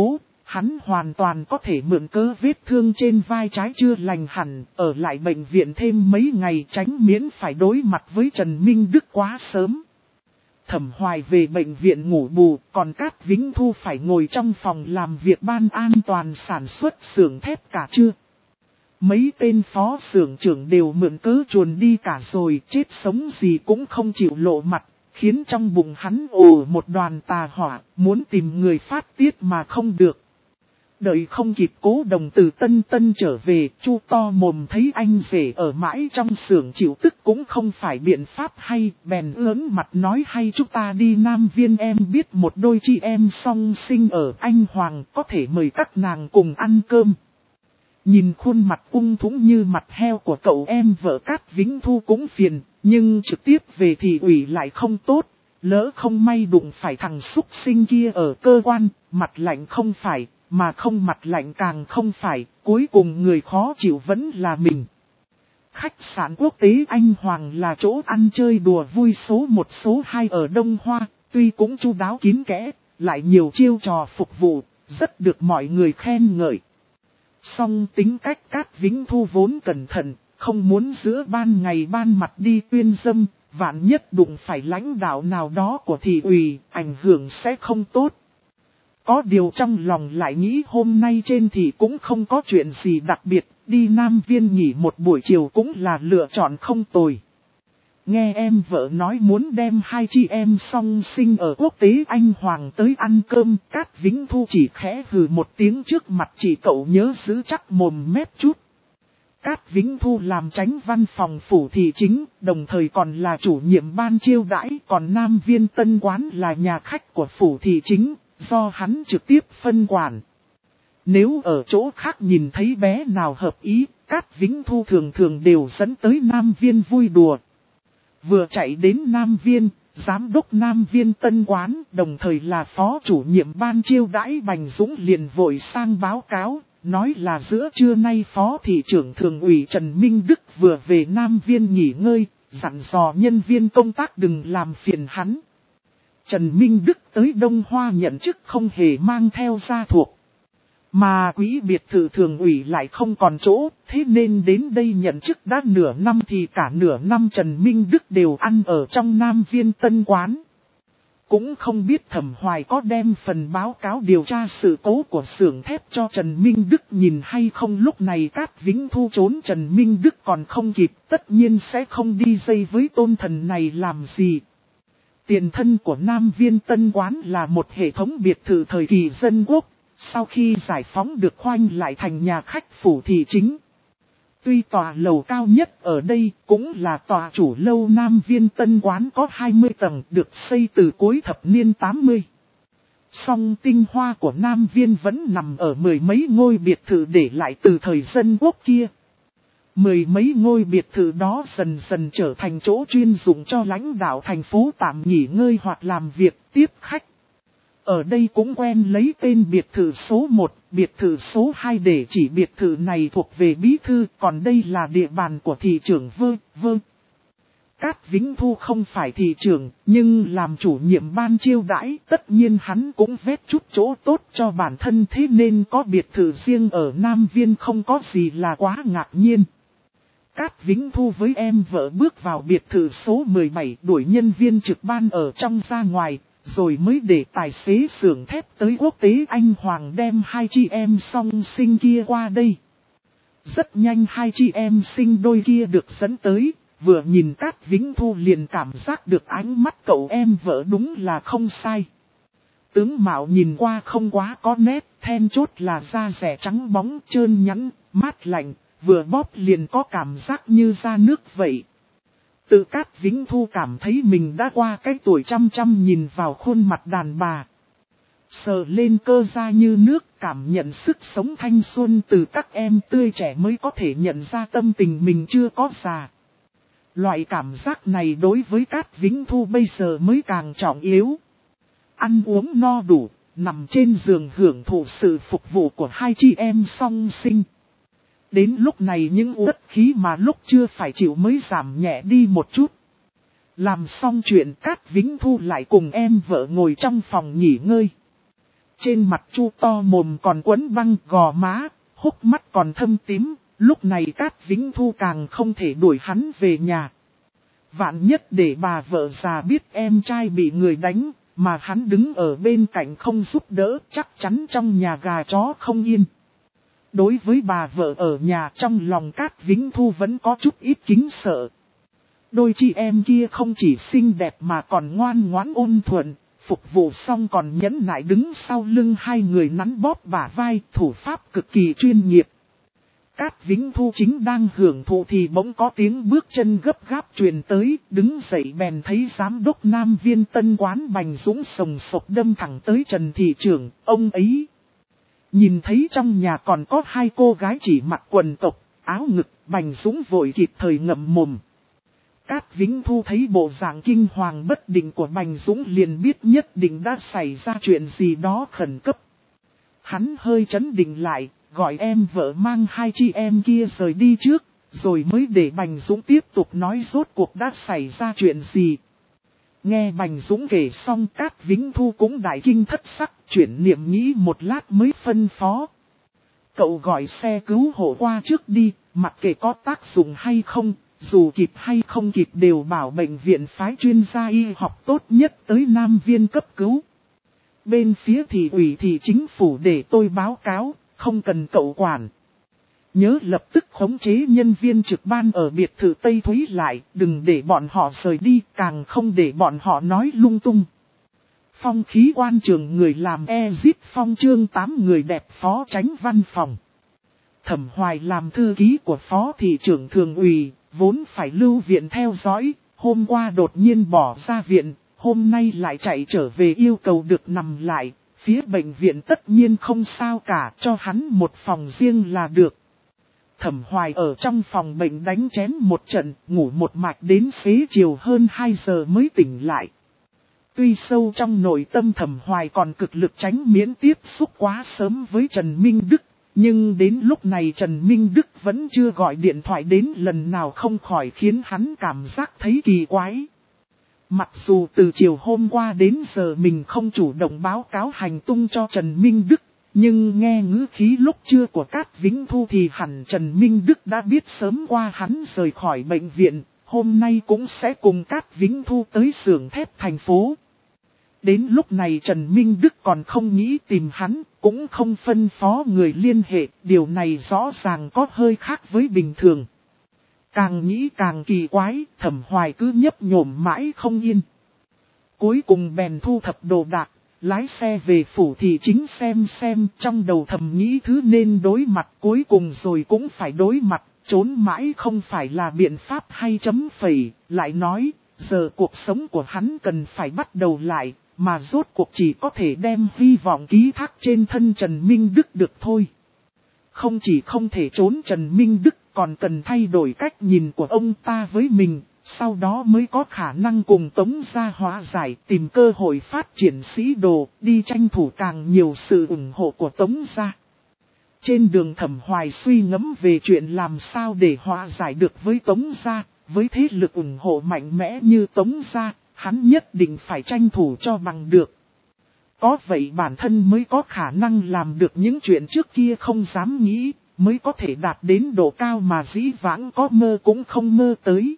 Hắn hoàn toàn có thể mượn cớ vết thương trên vai trái chưa lành hẳn, ở lại bệnh viện thêm mấy ngày tránh miễn phải đối mặt với Trần Minh Đức quá sớm. Thẩm Hoài về bệnh viện ngủ bù, còn Cát Vĩnh Thu phải ngồi trong phòng làm việc ban an toàn sản xuất xưởng thép cả trưa. Mấy tên phó xưởng trưởng đều mượn cớ chuồn đi cả rồi, chết sống gì cũng không chịu lộ mặt, khiến trong bụng hắn ồ một đoàn tà hỏa, muốn tìm người phát tiết mà không được. Đợi không kịp Cố Đồng từ Tân Tân trở về, Chu to mồm thấy anh rể ở mãi trong xưởng chịu tức cũng không phải biện pháp hay, bèn ớn mặt nói hay chúng ta đi Nam Viên, em biết một đôi chị em song sinh ở Anh Hoàng, có thể mời các nàng cùng ăn cơm. Nhìn khuôn mặt ung thúng như mặt heo của cậu em vợ Cát Vĩnh Thu cũng phiền, nhưng trực tiếp về thì ủy lại không tốt, lỡ không may đụng phải thằng súc sinh kia ở cơ quan, mặt lạnh không phải. Mà không mặt lạnh càng không phải, cuối cùng người khó chịu vẫn là mình. Khách sạn quốc tế Anh Hoàng là chỗ ăn chơi đùa vui số một số hai ở Đông Hoa, tuy cũng chu đáo kín kẽ, lại nhiều chiêu trò phục vụ, rất được mọi người khen ngợi. Song tính cách Cát Vĩnh Thu vốn cẩn thận, không muốn giữa ban ngày ban mặt đi tuyên dâm, vạn nhất đụng phải lãnh đạo nào đó của thị ủy, ảnh hưởng sẽ không tốt. Có điều trong lòng lại nghĩ hôm nay trên thì cũng không có chuyện gì đặc biệt, đi Nam Viên nghỉ một buổi chiều cũng là lựa chọn không tồi. Nghe em vợ nói muốn đem hai chị em song sinh ở quốc tế Anh Hoàng tới ăn cơm, Cát Vĩnh Thu chỉ khẽ hừ một tiếng trước mặt chị cậu nhớ giữ chắc mồm mép chút. Cát Vĩnh Thu làm chánh văn phòng phủ thị chính, đồng thời còn là chủ nhiệm ban chiêu đãi, còn Nam Viên Tân Quán là nhà khách của phủ thị chính, do hắn trực tiếp phân quản. Nếu ở chỗ khác nhìn thấy bé nào hợp ý, Cát Vĩnh Thu thường thường đều dẫn tới Nam Viên vui đùa. Vừa chạy đến Nam Viên, giám đốc Nam Viên Tân Quán, đồng thời là phó chủ nhiệm ban chiêu đãi Bành Dũng liền vội sang báo cáo, nói là giữa trưa nay phó thị trưởng thường ủy Trần Minh Đức vừa về Nam Viên nghỉ ngơi, dặn dò nhân viên công tác đừng làm phiền hắn. Trần Minh Đức tới Đông Hoa nhận chức không hề mang theo gia thuộc. Mà quỹ biệt thự thường ủy lại không còn chỗ, thế nên đến đây nhận chức đã nửa năm thì cả nửa năm Trần Minh Đức đều ăn ở trong Nam Viên Tân Quán. Cũng không biết Thẩm Hoài có đem phần báo cáo điều tra sự cố của xưởng thép cho Trần Minh Đức nhìn hay không. Lúc này Cát Vĩnh Thu trốn Trần Minh Đức còn không kịp, tất nhiên sẽ không đi dây với tôn thần này làm gì. Tiền thân của Nam Viên Tân Quán là một hệ thống biệt thự thời kỳ dân quốc, sau khi giải phóng được khoanh lại thành nhà khách phủ thị chính. Tuy tòa lầu cao nhất ở đây cũng là tòa chủ lâu Nam Viên Tân Quán có hai mươi tầng được xây từ cuối thập niên tám mươi. Song tinh hoa của Nam Viên vẫn nằm ở mười mấy ngôi biệt thự để lại từ thời dân quốc kia. Mười mấy ngôi biệt thự đó dần dần trở thành chỗ chuyên dụng cho lãnh đạo thành phố tạm nghỉ ngơi hoặc làm việc tiếp khách. Ở đây cũng quen lấy tên biệt thự số một, biệt thự số hai để chỉ biệt thự này thuộc về bí thư, còn đây là địa bàn của thị trưởng Vơ, Vơ. Cát Vĩnh Thu không phải thị trưởng, nhưng làm chủ nhiệm ban chiêu đãi, tất nhiên hắn cũng vét chút chỗ tốt cho bản thân, thế nên có biệt thự riêng ở Nam Viên không có gì là quá ngạc nhiên. Cát Vĩnh Thu với em vợ bước vào biệt thự số mười bảy, đuổi nhân viên trực ban ở trong ra ngoài, rồi mới để tài xế xưởng thép tới quốc tế Anh Hoàng đem hai chị em song sinh kia qua đây. Rất nhanh hai chị em sinh đôi kia được dẫn tới, vừa nhìn Cát Vĩnh Thu liền cảm giác được ánh mắt cậu em vợ đúng là không sai. Tướng mạo nhìn qua không quá có nét, then chốt là da rẻ trắng bóng trơn nhẵn, mát lạnh, vừa bóp liền có cảm giác như da nước vậy. Tự Cát Vĩnh Thu cảm thấy mình đã qua cái tuổi chăm chăm nhìn vào khuôn mặt đàn bà. Sờ lên cơ da như nước, cảm nhận sức sống thanh xuân từ các em tươi trẻ mới có thể nhận ra tâm tình mình chưa có già. Loại cảm giác này đối với Cát Vĩnh Thu bây giờ mới càng trọng yếu. Ăn uống no đủ, nằm trên giường hưởng thụ sự phục vụ của hai chị em song sinh. Đến lúc này những uất khí mà lúc chưa phải chịu mới giảm nhẹ đi một chút. Làm xong chuyện Cát Vĩnh Thu lại cùng em vợ ngồi trong phòng nghỉ ngơi. Trên mặt Chu to mồm còn quấn băng, gò má, hốc mắt còn thâm tím, lúc này Cát Vĩnh Thu càng không thể đuổi hắn về nhà. Vạn nhất để bà vợ già biết em trai bị người đánh, mà hắn đứng ở bên cạnh không giúp đỡ, chắc chắn trong nhà gà chó không yên. Đối với bà vợ ở nhà, trong lòng Cát Vĩnh Thu vẫn có chút ít kính sợ. Đôi chị em kia không chỉ xinh đẹp mà còn ngoan ngoãn ôn thuận, phục vụ xong còn nhẫn nại đứng sau lưng hai người nắn bóp bả vai, thủ pháp cực kỳ chuyên nghiệp. Cát Vĩnh Thu chính đang hưởng thụ thì bỗng có tiếng bước chân gấp gáp truyền tới, đứng dậy bèn thấy giám đốc Nam Viên Tân quán Bành Dũng sồng sộc đâm thẳng tới Trần thị trưởng, ông ấy. Nhìn thấy trong nhà còn có hai cô gái chỉ mặc quần tộc, áo ngực, Bành Dũng vội kịp thời ngậm mồm. Cát Vĩnh Thu thấy bộ dạng kinh hoàng bất định của Bành Dũng liền biết nhất định đã xảy ra chuyện gì đó khẩn cấp. Hắn hơi chấn định lại, gọi em vợ mang hai chị em kia rời đi trước, rồi mới để Bành Dũng tiếp tục nói rốt cuộc đã xảy ra chuyện gì. Nghe Bành Dũng kể xong Cát Vĩnh Thu cũng đại kinh thất sắc, chuyển niệm nghĩ một lát mới phân phó. Cậu gọi xe cứu hộ qua trước đi, mặc kệ có tác dụng hay không, dù kịp hay không kịp đều bảo bệnh viện phái chuyên gia y học tốt nhất tới Nam Viên cấp cứu. Bên phía thị ủy thị chính phủ để tôi báo cáo, không cần cậu quản. Nhớ lập tức khống chế nhân viên trực ban ở biệt thự Tây Thúy lại, đừng để bọn họ rời đi, càng không để bọn họ nói lung tung. Phong khí quan trường người làm Exit Phong chương tám người đẹp phó tránh văn phòng. Thẩm Hoài làm thư ký của phó thị trưởng thường ủy, vốn phải lưu viện theo dõi, hôm qua đột nhiên bỏ ra viện, hôm nay lại chạy trở về yêu cầu được nằm lại, phía bệnh viện tất nhiên không sao cả, cho hắn một phòng riêng là được. Thẩm Hoài ở trong phòng bệnh đánh chén một trận, ngủ một mạch đến xế chiều hơn hai giờ mới tỉnh lại. Tuy sâu trong nội tâm Thẩm Hoài còn cực lực tránh miễn tiếp xúc quá sớm với Trần Minh Đức, nhưng đến lúc này Trần Minh Đức vẫn chưa gọi điện thoại đến lần nào không khỏi khiến hắn cảm giác thấy kỳ quái. Mặc dù từ chiều hôm qua đến giờ mình không chủ động báo cáo hành tung cho Trần Minh Đức, nhưng nghe ngữ khí lúc trưa của Cát Vĩnh Thu thì hẳn Trần Minh Đức đã biết sớm qua hắn rời khỏi bệnh viện, hôm nay cũng sẽ cùng Cát Vĩnh Thu tới xưởng thép thành phố. Đến lúc này Trần Minh Đức còn không nghĩ tìm hắn, cũng không phân phó người liên hệ, điều này rõ ràng có hơi khác với bình thường. Càng nghĩ càng kỳ quái, Thẩm Hoài cứ nhấp nhổm mãi không yên. Cuối cùng bèn thu thập đồ đạc, lái xe về phủ thị chính xem xem, trong đầu thầm nghĩ thứ nên đối mặt cuối cùng rồi cũng phải đối mặt, trốn mãi không phải là biện pháp hay chấm phẩy, lại nói, giờ cuộc sống của hắn cần phải bắt đầu lại, mà rốt cuộc chỉ có thể đem hy vọng ký thác trên thân Trần Minh Đức được thôi. Không chỉ không thể trốn Trần Minh Đức, còn cần thay đổi cách nhìn của ông ta với mình, sau đó mới có khả năng cùng Tống gia hóa giải, tìm cơ hội phát triển sĩ đồ, đi tranh thủ càng nhiều sự ủng hộ của Tống gia. Trên đường Thẩm Hoài suy ngẫm về chuyện làm sao để hóa giải được với Tống gia, với thế lực ủng hộ mạnh mẽ như Tống gia, hắn nhất định phải tranh thủ cho bằng được. Có vậy bản thân mới có khả năng làm được những chuyện trước kia không dám nghĩ, mới có thể đạt đến độ cao mà dĩ vãng có mơ cũng không mơ tới.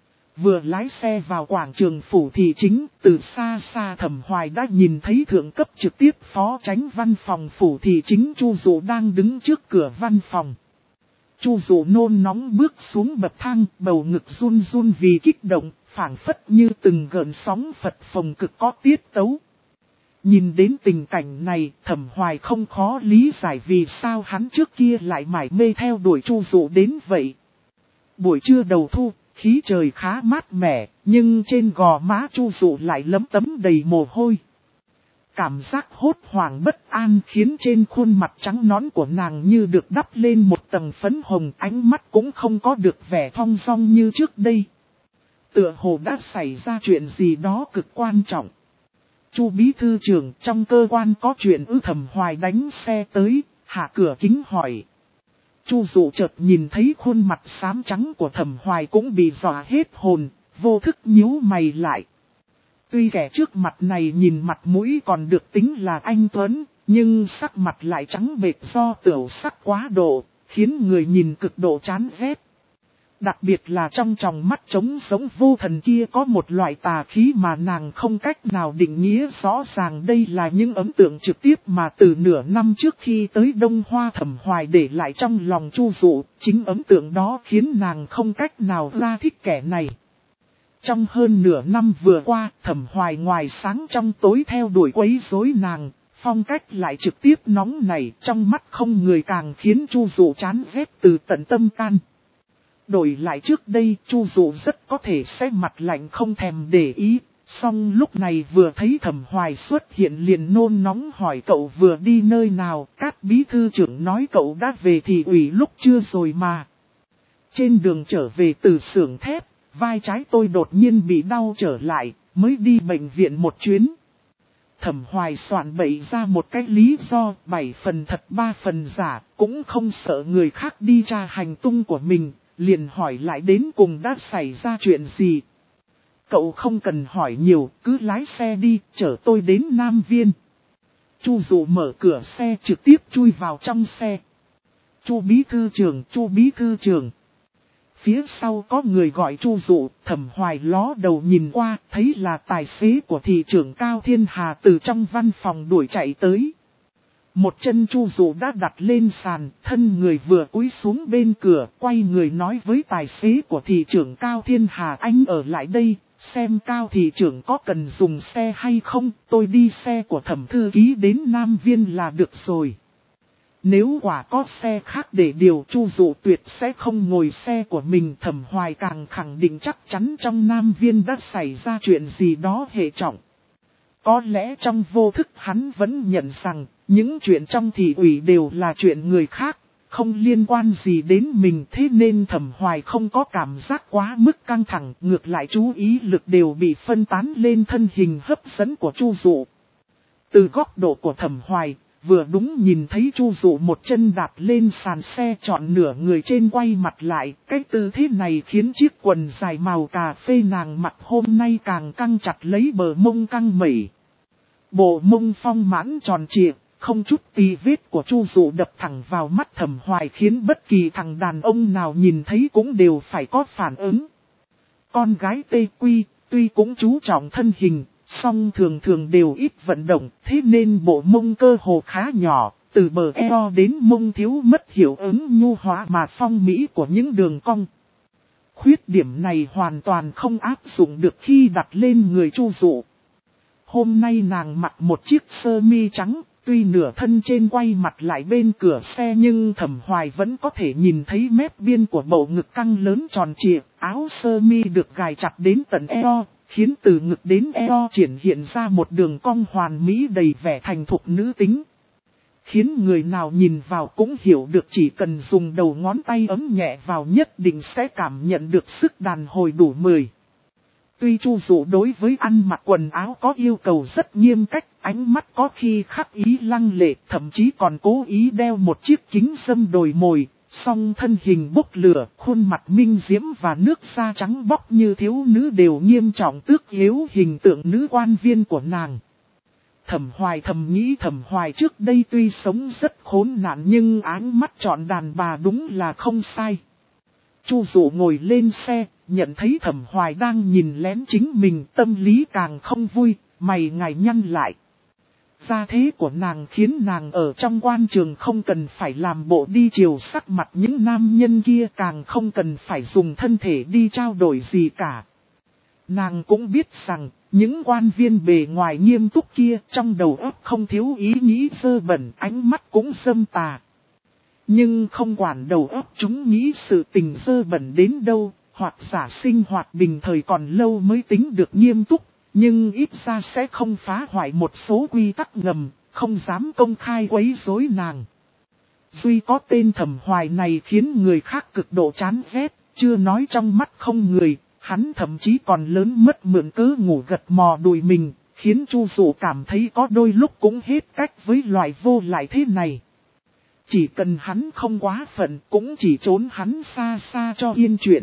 Vừa lái xe vào quảng trường phủ thị chính, từ xa xa Thẩm Hoài đã nhìn thấy thượng cấp trực tiếp phó chánh văn phòng phủ thị chính Chu Dụ đang đứng trước cửa văn phòng. Chu Dụ nôn nóng bước xuống bậc thang, bầu ngực run run vì kích động, phảng phất như từng gợn sóng phật phồng cực có tiết tấu. Nhìn đến tình cảnh này, Thẩm Hoài không khó lý giải vì sao hắn trước kia lại mải mê theo đuổi Chu Dụ đến vậy. Buổi trưa đầu thu, khí trời khá mát mẻ, nhưng trên gò má Chu Dụ lại lấm tấm đầy mồ hôi. Cảm giác hốt hoảng bất an khiến trên khuôn mặt trắng nõn của nàng như được đắp lên một tầng phấn hồng, ánh mắt cũng không có được vẻ thong dong như trước đây. Tựa hồ đã xảy ra chuyện gì đó cực quan trọng. Chu bí thư trưởng, trong cơ quan có chuyện ư? Thẩm Hoài đánh xe tới, hạ cửa kính hỏi. Chu Dụ chợt nhìn thấy khuôn mặt xám trắng của Thẩm Hoài cũng bị dọa hết hồn, vô thức nhíu mày lại. Tuy kẻ trước mặt này nhìn mặt mũi còn được tính là anh Tuấn, nhưng sắc mặt lại trắng bệch do tửu sắc quá độ, khiến người nhìn cực độ chán ghét. Đặc biệt là trong tròng mắt trống sống vô thần kia có một loại tà khí mà nàng không cách nào định nghĩa rõ ràng. Đây là những ấn tượng trực tiếp mà từ nửa năm trước khi tới Đông Hoa Thẩm Hoài để lại trong lòng Chu Dụ. Chính ấn tượng đó khiến nàng không cách nào ra thích kẻ này. Trong hơn nửa năm vừa qua, Thẩm Hoài ngoài sáng trong tối theo đuổi quấy rối nàng, phong cách lại trực tiếp nóng nảy, trong mắt không người càng khiến Chu Dụ chán ghét từ tận tâm can. Đổi lại trước đây, Chu Dụ rất có thể sẽ mặt lạnh không thèm để ý, song lúc này vừa thấy Thẩm Hoài xuất hiện liền nôn nóng hỏi cậu vừa đi nơi nào. Cát bí thư trưởng nói cậu đã về thị ủy lúc trưa rồi mà. Trên đường trở về từ xưởng thép, vai trái tôi đột nhiên bị đau trở lại, mới đi bệnh viện một chuyến. Thẩm Hoài soạn bậy ra một cái lý do, bảy phần thật ba phần giả, cũng không sợ người khác đi tra hành tung của mình, liền hỏi lại đến cùng đã xảy ra chuyện gì. Cậu không cần hỏi nhiều, cứ lái xe đi, chở tôi đến Nam Viên. Chu Dụ mở cửa xe trực tiếp chui vào trong xe. Chu bí thư trưởng, Chu bí thư trưởng. Phía sau có người gọi Chu Dụ, Thẩm Hoài ló đầu nhìn qua, thấy là tài xế của thị trưởng Cao Thiên Hà từ trong văn phòng đuổi chạy tới. Một chân Chu Dụ đã đặt lên sàn, thân người vừa cúi xuống bên cửa, quay người nói với tài xế của thị trưởng Cao Thiên Hà: anh ở lại đây, xem Cao thị trưởng có cần dùng xe hay không, tôi đi xe của Thẩm thư ký đến Nam Viên là được rồi. Nếu quả có xe khác để điều, Chu Dụ tuyệt sẽ không ngồi xe của mình. Thẩm Hoài càng khẳng định chắc chắn trong Nam Viên đã xảy ra chuyện gì đó hệ trọng. Có lẽ trong vô thức hắn vẫn nhận rằng, những chuyện trong thị ủy đều là chuyện người khác, không liên quan gì đến mình. Thế nên Thẩm Hoài không có cảm giác quá mức căng thẳng, ngược lại chú ý lực đều bị phân tán lên thân hình hấp dẫn của Chu Dụ. Từ góc độ của Thẩm Hoài, vừa đúng nhìn thấy Chu Dụ một chân đạp lên sàn xe trọn nửa người trên quay mặt lại, cái tư thế này khiến chiếc quần dài màu cà phê nàng mặc hôm nay càng căng chặt lấy bờ mông căng mẩy. Bộ mông phong mãn tròn trịa, không chút tì vết của Chu Dụ đập thẳng vào mắt Thẩm Hoài, khiến bất kỳ thằng đàn ông nào nhìn thấy cũng đều phải có phản ứng. Con gái Tây Quy, tuy cũng chú trọng thân hình, song thường thường đều ít vận động, thế nên bộ mông cơ hồ khá nhỏ, từ bờ eo đến mông thiếu mất hiệu ứng nhu hóa mà phong mỹ của những đường cong. Khuyết điểm này hoàn toàn không áp dụng được khi đặt lên người Chu Dụ. Hôm nay nàng mặc một chiếc sơ mi trắng, tuy nửa thân trên quay mặt lại bên cửa xe nhưng Thẩm Hoài vẫn có thể nhìn thấy mép biên của bộ ngực căng lớn tròn trịa, áo sơ mi được gài chặt đến tận eo, khiến từ ngực đến eo triển hiện ra một đường cong hoàn mỹ đầy vẻ thành thục nữ tính. Khiến người nào nhìn vào cũng hiểu được chỉ cần dùng đầu ngón tay ấm nhẹ vào nhất định sẽ cảm nhận được sức đàn hồi đủ mười. Tuy Chu Dụ đối với ăn mặc quần áo có yêu cầu rất nghiêm cách, ánh mắt có khi khắc ý lăng lệ, thậm chí còn cố ý đeo một chiếc kính râm đồi mồi, song thân hình bốc lửa, khuôn mặt minh diễm và nước da trắng bóc như thiếu nữ đều nghiêm trọng tước yếu hình tượng nữ quan viên của nàng. Thẩm Hoài thầm nghĩ Thẩm Hoài trước đây tuy sống rất khốn nạn nhưng áng mắt chọn đàn bà đúng là không sai. Chu Dụ ngồi lên xe, nhận thấy Thẩm Hoài đang nhìn lén chính mình, tâm lý càng không vui, mày ngài nhăn lại. Gia thế của nàng khiến nàng ở trong quan trường không cần phải làm bộ đi chiều sắc mặt những nam nhân kia, càng không cần phải dùng thân thể đi trao đổi gì cả. Nàng cũng biết rằng, những quan viên bề ngoài nghiêm túc kia trong đầu óc không thiếu ý nghĩ dơ bẩn, ánh mắt cũng dâm tà. Nhưng không quản đầu óc chúng nghĩ sự tình dơ bẩn đến đâu, hoặc giả sinh hoạt bình thời còn lâu mới tính được nghiêm túc, nhưng ít ra sẽ không phá hoại một số quy tắc ngầm, không dám công khai quấy rối nàng. Duy có tên Thẩm Hoài này khiến người khác cực độ chán ghét, chưa nói trong mắt không người, hắn thậm chí còn lớn mất mượn cớ ngủ gật mò đùi mình, khiến Chu Dụ cảm thấy có đôi lúc cũng hết cách với loài vô lại thế này. Chỉ cần hắn không quá phận, cũng chỉ trốn hắn xa xa cho yên chuyện.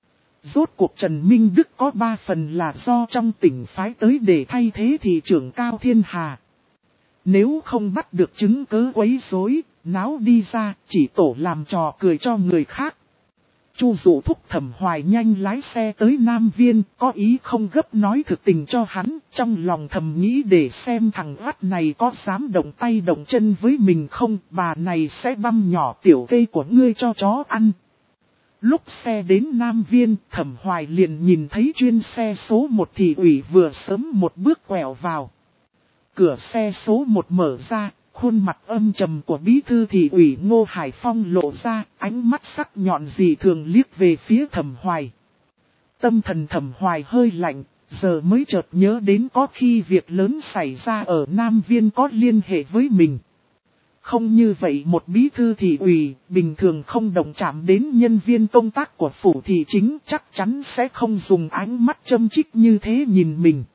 Rốt cuộc Trần Minh Đức có ba phần là do trong tỉnh phái tới để thay thế thị trưởng Cao Thiên Hà. Nếu không bắt được chứng cớ quấy rối, náo đi ra, chỉ tổ làm trò cười cho người khác. Chu Dụ thúc Thẩm Hoài nhanh lái xe tới Nam Viên, có ý không gấp nói thực tình cho hắn, trong lòng thầm nghĩ để xem thằng oát này có dám động tay động chân với mình không, bà này sẽ băm nhỏ tiểu cây của ngươi cho chó ăn. Lúc xe đến Nam Viên, Thẩm Hoài liền nhìn thấy chuyên xe số một thị ủy vừa sớm một bước quẹo vào. Cửa xe số một mở ra, khuôn mặt âm trầm của bí thư thị ủy Ngô Hải Phong lộ ra, ánh mắt sắc nhọn dị thường liếc về phía Thẩm Hoài. Tâm thần Thẩm Hoài hơi lạnh, giờ mới chợt nhớ đến có khi việc lớn xảy ra ở Nam Viên có liên hệ với mình. Không như vậy một bí thư thị ủy, bình thường không động chạm đến nhân viên công tác của phủ thị chính chắc chắn sẽ không dùng ánh mắt châm chích như thế nhìn mình.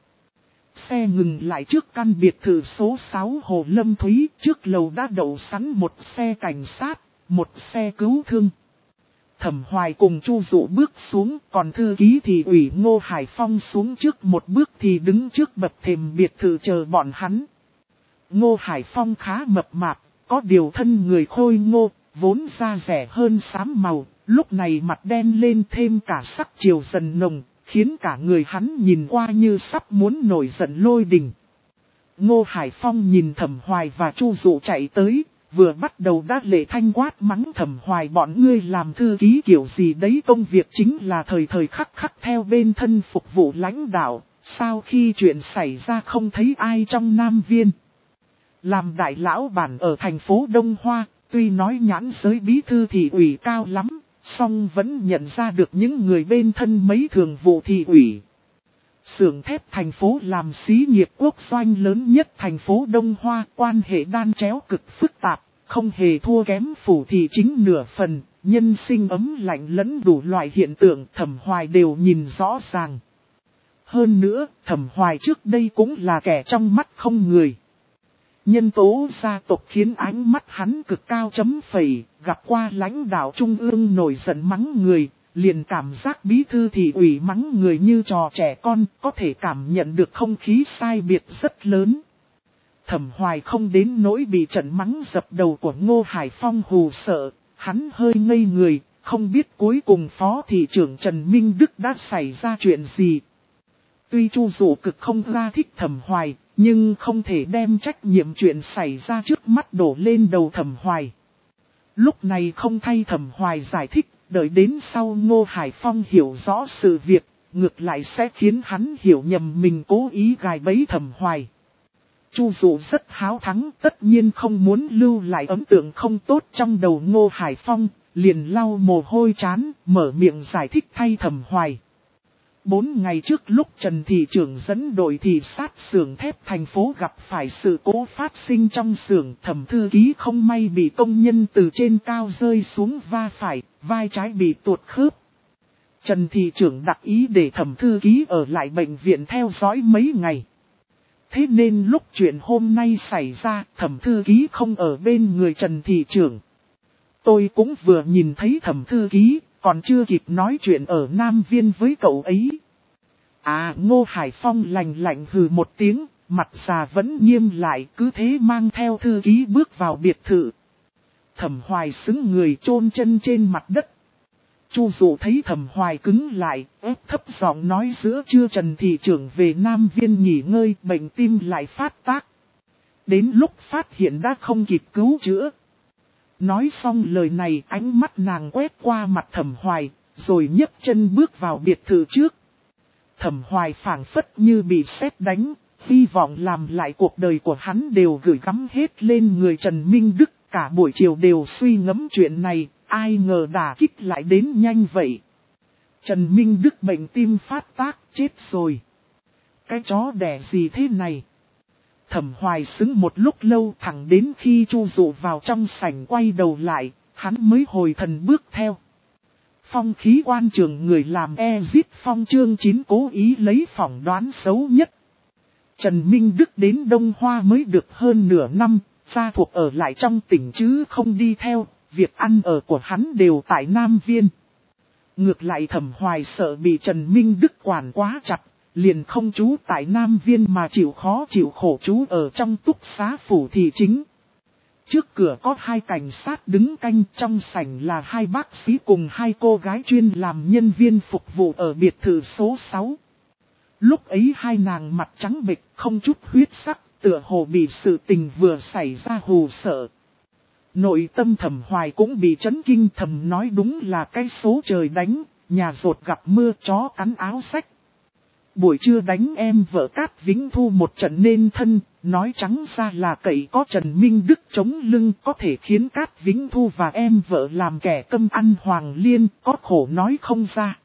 Xe ngừng lại trước căn biệt thự số sáu Hồ Lâm Thúy, trước lầu đã đậu sẵn một xe cảnh sát, một xe cứu thương. Thẩm Hoài cùng Chu Dụ bước xuống, còn thư ký thị ủy Ngô Hải Phong xuống trước một bước thì đứng trước bậc thềm biệt thự chờ bọn hắn. Ngô Hải Phong khá mập mạp, có điều thân người khôi ngô, vốn da rẻ hơn xám màu, lúc này mặt đen lên thêm cả sắc chiều dần nồng, khiến cả người hắn nhìn qua như sắp muốn nổi giận lôi đình. Ngô Hải Phong nhìn Thẩm Hoài và Chu Dụ chạy tới, vừa bắt đầu đã lệ thanh quát mắng Thẩm Hoài bọn ngươi làm thư ký kiểu gì đấy, công việc chính là thời thời khắc khắc theo bên thân phục vụ lãnh đạo, sao khi chuyện xảy ra không thấy ai trong Nam Viên. Làm đại lão bản ở thành phố Đông Hoa, tuy nói nhãn giới bí thư thị ủy cao lắm, song vẫn nhận ra được những người bên thân mấy thường vụ thị ủy. Xưởng thép thành phố làm xí nghiệp quốc doanh lớn nhất thành phố Đông Hoa, quan hệ đan chéo cực phức tạp, không hề thua kém phủ thị chính nửa phần, nhân sinh ấm lạnh lẫn đủ loại hiện tượng Thẩm Hoài đều nhìn rõ ràng. Hơn nữa, Thẩm Hoài trước đây cũng là kẻ trong mắt không người. Nhân tố gia tộc khiến ánh mắt hắn cực cao chấm phẩy, gặp qua lãnh đạo trung ương nổi giận mắng người, liền cảm giác bí thư thị ủy mắng người như trò trẻ con, có thể cảm nhận được không khí sai biệt rất lớn. Thẩm Hoài không đến nỗi bị trận mắng dập đầu của Ngô Hải Phong hù sợ, hắn hơi ngây người, không biết cuối cùng phó thị trưởng Trần Minh Đức đã xảy ra chuyện gì. Tuy Chu Dụ cực không ra thích Thẩm Hoài, nhưng không thể đem trách nhiệm chuyện xảy ra trước mắt đổ lên đầu Thẩm Hoài. Lúc này không thay Thẩm Hoài giải thích, đợi đến sau Ngô Hải Phong hiểu rõ sự việc, ngược lại sẽ khiến hắn hiểu nhầm mình cố ý gài bẫy Thẩm Hoài. Chu Dụ rất háo thắng, tất nhiên không muốn lưu lại ấn tượng không tốt trong đầu Ngô Hải Phong, liền lau mồ hôi trán, mở miệng giải thích thay Thẩm Hoài. Bốn ngày trước lúc Trần thị trưởng dẫn đội thị sát xưởng thép thành phố gặp phải sự cố phát sinh trong xưởng, Thẩm thư ký không may bị công nhân từ trên cao rơi xuống va phải, vai trái bị tuột khớp. Trần thị trưởng đặc ý để Thẩm thư ký ở lại bệnh viện theo dõi mấy ngày. Thế nên lúc chuyện hôm nay xảy ra, Thẩm thư ký không ở bên người Trần thị trưởng. Tôi cũng vừa nhìn thấy Thẩm thư ký, còn chưa kịp nói chuyện ở Nam Viên với cậu ấy. À, Ngô Hải Phong lạnh lạnh hừ một tiếng, mặt già vẫn nghiêm lại, cứ thế mang theo thư ký bước vào biệt thự. Thẩm Hoài xứng người chôn chân trên mặt đất. Chu Dụ thấy Thẩm Hoài cứng lại, ép thấp giọng nói giữa trưa Trần thị trưởng về Nam Viên nghỉ ngơi, bệnh tim lại phát tác. Đến lúc phát hiện đã không kịp cứu chữa. Nói xong lời này, ánh mắt nàng quét qua mặt Thẩm Hoài, rồi nhấc chân bước vào biệt thự trước. Thẩm Hoài phảng phất như bị sét đánh, hy vọng làm lại cuộc đời của hắn đều gửi gắm hết lên người Trần Minh Đức, cả buổi chiều đều suy ngẫm chuyện này, ai ngờ đả kích lại đến nhanh vậy. Trần Minh Đức bệnh tim phát tác, chết rồi. Cái chó đẻ gì thế này? Thẩm Hoài sững một lúc lâu, thẳng đến khi Chu Dụ vào trong sảnh quay đầu lại, hắn mới hồi thần bước theo. Phong khí quan trường người làm Ezit Phong chương chín cố ý lấy phỏng đoán xấu nhất. Trần Minh Đức đến Đông Hoa mới được hơn nửa năm, gia thuộc ở lại trong tỉnh chứ không đi theo, việc ăn ở của hắn đều tại Nam Viên. Ngược lại Thẩm Hoài sợ bị Trần Minh Đức quản quá chặt, liền không trú tại Nam Viên mà chịu khó chịu khổ trú ở trong túc xá phủ thị chính. Trước cửa có hai cảnh sát đứng canh, trong sảnh là hai bác sĩ cùng hai cô gái chuyên làm nhân viên phục vụ ở biệt thự số sáu. Lúc ấy hai nàng mặt trắng bệch, không chút huyết sắc, tựa hồ bị sự tình vừa xảy ra hù sợ. Nội tâm Thẩm Hoài cũng bị chấn kinh, thầm nói đúng là cái số trời đánh, nhà rột gặp mưa chó cắn áo sách. Buổi trưa đánh em vợ Cát Vĩnh Thu một trận nên thân, nói trắng ra là cậy có Trần Minh Đức chống lưng có thể khiến Cát Vĩnh Thu và em vợ làm kẻ câm ăn hoàng liên, có khổ nói không ra.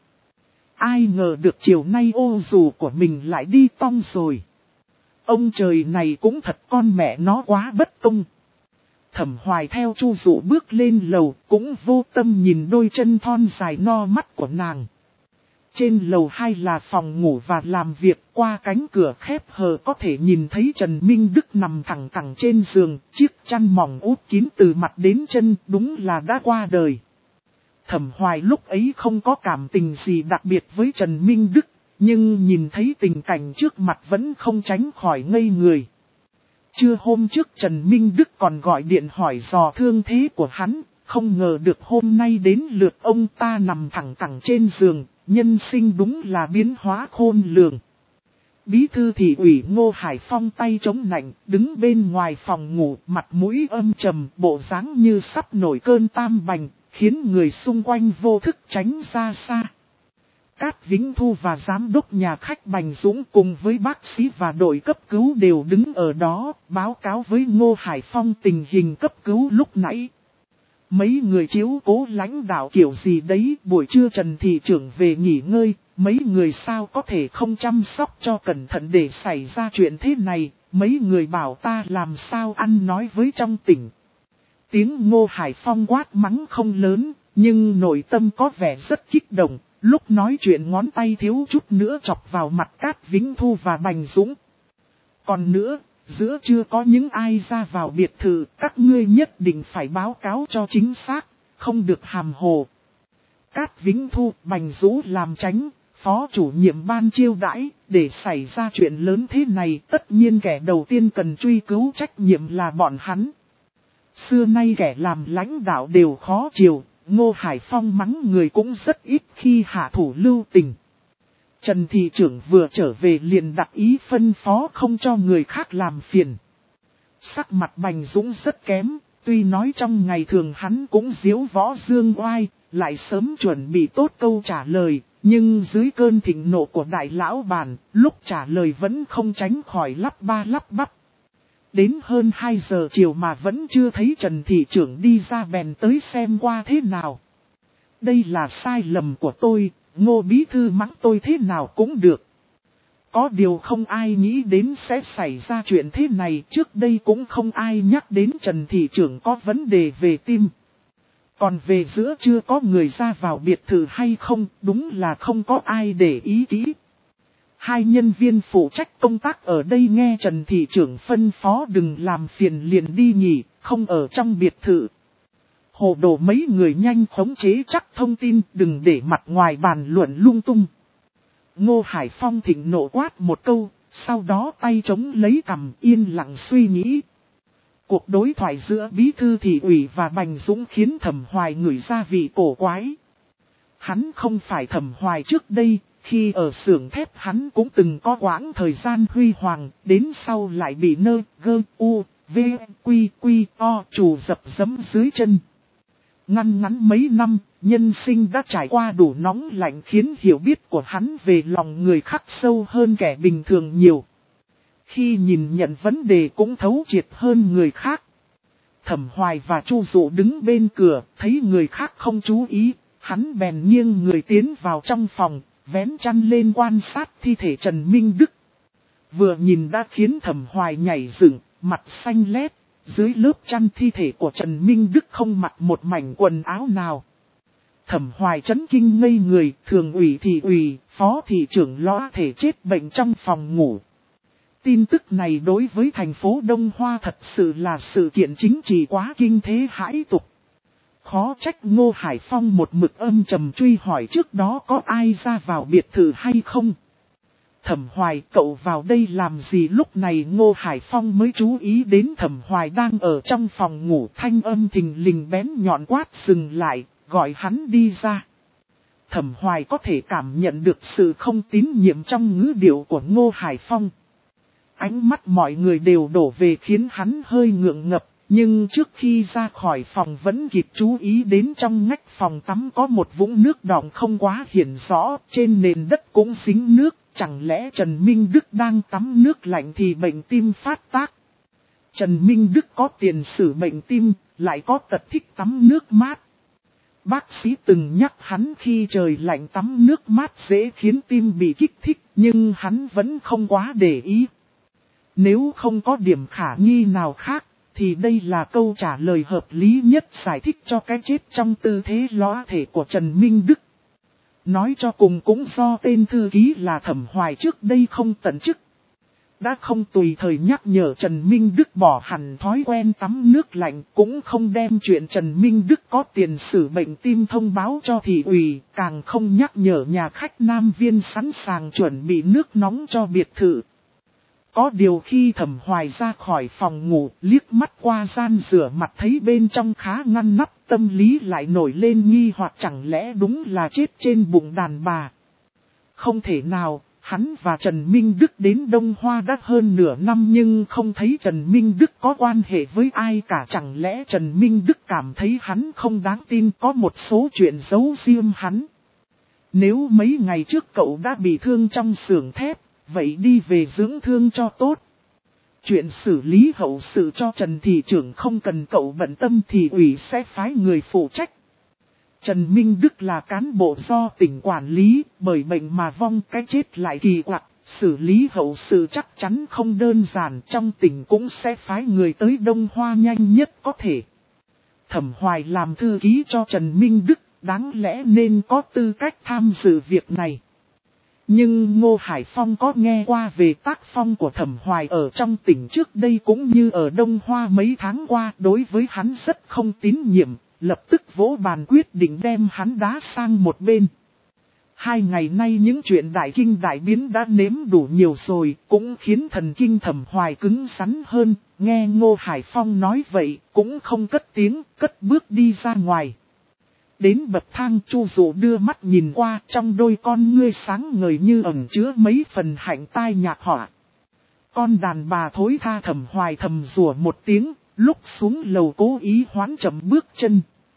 Ai ngờ được chiều nay ô dù của mình lại đi tong rồi. Ông trời này cũng thật con mẹ nó quá bất công. Thẩm Hoài theo Chu Dụ bước lên lầu, cũng vô tâm nhìn đôi chân thon dài no mắt của nàng. Trên lầu hai là phòng ngủ và làm việc, qua cánh cửa khép hờ có thể nhìn thấy Trần Minh Đức nằm thẳng thẳng trên giường, chiếc chăn mỏng út kín từ mặt đến chân, đúng là đã qua đời. Thẩm Hoài lúc ấy không có cảm tình gì đặc biệt với Trần Minh Đức, nhưng nhìn thấy tình cảnh trước mặt vẫn không tránh khỏi ngây người. Trưa hôm trước Trần Minh Đức còn gọi điện hỏi dò thương thế của hắn, không ngờ được hôm nay đến lượt ông ta nằm thẳng thẳng trên giường, nhân sinh đúng là biến hóa khôn lường. Bí thư thị ủy Ngô Hải Phong tay chống nạnh, đứng bên ngoài phòng ngủ, mặt mũi âm trầm, bộ dáng như sắp nổi cơn tam bành, khiến người xung quanh vô thức tránh ra xa. Cát Vĩnh Thu và giám đốc nhà khách Bành Dũng cùng với bác sĩ và đội cấp cứu đều đứng ở đó, báo cáo với Ngô Hải Phong tình hình cấp cứu lúc nãy. Mấy người chiếu cố lãnh đạo kiểu gì đấy, buổi trưa Trần thị trưởng về nghỉ ngơi, mấy người sao có thể không chăm sóc cho cẩn thận để xảy ra chuyện thế này, mấy người bảo ta làm sao ăn nói với trong tỉnh. Tiếng Ngô Hải Phong quát mắng không lớn, nhưng nội tâm có vẻ rất kích động, lúc nói chuyện ngón tay thiếu chút nữa chọc vào mặt Cát Vĩnh Thu và Bành Dũng. Còn nữa, giữa chưa có những ai ra vào biệt thự, các ngươi nhất định phải báo cáo cho chính xác, không được hàm hồ. Cát Vĩnh Thu, Bành Dũng làm tránh, phó chủ nhiệm ban chiêu đãi, để xảy ra chuyện lớn thế này, tất nhiên kẻ đầu tiên cần truy cứu trách nhiệm là bọn hắn. Xưa nay kẻ làm lãnh đạo đều khó chiều, Ngô Hải Phong mắng người cũng rất ít khi hạ thủ lưu tình. Trần thị trưởng vừa trở về liền đặt ý phân phó không cho người khác làm phiền. Sắc mặt Bành Dũng rất kém, tuy nói trong ngày thường hắn cũng diếu võ dương oai, lại sớm chuẩn bị tốt câu trả lời, nhưng dưới cơn thịnh nộ của đại lão bản, lúc trả lời vẫn không tránh khỏi lắp ba lắp bắp. Đến hơn hai giờ chiều mà vẫn chưa thấy Trần thị trưởng đi ra, bèn tới xem qua thế nào. Đây là sai lầm của tôi, Ngô bí thư mắng tôi thế nào cũng được. Có điều không ai nghĩ đến sẽ xảy ra chuyện thế này, trước đây cũng không ai nhắc đến Trần thị trưởng có vấn đề về tim. Còn về giữa chưa có người ra vào biệt thự hay không, đúng là không có ai để ý kỹ. Hai nhân viên phụ trách công tác ở đây nghe Trần thị trưởng phân phó đừng làm phiền liền đi nghỉ, không ở trong biệt thự. Hồ đồ mấy người nhanh khống chế chắc thông tin, đừng để mặt ngoài bàn luận lung tung. Ngô Hải Phong thịnh nộ quát một câu, sau đó tay chống lấy cằm yên lặng suy nghĩ. Cuộc đối thoại giữa bí thư thị ủy và Bành Dũng khiến Thẩm Hoài ngửi ra vị cổ quái. Hắn không phải Thẩm Hoài trước đây, khi ở xưởng thép hắn cũng từng có quãng thời gian huy hoàng, đến sau lại bị nơ, gơ, u, v, quy, quy, o trù dập dẫm dưới chân. Ngăn ngắn mấy năm, nhân sinh đã trải qua đủ nóng lạnh khiến hiểu biết của hắn về lòng người khắc sâu hơn kẻ bình thường nhiều. Khi nhìn nhận vấn đề cũng thấu triệt hơn người khác. Thẩm Hoài và Chu Dụ đứng bên cửa, thấy người khác không chú ý, hắn bèn nghiêng người tiến vào trong phòng, vén chăn lên quan sát thi thể Trần Minh Đức. Vừa nhìn đã khiến Thẩm Hoài nhảy dựng, mặt xanh lét. Dưới lớp chăn thi thể của Trần Minh Đức không mặc một mảnh quần áo nào. Thẩm Hoài chấn kinh ngây người, thường ủy thị ủy, phó thị trưởng lõa thể chết bệnh trong phòng ngủ. Tin tức này đối với thành phố Đông Hoa thật sự là sự kiện chính trị quá kinh thế hãi tục. Khó trách Ngô Hải Phong một mực âm trầm truy hỏi trước đó có ai ra vào biệt thự hay không. Thẩm Hoài, cậu vào đây làm gì? Lúc này Ngô Hải Phong mới chú ý đến Thẩm Hoài đang ở trong phòng ngủ, thanh âm thình lình bén nhọn quát dừng lại, gọi hắn đi ra. Thẩm Hoài có thể cảm nhận được sự không tín nhiệm trong ngữ điệu của Ngô Hải Phong. Ánh mắt mọi người đều đổ về khiến hắn hơi ngượng ngập, nhưng trước khi ra khỏi phòng vẫn kịp chú ý đến trong ngách phòng tắm có một vũng nước đọng không quá hiển rõ, trên nền đất cũng dính nước, chẳng lẽ Trần Minh Đức đang tắm nước lạnh thì bệnh tim phát tác. Trần Minh Đức có tiền sử bệnh tim, lại có tật thích tắm nước mát. Bác sĩ từng nhắc hắn khi trời lạnh tắm nước mát dễ khiến tim bị kích thích, nhưng hắn vẫn không quá để ý. Nếu không có điểm khả nghi nào khác, thì đây là câu trả lời hợp lý nhất giải thích cho cái chết trong tư thế lõa thể của Trần Minh Đức. Nói cho cùng cũng do tên thư ký là Thẩm Hoài trước đây không tận chức. Đã không tùy thời nhắc nhở Trần Minh Đức bỏ hẳn thói quen tắm nước lạnh, cũng không đem chuyện Trần Minh Đức có tiền sử bệnh tim thông báo cho thị ủy, càng không nhắc nhở nhà khách Nam Viên sẵn sàng chuẩn bị nước nóng cho biệt thự. Có điều khi Thẩm Hoài ra khỏi phòng ngủ, liếc mắt qua gian rửa mặt thấy bên trong khá ngăn nắp, tâm lý lại nổi lên nghi hoặc chẳng lẽ đúng là chết trên bụng đàn bà. Không thể nào, hắn và Trần Minh Đức đến Đông Hoa đã hơn nửa năm nhưng không thấy Trần Minh Đức có quan hệ với ai cả, chẳng lẽ Trần Minh Đức cảm thấy hắn không đáng tin, có một số chuyện giấu riêng hắn. Nếu mấy ngày trước cậu đã bị thương trong xưởng thép, vậy đi về dưỡng thương cho tốt. Chuyện xử lý hậu sự cho Trần thị trưởng không cần cậu bận tâm, thì ủy sẽ phái người phụ trách. Trần Minh Đức là cán bộ do tỉnh quản lý, bởi bệnh mà vong cái chết lại kỳ quặc, xử lý hậu sự chắc chắn không đơn giản, trong tỉnh cũng sẽ phái người tới Đông Hoa nhanh nhất có thể. Thẩm Hoài làm thư ký cho Trần Minh Đức, đáng lẽ nên có tư cách tham dự việc này. Nhưng Ngô Hải Phong có nghe qua về tác phong của Thẩm Hoài ở trong tỉnh trước đây cũng như ở Đông Hoa mấy tháng qua, đối với hắn rất không tín nhiệm, lập tức vỗ bàn quyết định đem hắn đá sang một bên. Hai ngày nay những chuyện đại kinh đại biến đã nếm đủ nhiều rồi, cũng khiến thần kinh Thẩm Hoài cứng rắn hơn, nghe Ngô Hải Phong nói vậy, cũng không cất tiếng, cất bước đi ra ngoài. Đến bậc thang, Chu Dụ đưa mắt nhìn qua, trong đôi con ngươi sáng ngời như ẩn chứa mấy phần hạnh tai nhạc họa. Con đàn bà thối tha, Thẩm Hoài thầm rủa một tiếng, lúc xuống lầu cố ý hoán chậm bước chân.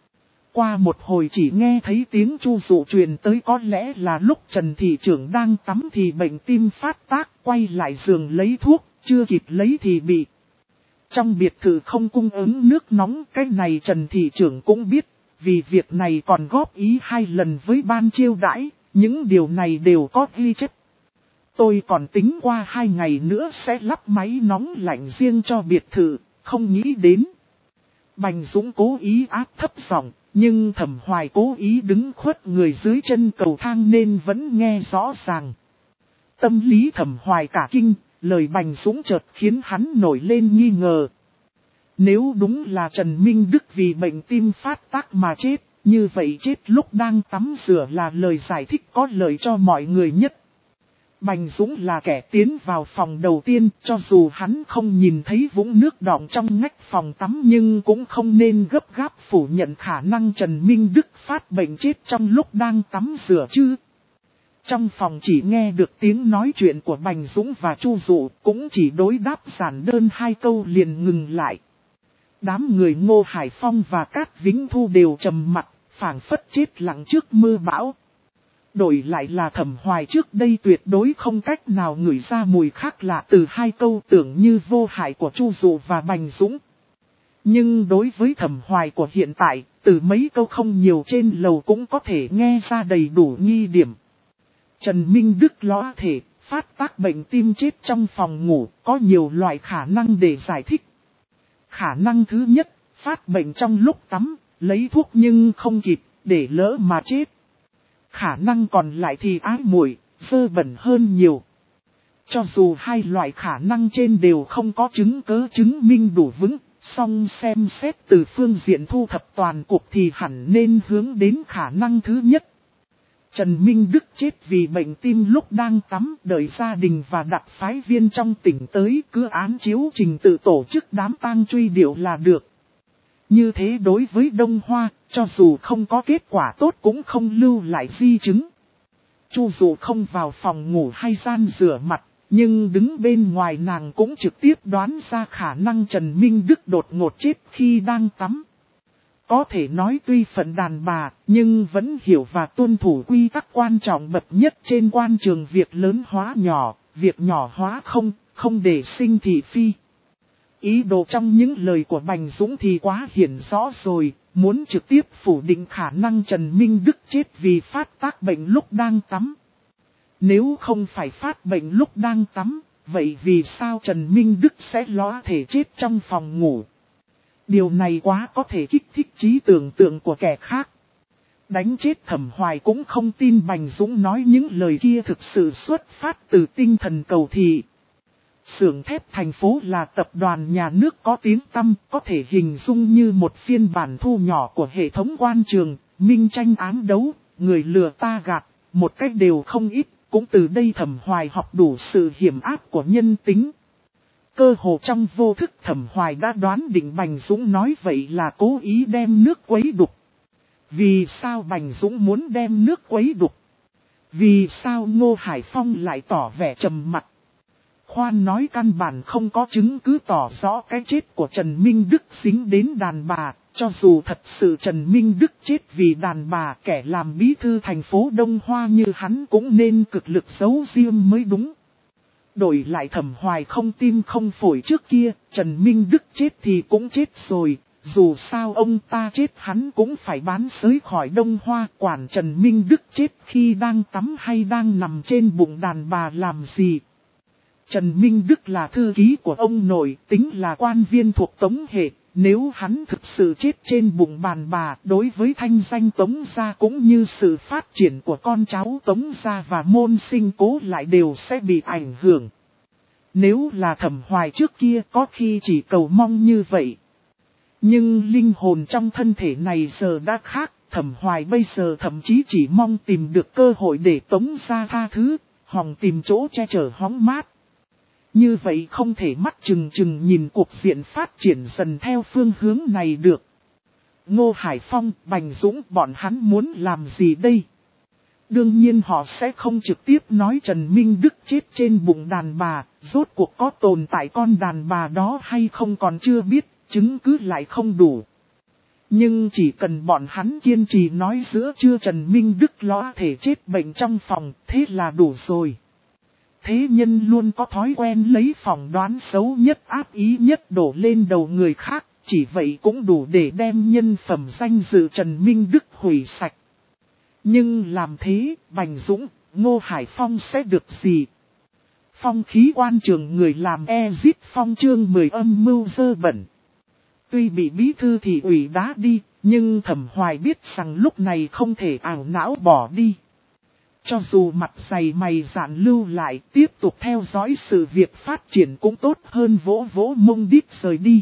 Qua một hồi chỉ nghe thấy tiếng Chu Dụ truyền tới, có lẽ là lúc Trần thị trưởng đang tắm thì bệnh tim phát tác, quay lại giường lấy thuốc, chưa kịp lấy thì bị. Trong biệt thự không cung ứng nước nóng, cái này Trần thị trưởng cũng biết. Vì việc này còn góp ý hai lần với ban chiêu đãi, những điều này đều có ghi chép. Tôi còn tính qua hai ngày nữa sẽ lắp máy nóng lạnh riêng cho biệt thự, không nghĩ đến. Bành Dũng cố ý áp thấp giọng, nhưng Thẩm Hoài cố ý đứng khuất người dưới chân cầu thang nên vẫn nghe rõ ràng. Tâm lý Thẩm Hoài cả kinh, lời Bành Dũng chợt khiến hắn nổi lên nghi ngờ. Nếu đúng là Trần Minh Đức vì bệnh tim phát tác mà chết, như vậy chết lúc đang tắm rửa là lời giải thích có lợi cho mọi người nhất. Bành Dũng là kẻ tiến vào phòng đầu tiên, cho dù hắn không nhìn thấy vũng nước đọng trong ngách phòng tắm nhưng cũng không nên gấp gáp phủ nhận khả năng Trần Minh Đức phát bệnh chết trong lúc đang tắm rửa chứ. Trong phòng chỉ nghe được tiếng nói chuyện của Bành Dũng và Chu Dụ, cũng chỉ đối đáp giản đơn hai câu liền ngừng lại. Đám người Ngô Hải Phong và Cát Vĩnh Thu đều trầm mặt, phảng phất chết lặng trước mưa bão. Đổi lại là Thẩm Hoài trước đây tuyệt đối không cách nào ngửi ra mùi khác lạ từ hai câu tưởng như vô hại của Chu Dụ và Bành Dũng. Nhưng đối với Thẩm Hoài của hiện tại, từ mấy câu không nhiều trên lầu cũng có thể nghe ra đầy đủ nghi điểm. Trần Minh Đức lõa thể, phát tác bệnh tim chết trong phòng ngủ, có nhiều loại khả năng để giải thích. Khả năng thứ nhất, phát bệnh trong lúc tắm, lấy thuốc nhưng không kịp, để lỡ mà chết. Khả năng còn lại thì ái muội, dơ bẩn hơn nhiều. Cho dù hai loại khả năng trên đều không có chứng cớ chứng minh đủ vững, song xem xét từ phương diện thu thập toàn cục thì hẳn nên hướng đến khả năng thứ nhất. Trần Minh Đức chết vì bệnh tim lúc đang tắm, đợi gia đình và đặc phái viên trong tỉnh tới, cứ án chiếu trình tự tổ chức đám tang truy điệu là được. Như thế đối với Đông Hoa, cho dù không có kết quả tốt cũng không lưu lại di chứng. Chu Dụ không vào phòng ngủ hay gian rửa mặt, nhưng đứng bên ngoài nàng cũng trực tiếp đoán ra khả năng Trần Minh Đức đột ngột chết khi đang tắm. Có thể nói tuy phận đàn bà, nhưng vẫn hiểu và tuân thủ quy tắc quan trọng bậc nhất trên quan trường: việc lớn hóa nhỏ, việc nhỏ hóa không, không để sinh thị phi. Ý đồ trong những lời của Bành Dũng thì quá hiển rõ rồi, muốn trực tiếp phủ định khả năng Trần Minh Đức chết vì phát tác bệnh lúc đang tắm. Nếu không phải phát bệnh lúc đang tắm, vậy vì sao Trần Minh Đức sẽ lõa thể chết trong phòng ngủ? Điều này quá có thể kích thích trí tưởng tượng của kẻ khác. Đánh chết Thẩm Hoài cũng không tin Bành Dũng nói những lời kia thực sự xuất phát từ tinh thần cầu thị. Xưởng thép thành phố là tập đoàn nhà nước có tiếng tăm, có thể hình dung như một phiên bản thu nhỏ của hệ thống quan trường, minh tranh ám đấu, người lừa ta gạt, một cách đều không ít, cũng từ đây Thẩm Hoài học đủ sự hiểm ác của nhân tính. Cơ hồ trong vô thức Thẩm Hoài đã đoán định Bành Dũng nói vậy là cố ý đem nước quấy đục. Vì sao Bành Dũng muốn đem nước quấy đục? Vì sao Ngô Hải Phong lại tỏ vẻ trầm mặc? Khoan nói căn bản không có chứng cứ tỏ rõ cái chết của Trần Minh Đức dính đến đàn bà. Cho dù thật sự Trần Minh Đức chết vì đàn bà, kẻ làm bí thư thành phố Đông Hoa như hắn cũng nên cực lực giấu riêng mới đúng. Đổi lại Thẩm Hoài không tim không phổi trước kia, Trần Minh Đức chết thì cũng chết rồi. Dù sao ông ta chết hắn cũng phải bán sới khỏi Đông Hoa, quản Trần Minh Đức chết khi đang tắm hay đang nằm trên bụng đàn bà làm gì. Trần Minh Đức là thư ký của ông nội, tính là quan viên thuộc Tống hệ. Nếu hắn thực sự chết trên bụng đàn bà, đối với thanh danh Tống gia cũng như sự phát triển của con cháu Tống gia và môn sinh Cố lại đều sẽ bị ảnh hưởng. Nếu là Thẩm Hoài trước kia có khi chỉ cầu mong như vậy. Nhưng linh hồn trong thân thể này giờ đã khác, Thẩm Hoài bây giờ thậm chí chỉ mong tìm được cơ hội để Tống gia tha thứ, hòng tìm chỗ che chở hóng mát. Như vậy không thể mắt chừng chừng nhìn cuộc diện phát triển dần theo phương hướng này được. Ngô Hải Phong, Bành Dũng bọn hắn muốn làm gì đây? Đương nhiên họ sẽ không trực tiếp nói Trần Minh Đức chết trên bụng đàn bà, rốt cuộc có tồn tại con đàn bà đó hay không còn chưa biết, chứng cứ lại không đủ. Nhưng chỉ cần bọn hắn kiên trì nói giữa trưa Trần Minh Đức lõa thể chết bệnh trong phòng, thế là đủ rồi. Thế nhân luôn có thói quen lấy phỏng đoán xấu nhất ác ý nhất đổ lên đầu người khác, chỉ vậy cũng đủ để đem nhân phẩm danh dự Trần Minh Đức hủy sạch. Nhưng làm thế, Bành Dũng, Ngô Hải Phong sẽ được gì? Phong khí quan trường người làm e giết phong chương mười âm mưu dơ bẩn. Tuy bị bí thư thị ủy đá đi, nhưng Thẩm Hoài biết rằng lúc này không thể ảo não bỏ đi. Cho dù mặt dày mày dạn lưu lại, tiếp tục theo dõi sự việc phát triển cũng tốt hơn vỗ vỗ mông đít rời đi.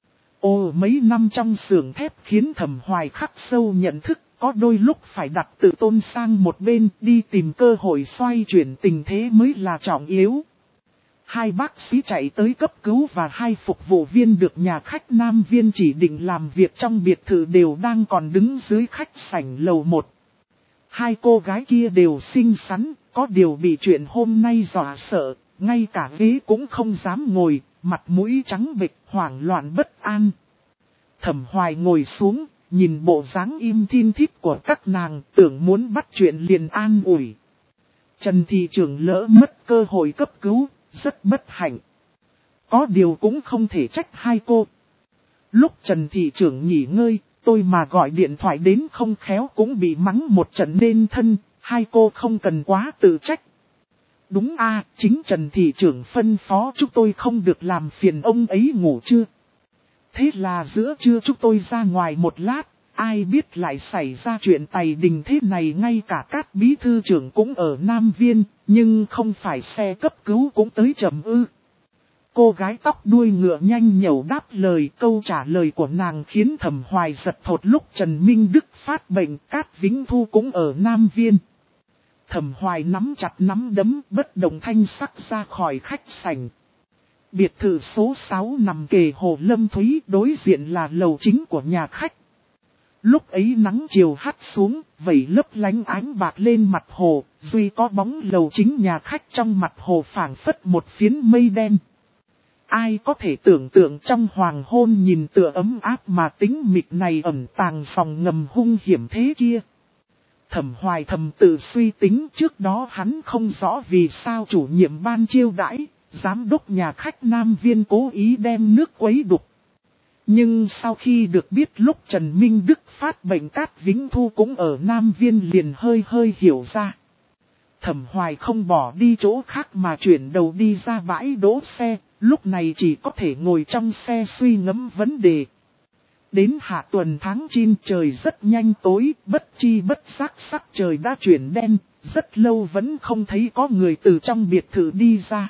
Ồ, mấy năm trong xưởng thép khiến Thẩm Hoài khắc sâu nhận thức, có đôi lúc phải đặt tự tôn sang một bên, đi tìm cơ hội xoay chuyển tình thế mới là trọng yếu. Hai bác sĩ chạy tới cấp cứu và hai phục vụ viên được nhà khách Nam Viên chỉ định làm việc trong biệt thự đều đang còn đứng dưới khách sảnh lầu một. Hai cô gái kia đều xinh xắn, có điều bị chuyện hôm nay dọa sợ, ngay cả ghế cũng không dám ngồi, mặt mũi trắng bệch, hoảng loạn bất an. Thẩm Hoài ngồi xuống, nhìn bộ dáng im thin thít của các nàng, tưởng muốn bắt chuyện liền an ủi. Trần thị trưởng lỡ mất cơ hội cấp cứu, rất bất hạnh. Có điều cũng không thể trách hai cô. Lúc Trần thị trưởng nghỉ ngơi, tôi mà gọi điện thoại đến không khéo cũng bị mắng một trận nên thân, hai cô không cần quá tự trách. Đúng a, chính Trần thị trưởng phân phó chúng tôi không được làm phiền ông ấy ngủ chưa. Thế là giữa trưa chúng tôi ra ngoài một lát, ai biết lại xảy ra chuyện tày đình thế này, ngay cả các bí thư trưởng cũng ở Nam Viên, nhưng không phải xe cấp cứu cũng tới chậm ư. Cô gái tóc đuôi ngựa nhanh nhẩu đáp lời, câu trả lời của nàng khiến Thẩm Hoài giật thột. Lúc Trần Minh Đức phát bệnh, Cát Vĩnh Thu cũng ở Nam Viên. Thẩm Hoài nắm chặt nắm đấm bất động thanh sắc ra khỏi khách sảnh. Biệt thự số sáu nằm kề hồ Lâm Thúy, đối diện là lầu chính của nhà khách. Lúc ấy nắng chiều hắt xuống, vẩy lấp lánh ánh bạc lên mặt hồ, duy có bóng lầu chính nhà khách trong mặt hồ phảng phất một phiến mây đen. Ai có thể tưởng tượng trong hoàng hôn nhìn tựa ấm áp mà tính mịch này ẩn tàng phòng ngầm hung hiểm thế kia. Thẩm Hoài thầm tự suy tính, trước đó hắn không rõ vì sao chủ nhiệm ban chiêu đãi, giám đốc nhà khách Nam Viên cố ý đem nước quấy đục. Nhưng sau khi được biết lúc Trần Minh Đức phát bệnh Cát Vĩnh Thu cũng ở Nam Viên liền hơi hơi hiểu ra. Thẩm Hoài không bỏ đi chỗ khác mà chuyển đầu đi ra bãi đỗ xe, lúc này chỉ có thể ngồi trong xe suy ngẫm vấn đề. Đến hạ tuần tháng chín trời rất nhanh tối, bất chi bất giác sắc trời đã chuyển đen, rất lâu vẫn không thấy có người từ trong biệt thự đi ra.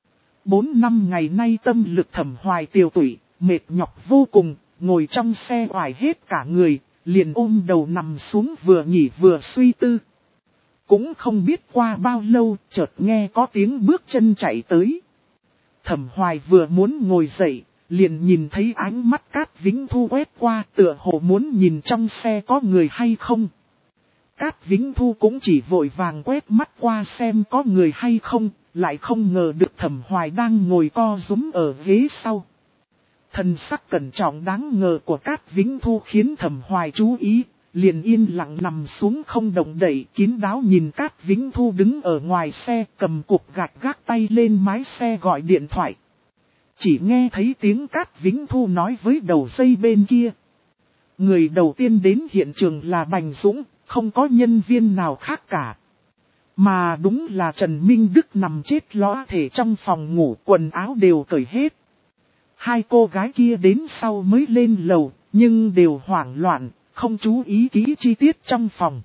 Bốn năm ngày nay tâm lực Thẩm Hoài tiêu tụy, mệt nhọc vô cùng, ngồi trong xe oải hết cả người, liền ôm đầu nằm xuống vừa nghỉ vừa suy tư. Cũng không biết qua bao lâu, chợt nghe có tiếng bước chân chạy tới. Thẩm Hoài vừa muốn ngồi dậy, liền nhìn thấy ánh mắt Cát Vĩnh Thu quét qua, tựa hồ muốn nhìn trong xe có người hay không. Cát Vĩnh Thu cũng chỉ vội vàng quét mắt qua xem có người hay không, lại không ngờ được Thẩm Hoài đang ngồi co rúm ở ghế sau. Thần sắc cẩn trọng đáng ngờ của Cát Vĩnh Thu khiến Thẩm Hoài chú ý, liền yên lặng nằm xuống không động đậy, kín đáo nhìn Cát Vĩnh Thu đứng ở ngoài xe cầm cục gạch gác tay lên mái xe gọi điện thoại. Chỉ nghe thấy tiếng Cát Vĩnh Thu nói với đầu dây bên kia. Người đầu tiên đến hiện trường là Bành Dũng, không có nhân viên nào khác cả. Mà đúng là Trần Minh Đức nằm chết lõa thể trong phòng ngủ, quần áo đều cởi hết. Hai cô gái kia đến sau mới lên lầu, nhưng đều hoảng loạn, không chú ý kỹ chi tiết trong phòng.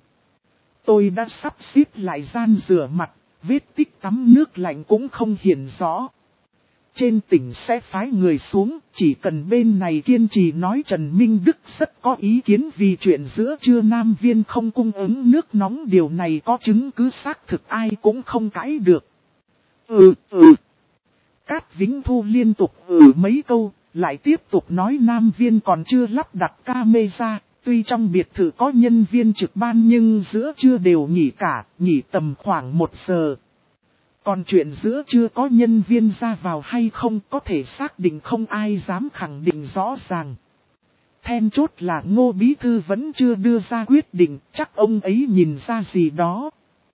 Tôi đã sắp xếp lại gian rửa mặt, vết tích tắm nước lạnh cũng không hiện rõ. Trên tỉnh sẽ phái người xuống, chỉ cần bên này kiên trì nói Trần Minh Đức rất có ý kiến vì chuyện giữa trưa Nam Viên không cung ứng nước nóng, điều này có chứng cứ xác thực ai cũng không cãi được. Ừ, ừ. Cát Vĩnh Thu liên tục ừ mấy câu, lại tiếp tục nói Nam Viên còn chưa lắp đặt camera, tuy trong biệt thự có nhân viên trực ban nhưng giữa trưa đều nghỉ cả, nghỉ tầm khoảng một giờ. Còn chuyện giữa chưa có nhân viên ra vào hay không có thể xác định, không ai dám khẳng định rõ ràng. Then chốt là Ngô Bí Thư vẫn chưa đưa ra quyết định, chắc ông ấy nhìn ra gì đó.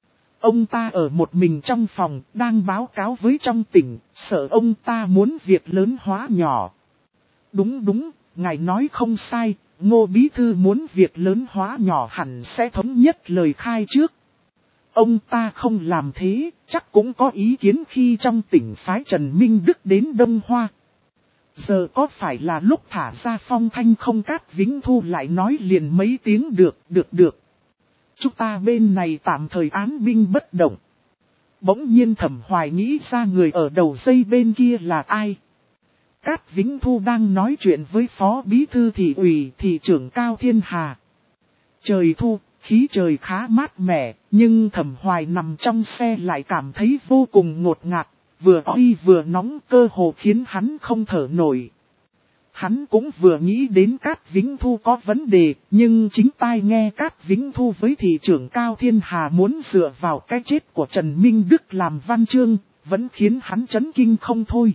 Ông ta ở một mình trong phòng, đang báo cáo với trong tỉnh, sợ ông ta muốn việc lớn hóa nhỏ. Đúng đúng, ngài nói không sai, Ngô Bí Thư muốn việc lớn hóa nhỏ hẳn sẽ thống nhất lời khai trước. Ông ta không làm thế, chắc cũng có ý kiến khi trong tỉnh phái Trần Minh Đức đến Đông Hoa. Giờ có phải là lúc thả ra phong thanh không? Cát Vĩnh Thu lại nói liền mấy tiếng được, được được. Chúng ta bên này tạm thời án binh bất động. Bỗng nhiên Thẩm Hoài nghĩ ra người ở đầu dây bên kia là ai. Cát Vĩnh Thu đang nói chuyện với Phó Bí Thư Thị ủy Thị trưởng Cao Thiên Hà. Trời thu, khí trời khá mát mẻ, nhưng Thẩm Hoài nằm trong xe lại cảm thấy vô cùng ngột ngạt, vừa oi vừa nóng, cơ hồ khiến hắn không thở nổi. Hắn cũng vừa nghĩ đến Cát Vĩnh Thu có vấn đề, nhưng chính tai nghe Cát Vĩnh Thu với Thị trưởng Cao Thiên Hà muốn dựa vào cái chết của Trần Minh Đức làm văn chương, vẫn khiến hắn chấn kinh không thôi.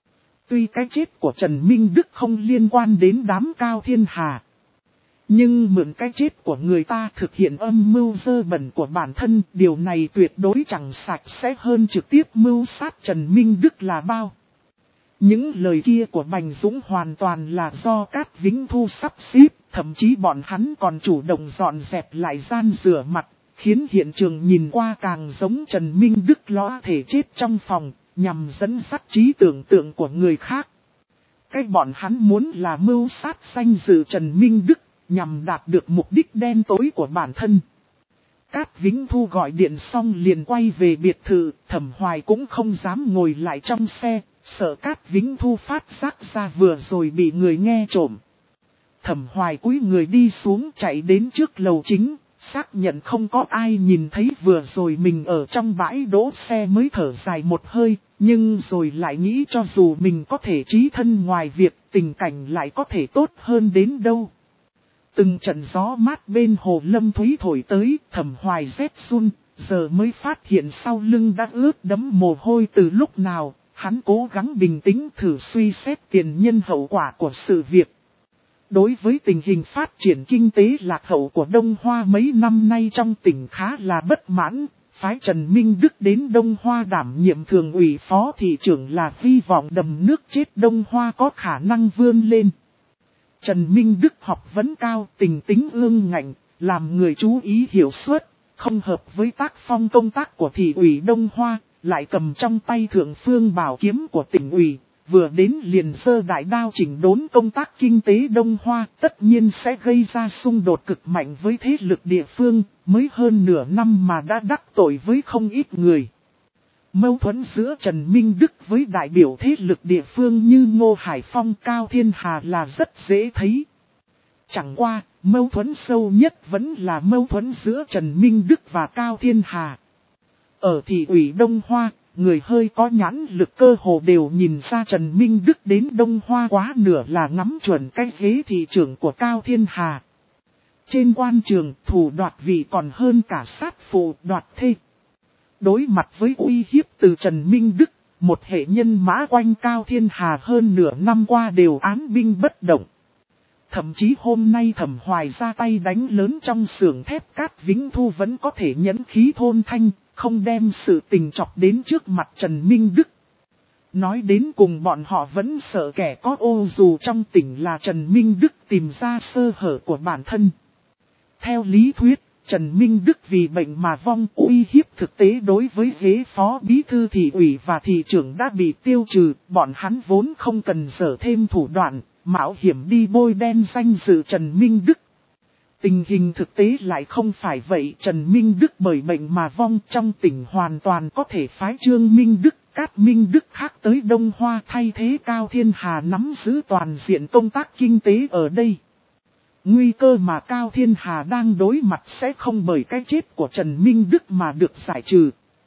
Tuy cái chết của Trần Minh Đức không liên quan đến đám Cao Thiên Hà, nhưng mượn cái chết của người ta thực hiện âm mưu dơ bẩn của bản thân, điều này tuyệt đối chẳng sạch sẽ hơn trực tiếp mưu sát Trần Minh Đức là bao. Những lời kia của Bành Dũng hoàn toàn là do Cát Vĩnh Thu sắp xếp, thậm chí bọn hắn còn chủ động dọn dẹp lại gian rửa mặt, khiến hiện trường nhìn qua càng giống Trần Minh Đức lõa thể chết trong phòng, nhằm dẫn dắt trí tưởng tượng của người khác. Cái bọn hắn muốn là mưu sát danh dự Trần Minh Đức, nhằm đạt được mục đích đen tối của bản thân. Cát Vĩnh Thu gọi điện xong liền quay về biệt thự, Thẩm Hoài cũng không dám ngồi lại trong xe, sợ Cát Vĩnh Thu phát giác ra vừa rồi bị người nghe trộm. Thẩm Hoài cúi người đi xuống chạy đến trước lầu chính, Xác nhận không có ai nhìn thấy vừa rồi mình ở trong bãi đỗ xe mới thở dài một hơi, nhưng rồi lại nghĩ cho dù mình có thể trí thân ngoài việc tình cảnh lại có thể tốt hơn đến đâu. Từng trận gió mát bên hồ Lâm Thúy thổi tới, Thẩm Hoài rét run, giờ mới phát hiện sau lưng đã ướt đẫm mồ hôi từ lúc nào, hắn cố gắng bình tĩnh thử suy xét tiền nhân hậu quả của sự việc. Đối với tình hình phát triển kinh tế lạc hậu của Đông Hoa mấy năm nay trong tỉnh khá là bất mãn, phái Trần Minh Đức đến Đông Hoa đảm nhiệm thường ủy phó thị trưởng là hy vọng đầm nước chết Đông Hoa có khả năng vươn lên. Trần Minh Đức học vấn cao, tình tính ương ngạnh, làm người chú ý hiểu suốt, không hợp với tác phong công tác của thị ủy Đông Hoa, lại cầm trong tay thượng phương bảo kiếm của tỉnh ủy. Vừa đến liền giơ đại đao chỉnh đốn công tác kinh tế Đông Hoa, tất nhiên sẽ gây ra xung đột cực mạnh với thế lực địa phương, mới hơn nửa năm mà đã đắc tội với không ít người. Mâu thuẫn giữa Trần Minh Đức với đại biểu thế lực địa phương như Ngô Hải Phong, Cao Thiên Hà là rất dễ thấy. Chẳng qua, mâu thuẫn sâu nhất vẫn là mâu thuẫn giữa Trần Minh Đức và Cao Thiên Hà. Ở thị ủy Đông Hoa, người hơi có nhãn lực cơ hồ đều nhìn ra Trần Minh Đức đến Đông Hoa quá nửa là ngắm chuẩn cái ghế thị trưởng của Cao Thiên Hà. Trên quan trường, thủ đoạt vị còn hơn cả sát phụ đoạt thê. Đối mặt với uy hiếp từ Trần Minh Đức, một hệ nhân mã quanh Cao Thiên Hà hơn nửa năm qua đều án binh bất động. Thậm chí hôm nay Thẩm Hoài ra tay đánh lớn trong xưởng thép Cát Vĩnh Thu vẫn có thể nhẫn khí thôn thanh, không đem sự tình chọc đến trước mặt Trần Minh Đức. Nói đến cùng bọn họ vẫn sợ kẻ có ô dù trong tỉnh là Trần Minh Đức tìm ra sơ hở của bản thân. Theo lý thuyết, Trần Minh Đức vì bệnh mà vong uy hiếp thực tế đối với ghế phó bí thư thị ủy và thị trưởng đã bị tiêu trừ, bọn hắn vốn không cần dở thêm thủ đoạn, mạo hiểm đi bôi đen danh dự Trần Minh Đức. Tình hình thực tế lại không phải vậy, Trần Minh Đức bởi bệnh mà vong trong tỉnh hoàn toàn có thể phái Trương Minh Đức, Cát Minh Đức khác tới Đông Hoa thay thế Cao Thiên Hà nắm giữ toàn diện công tác kinh tế ở đây. Nguy cơ mà Cao Thiên Hà đang đối mặt sẽ không bởi cái chết của Trần Minh Đức mà được giải trừ.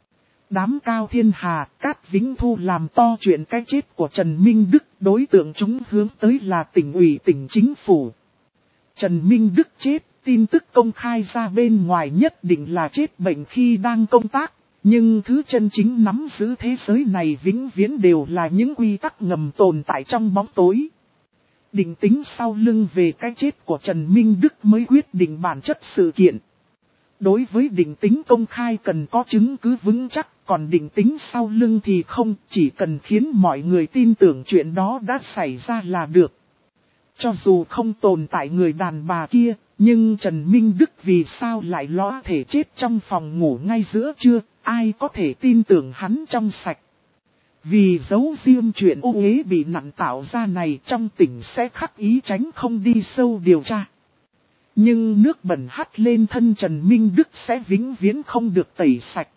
Đám Cao Thiên Hà, Cát Vĩnh Thu làm to chuyện cái chết của Trần Minh Đức, đối tượng chúng hướng tới là tỉnh ủy tỉnh chính phủ. Trần Minh Đức chết, tin tức công khai ra bên ngoài nhất định là chết bệnh khi đang công tác, nhưng thứ chân chính nắm giữ thế giới này vĩnh viễn đều là những quy tắc ngầm tồn tại trong bóng tối. Định tính sau lưng về cái chết của Trần Minh Đức mới quyết định bản chất sự kiện. Đối với định tính công khai cần có chứng cứ vững chắc, còn định tính sau lưng thì không, chỉ cần khiến mọi người tin tưởng chuyện đó đã xảy ra là được. Cho dù không tồn tại người đàn bà kia, nhưng Trần Minh Đức vì sao lại lõ thể chết trong phòng ngủ ngay giữa trưa, ai có thể tin tưởng hắn trong sạch. Vì giấu riêng chuyện ô uế bị nặng tạo ra này trong tỉnh sẽ khắc ý tránh không đi sâu điều tra. Nhưng nước bẩn hắt lên thân Trần Minh Đức sẽ vĩnh viễn không được tẩy sạch.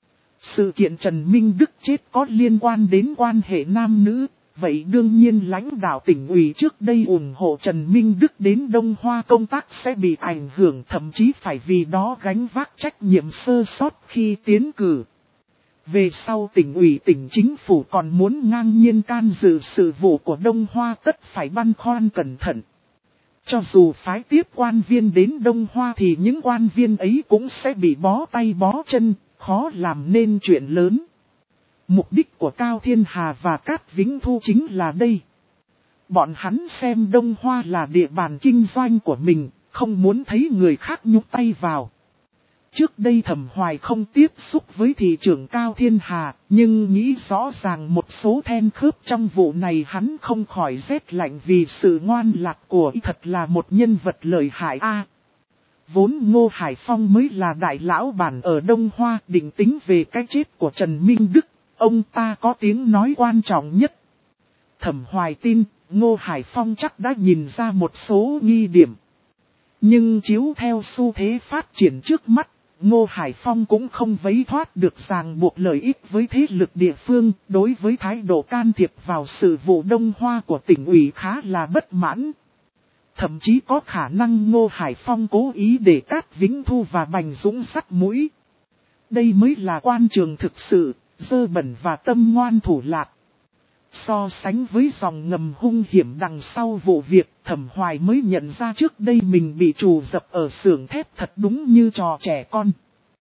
Sự kiện Trần Minh Đức chết có liên quan đến quan hệ nam nữ, vậy đương nhiên lãnh đạo tỉnh ủy trước đây ủng hộ Trần Minh Đức đến Đông Hoa công tác sẽ bị ảnh hưởng, thậm chí phải vì đó gánh vác trách nhiệm sơ sót khi tiến cử. Về sau tỉnh ủy tỉnh chính phủ còn muốn ngang nhiên can dự sự vụ của Đông Hoa tất phải băn khoăn cẩn thận. Cho dù phái tiếp quan viên đến Đông Hoa thì những quan viên ấy cũng sẽ bị bó tay bó chân, khó làm nên chuyện lớn. Mục đích của Cao Thiên Hà và Cát Vĩnh Thu chính là đây. Bọn hắn xem Đông Hoa là địa bàn kinh doanh của mình, không muốn thấy người khác nhúc tay vào. Trước đây Thẩm Hoài không tiếp xúc với thị trưởng Cao Thiên Hà, nhưng nghĩ rõ ràng một số then khớp trong vụ này hắn không khỏi rét lạnh vì sự ngoan lạc của y thật là một nhân vật lợi hại a. Vốn Ngô Hải Phong mới là đại lão bản ở Đông Hoa, định tính về cái chết của Trần Minh Đức, ông ta có tiếng nói quan trọng nhất. Thẩm Hoài tin, Ngô Hải Phong chắc đã nhìn ra một số nghi điểm. Nhưng chiếu theo xu thế phát triển trước mắt, Ngô Hải Phong cũng không vấy thoát được ràng buộc lợi ích với thế lực địa phương, đối với thái độ can thiệp vào sự vụ Đông Hoa của tỉnh ủy khá là bất mãn. thậm chí có khả năng Ngô Hải Phong cố ý để Cát Vĩnh Thu và Bành Dũng sắt mũi. Đây mới là quan trường thực sự, dơ bẩn và tâm ngoan thủ lạc. So sánh với dòng ngầm hung hiểm đằng sau vụ việc, Thẩm Hoài mới nhận ra trước đây mình bị trù dập ở xưởng thép thật đúng như trò trẻ con.